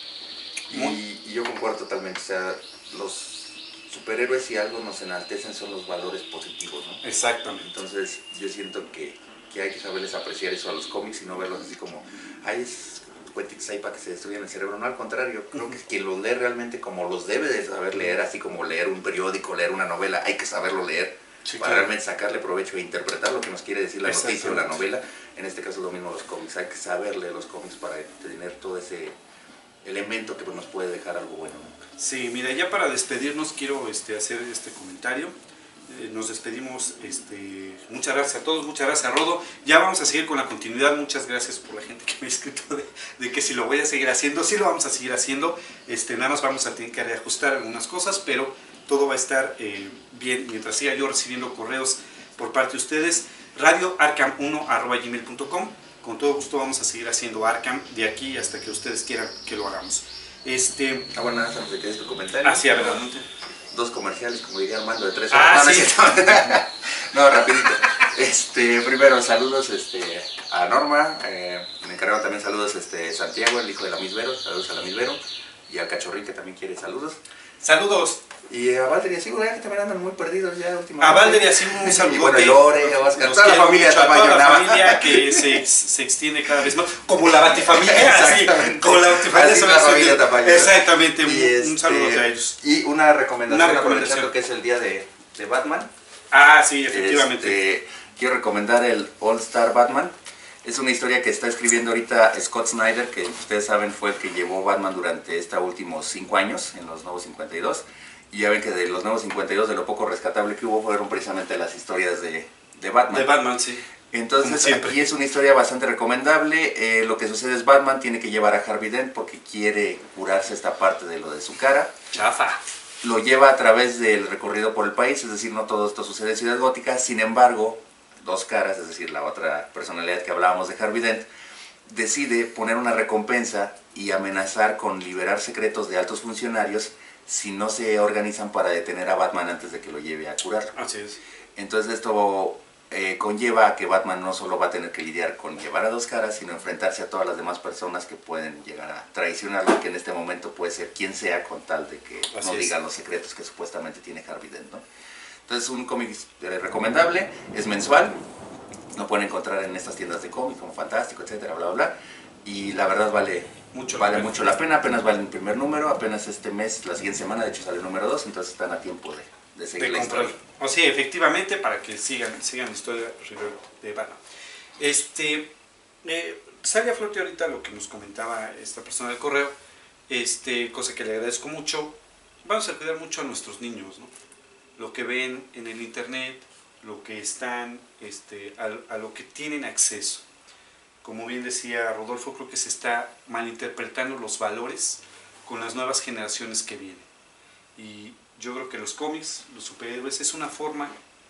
Speaker 3: Y, y yo concuerdo totalmente, o sea, los superhéroes, si algo nos enaltecen, son los valores positivos, ¿no?
Speaker 2: Exactamente.
Speaker 3: Entonces yo siento que, que hay que saberles apreciar eso a los cómics y no verlos así como, ay, es cuetics ahí para que se destruyan el cerebro. No, al contrario, creo que quien los lee realmente como los debe de saber leer, así como leer un periódico, leer una novela, hay que saberlo leer sí, para claro. realmente sacarle provecho e interpretar lo que nos quiere decir la noticia o la novela. En este caso es lo mismo los cómics, hay que saber leer los cómics para tener todo ese elemento que nos puede dejar algo bueno, ¿no?
Speaker 2: Sí, mira, ya para despedirnos quiero este, hacer este comentario. Eh, nos despedimos, este, muchas gracias a todos, muchas gracias a Rodo. Ya vamos a seguir con la continuidad, muchas gracias por la gente que me ha escrito de, de que si lo voy a seguir haciendo, sí lo vamos a seguir haciendo. Este, nada más vamos a tener que reajustar algunas cosas, pero todo va a estar eh, bien mientras siga yo recibiendo correos por parte de ustedes. radio arkham uno arroba gmail punto com. Con todo gusto vamos a seguir haciendo Arkham de aquí hasta que ustedes quieran que lo hagamos. Este...
Speaker 3: Ah, bueno, antes de que des tu comentario.
Speaker 2: Ah, sí, adelante.
Speaker 3: Dos comerciales, como diría Armando, de tres
Speaker 2: ah,
Speaker 3: horas.
Speaker 2: Sí.
Speaker 3: No, rapidito. Este, primero, saludos este, a Norma. Eh, me encargaron también saludos este, Santiago, el hijo de la Miss Vero. Saludos a la Miss Vero. Y al Cachorrín, que también quiere saludos.
Speaker 2: Saludos.
Speaker 3: Y a Valder y a Sigur, ya que también andan muy perdidos ya últimamente.
Speaker 2: A Valder y a Sigur, un saludo.
Speaker 3: Y bueno, Lore, Oscar, toda la familia
Speaker 2: mucho, Tamayo. Toda la familia que se, se extiende cada vez más. Como la Batifamilia.
Speaker 3: Exactamente.
Speaker 2: Como la Batifamilia.
Speaker 3: Así la familia Tamayo.
Speaker 2: Exactamente.
Speaker 3: Y
Speaker 2: un,
Speaker 3: este,
Speaker 2: un saludo a ellos.
Speaker 3: Y una recomendación,
Speaker 2: una recomendación.
Speaker 3: aprovechando que es el día de, de Batman.
Speaker 2: Ah, sí, efectivamente.
Speaker 3: Este, quiero recomendar el All Star Batman. Es una historia que está escribiendo ahorita Scott Snyder, que ustedes saben fue el que llevó Batman durante estos últimos cinco años, en los Nuevos cincuenta y dos. Y ya ven que de los Nuevos cincuenta y dos, de lo poco rescatable que hubo, fueron precisamente las historias de, de Batman.
Speaker 2: De Batman, sí.
Speaker 3: Entonces aquí es una historia bastante recomendable. Eh, lo que sucede es Batman tiene que llevar a Harvey Dent porque quiere curarse esta parte de lo de su cara.
Speaker 2: Chafa.
Speaker 3: Lo lleva a través del recorrido por el país, es decir, no todo esto sucede en Ciudad Gótica. Sin embargo, Dos Caras, es decir, la otra personalidad que hablábamos de Harvey Dent, decide poner una recompensa y amenazar con liberar secretos de altos funcionarios si no se organizan para detener a Batman antes de que lo lleve a curar.
Speaker 2: Así es.
Speaker 3: Entonces esto eh, conlleva a que Batman no solo va a tener que lidiar con llevar a Dos Caras, sino enfrentarse a todas las demás personas que pueden llegar a traicionarlo, que en este momento puede ser quien sea, con tal de que Así no es. digan los secretos que supuestamente tiene Harvey Dent, ¿no? Entonces un cómic recomendable, es mensual, lo pueden encontrar en estas tiendas de cómics como Fantástico, etcétera, bla, bla, bla. Y la verdad vale mucho, vale la mucho la pena, apenas vale el primer número, apenas este mes, la siguiente semana, de hecho sale el número dos, entonces están a tiempo de, de seguir
Speaker 2: de
Speaker 3: la
Speaker 2: comprar.
Speaker 3: historia.
Speaker 2: O sí, efectivamente, para que sigan, sigan la historia de Batman. Este, eh, sale a flote ahorita lo que nos comentaba esta persona del correo, este, cosa que le agradezco mucho. Vamos a cuidar mucho a nuestros niños, ¿no? Lo que ven en el internet, lo que están, este, a, a lo que tienen acceso. Como bien decía Rodolfo, creo que se está malinterpretando los valores con las nuevas generaciones que vienen. Y yo creo que los cómics, los superhéroes, es una forma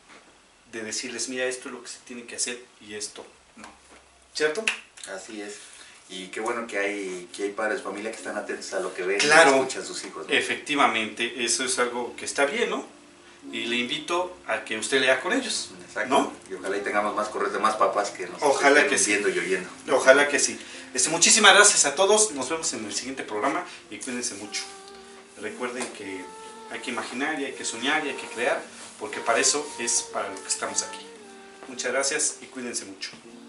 Speaker 2: de decirles, mira, esto es lo que se tiene que hacer y esto no. ¿Cierto?
Speaker 3: Así es. Y qué bueno que hay, que hay padres, familia que están atentos a lo que ven
Speaker 2: claro,
Speaker 3: y escuchan sus hijos, ¿no?
Speaker 2: Efectivamente, eso es algo que está bien, ¿no? Y le invito a que usted lea con ellos.
Speaker 3: Exacto.
Speaker 2: ¿No?
Speaker 3: Y ojalá y tengamos más correos de más papás que nos
Speaker 2: ojalá
Speaker 3: estén
Speaker 2: que
Speaker 3: viendo
Speaker 2: sí.
Speaker 3: y oyendo.
Speaker 2: Ojalá que sí. Este, muchísimas gracias a todos. Nos vemos en el siguiente programa y cuídense mucho. Recuerden que hay que imaginar y hay que soñar y hay que crear, porque para eso es para lo que estamos aquí. Muchas gracias y cuídense mucho.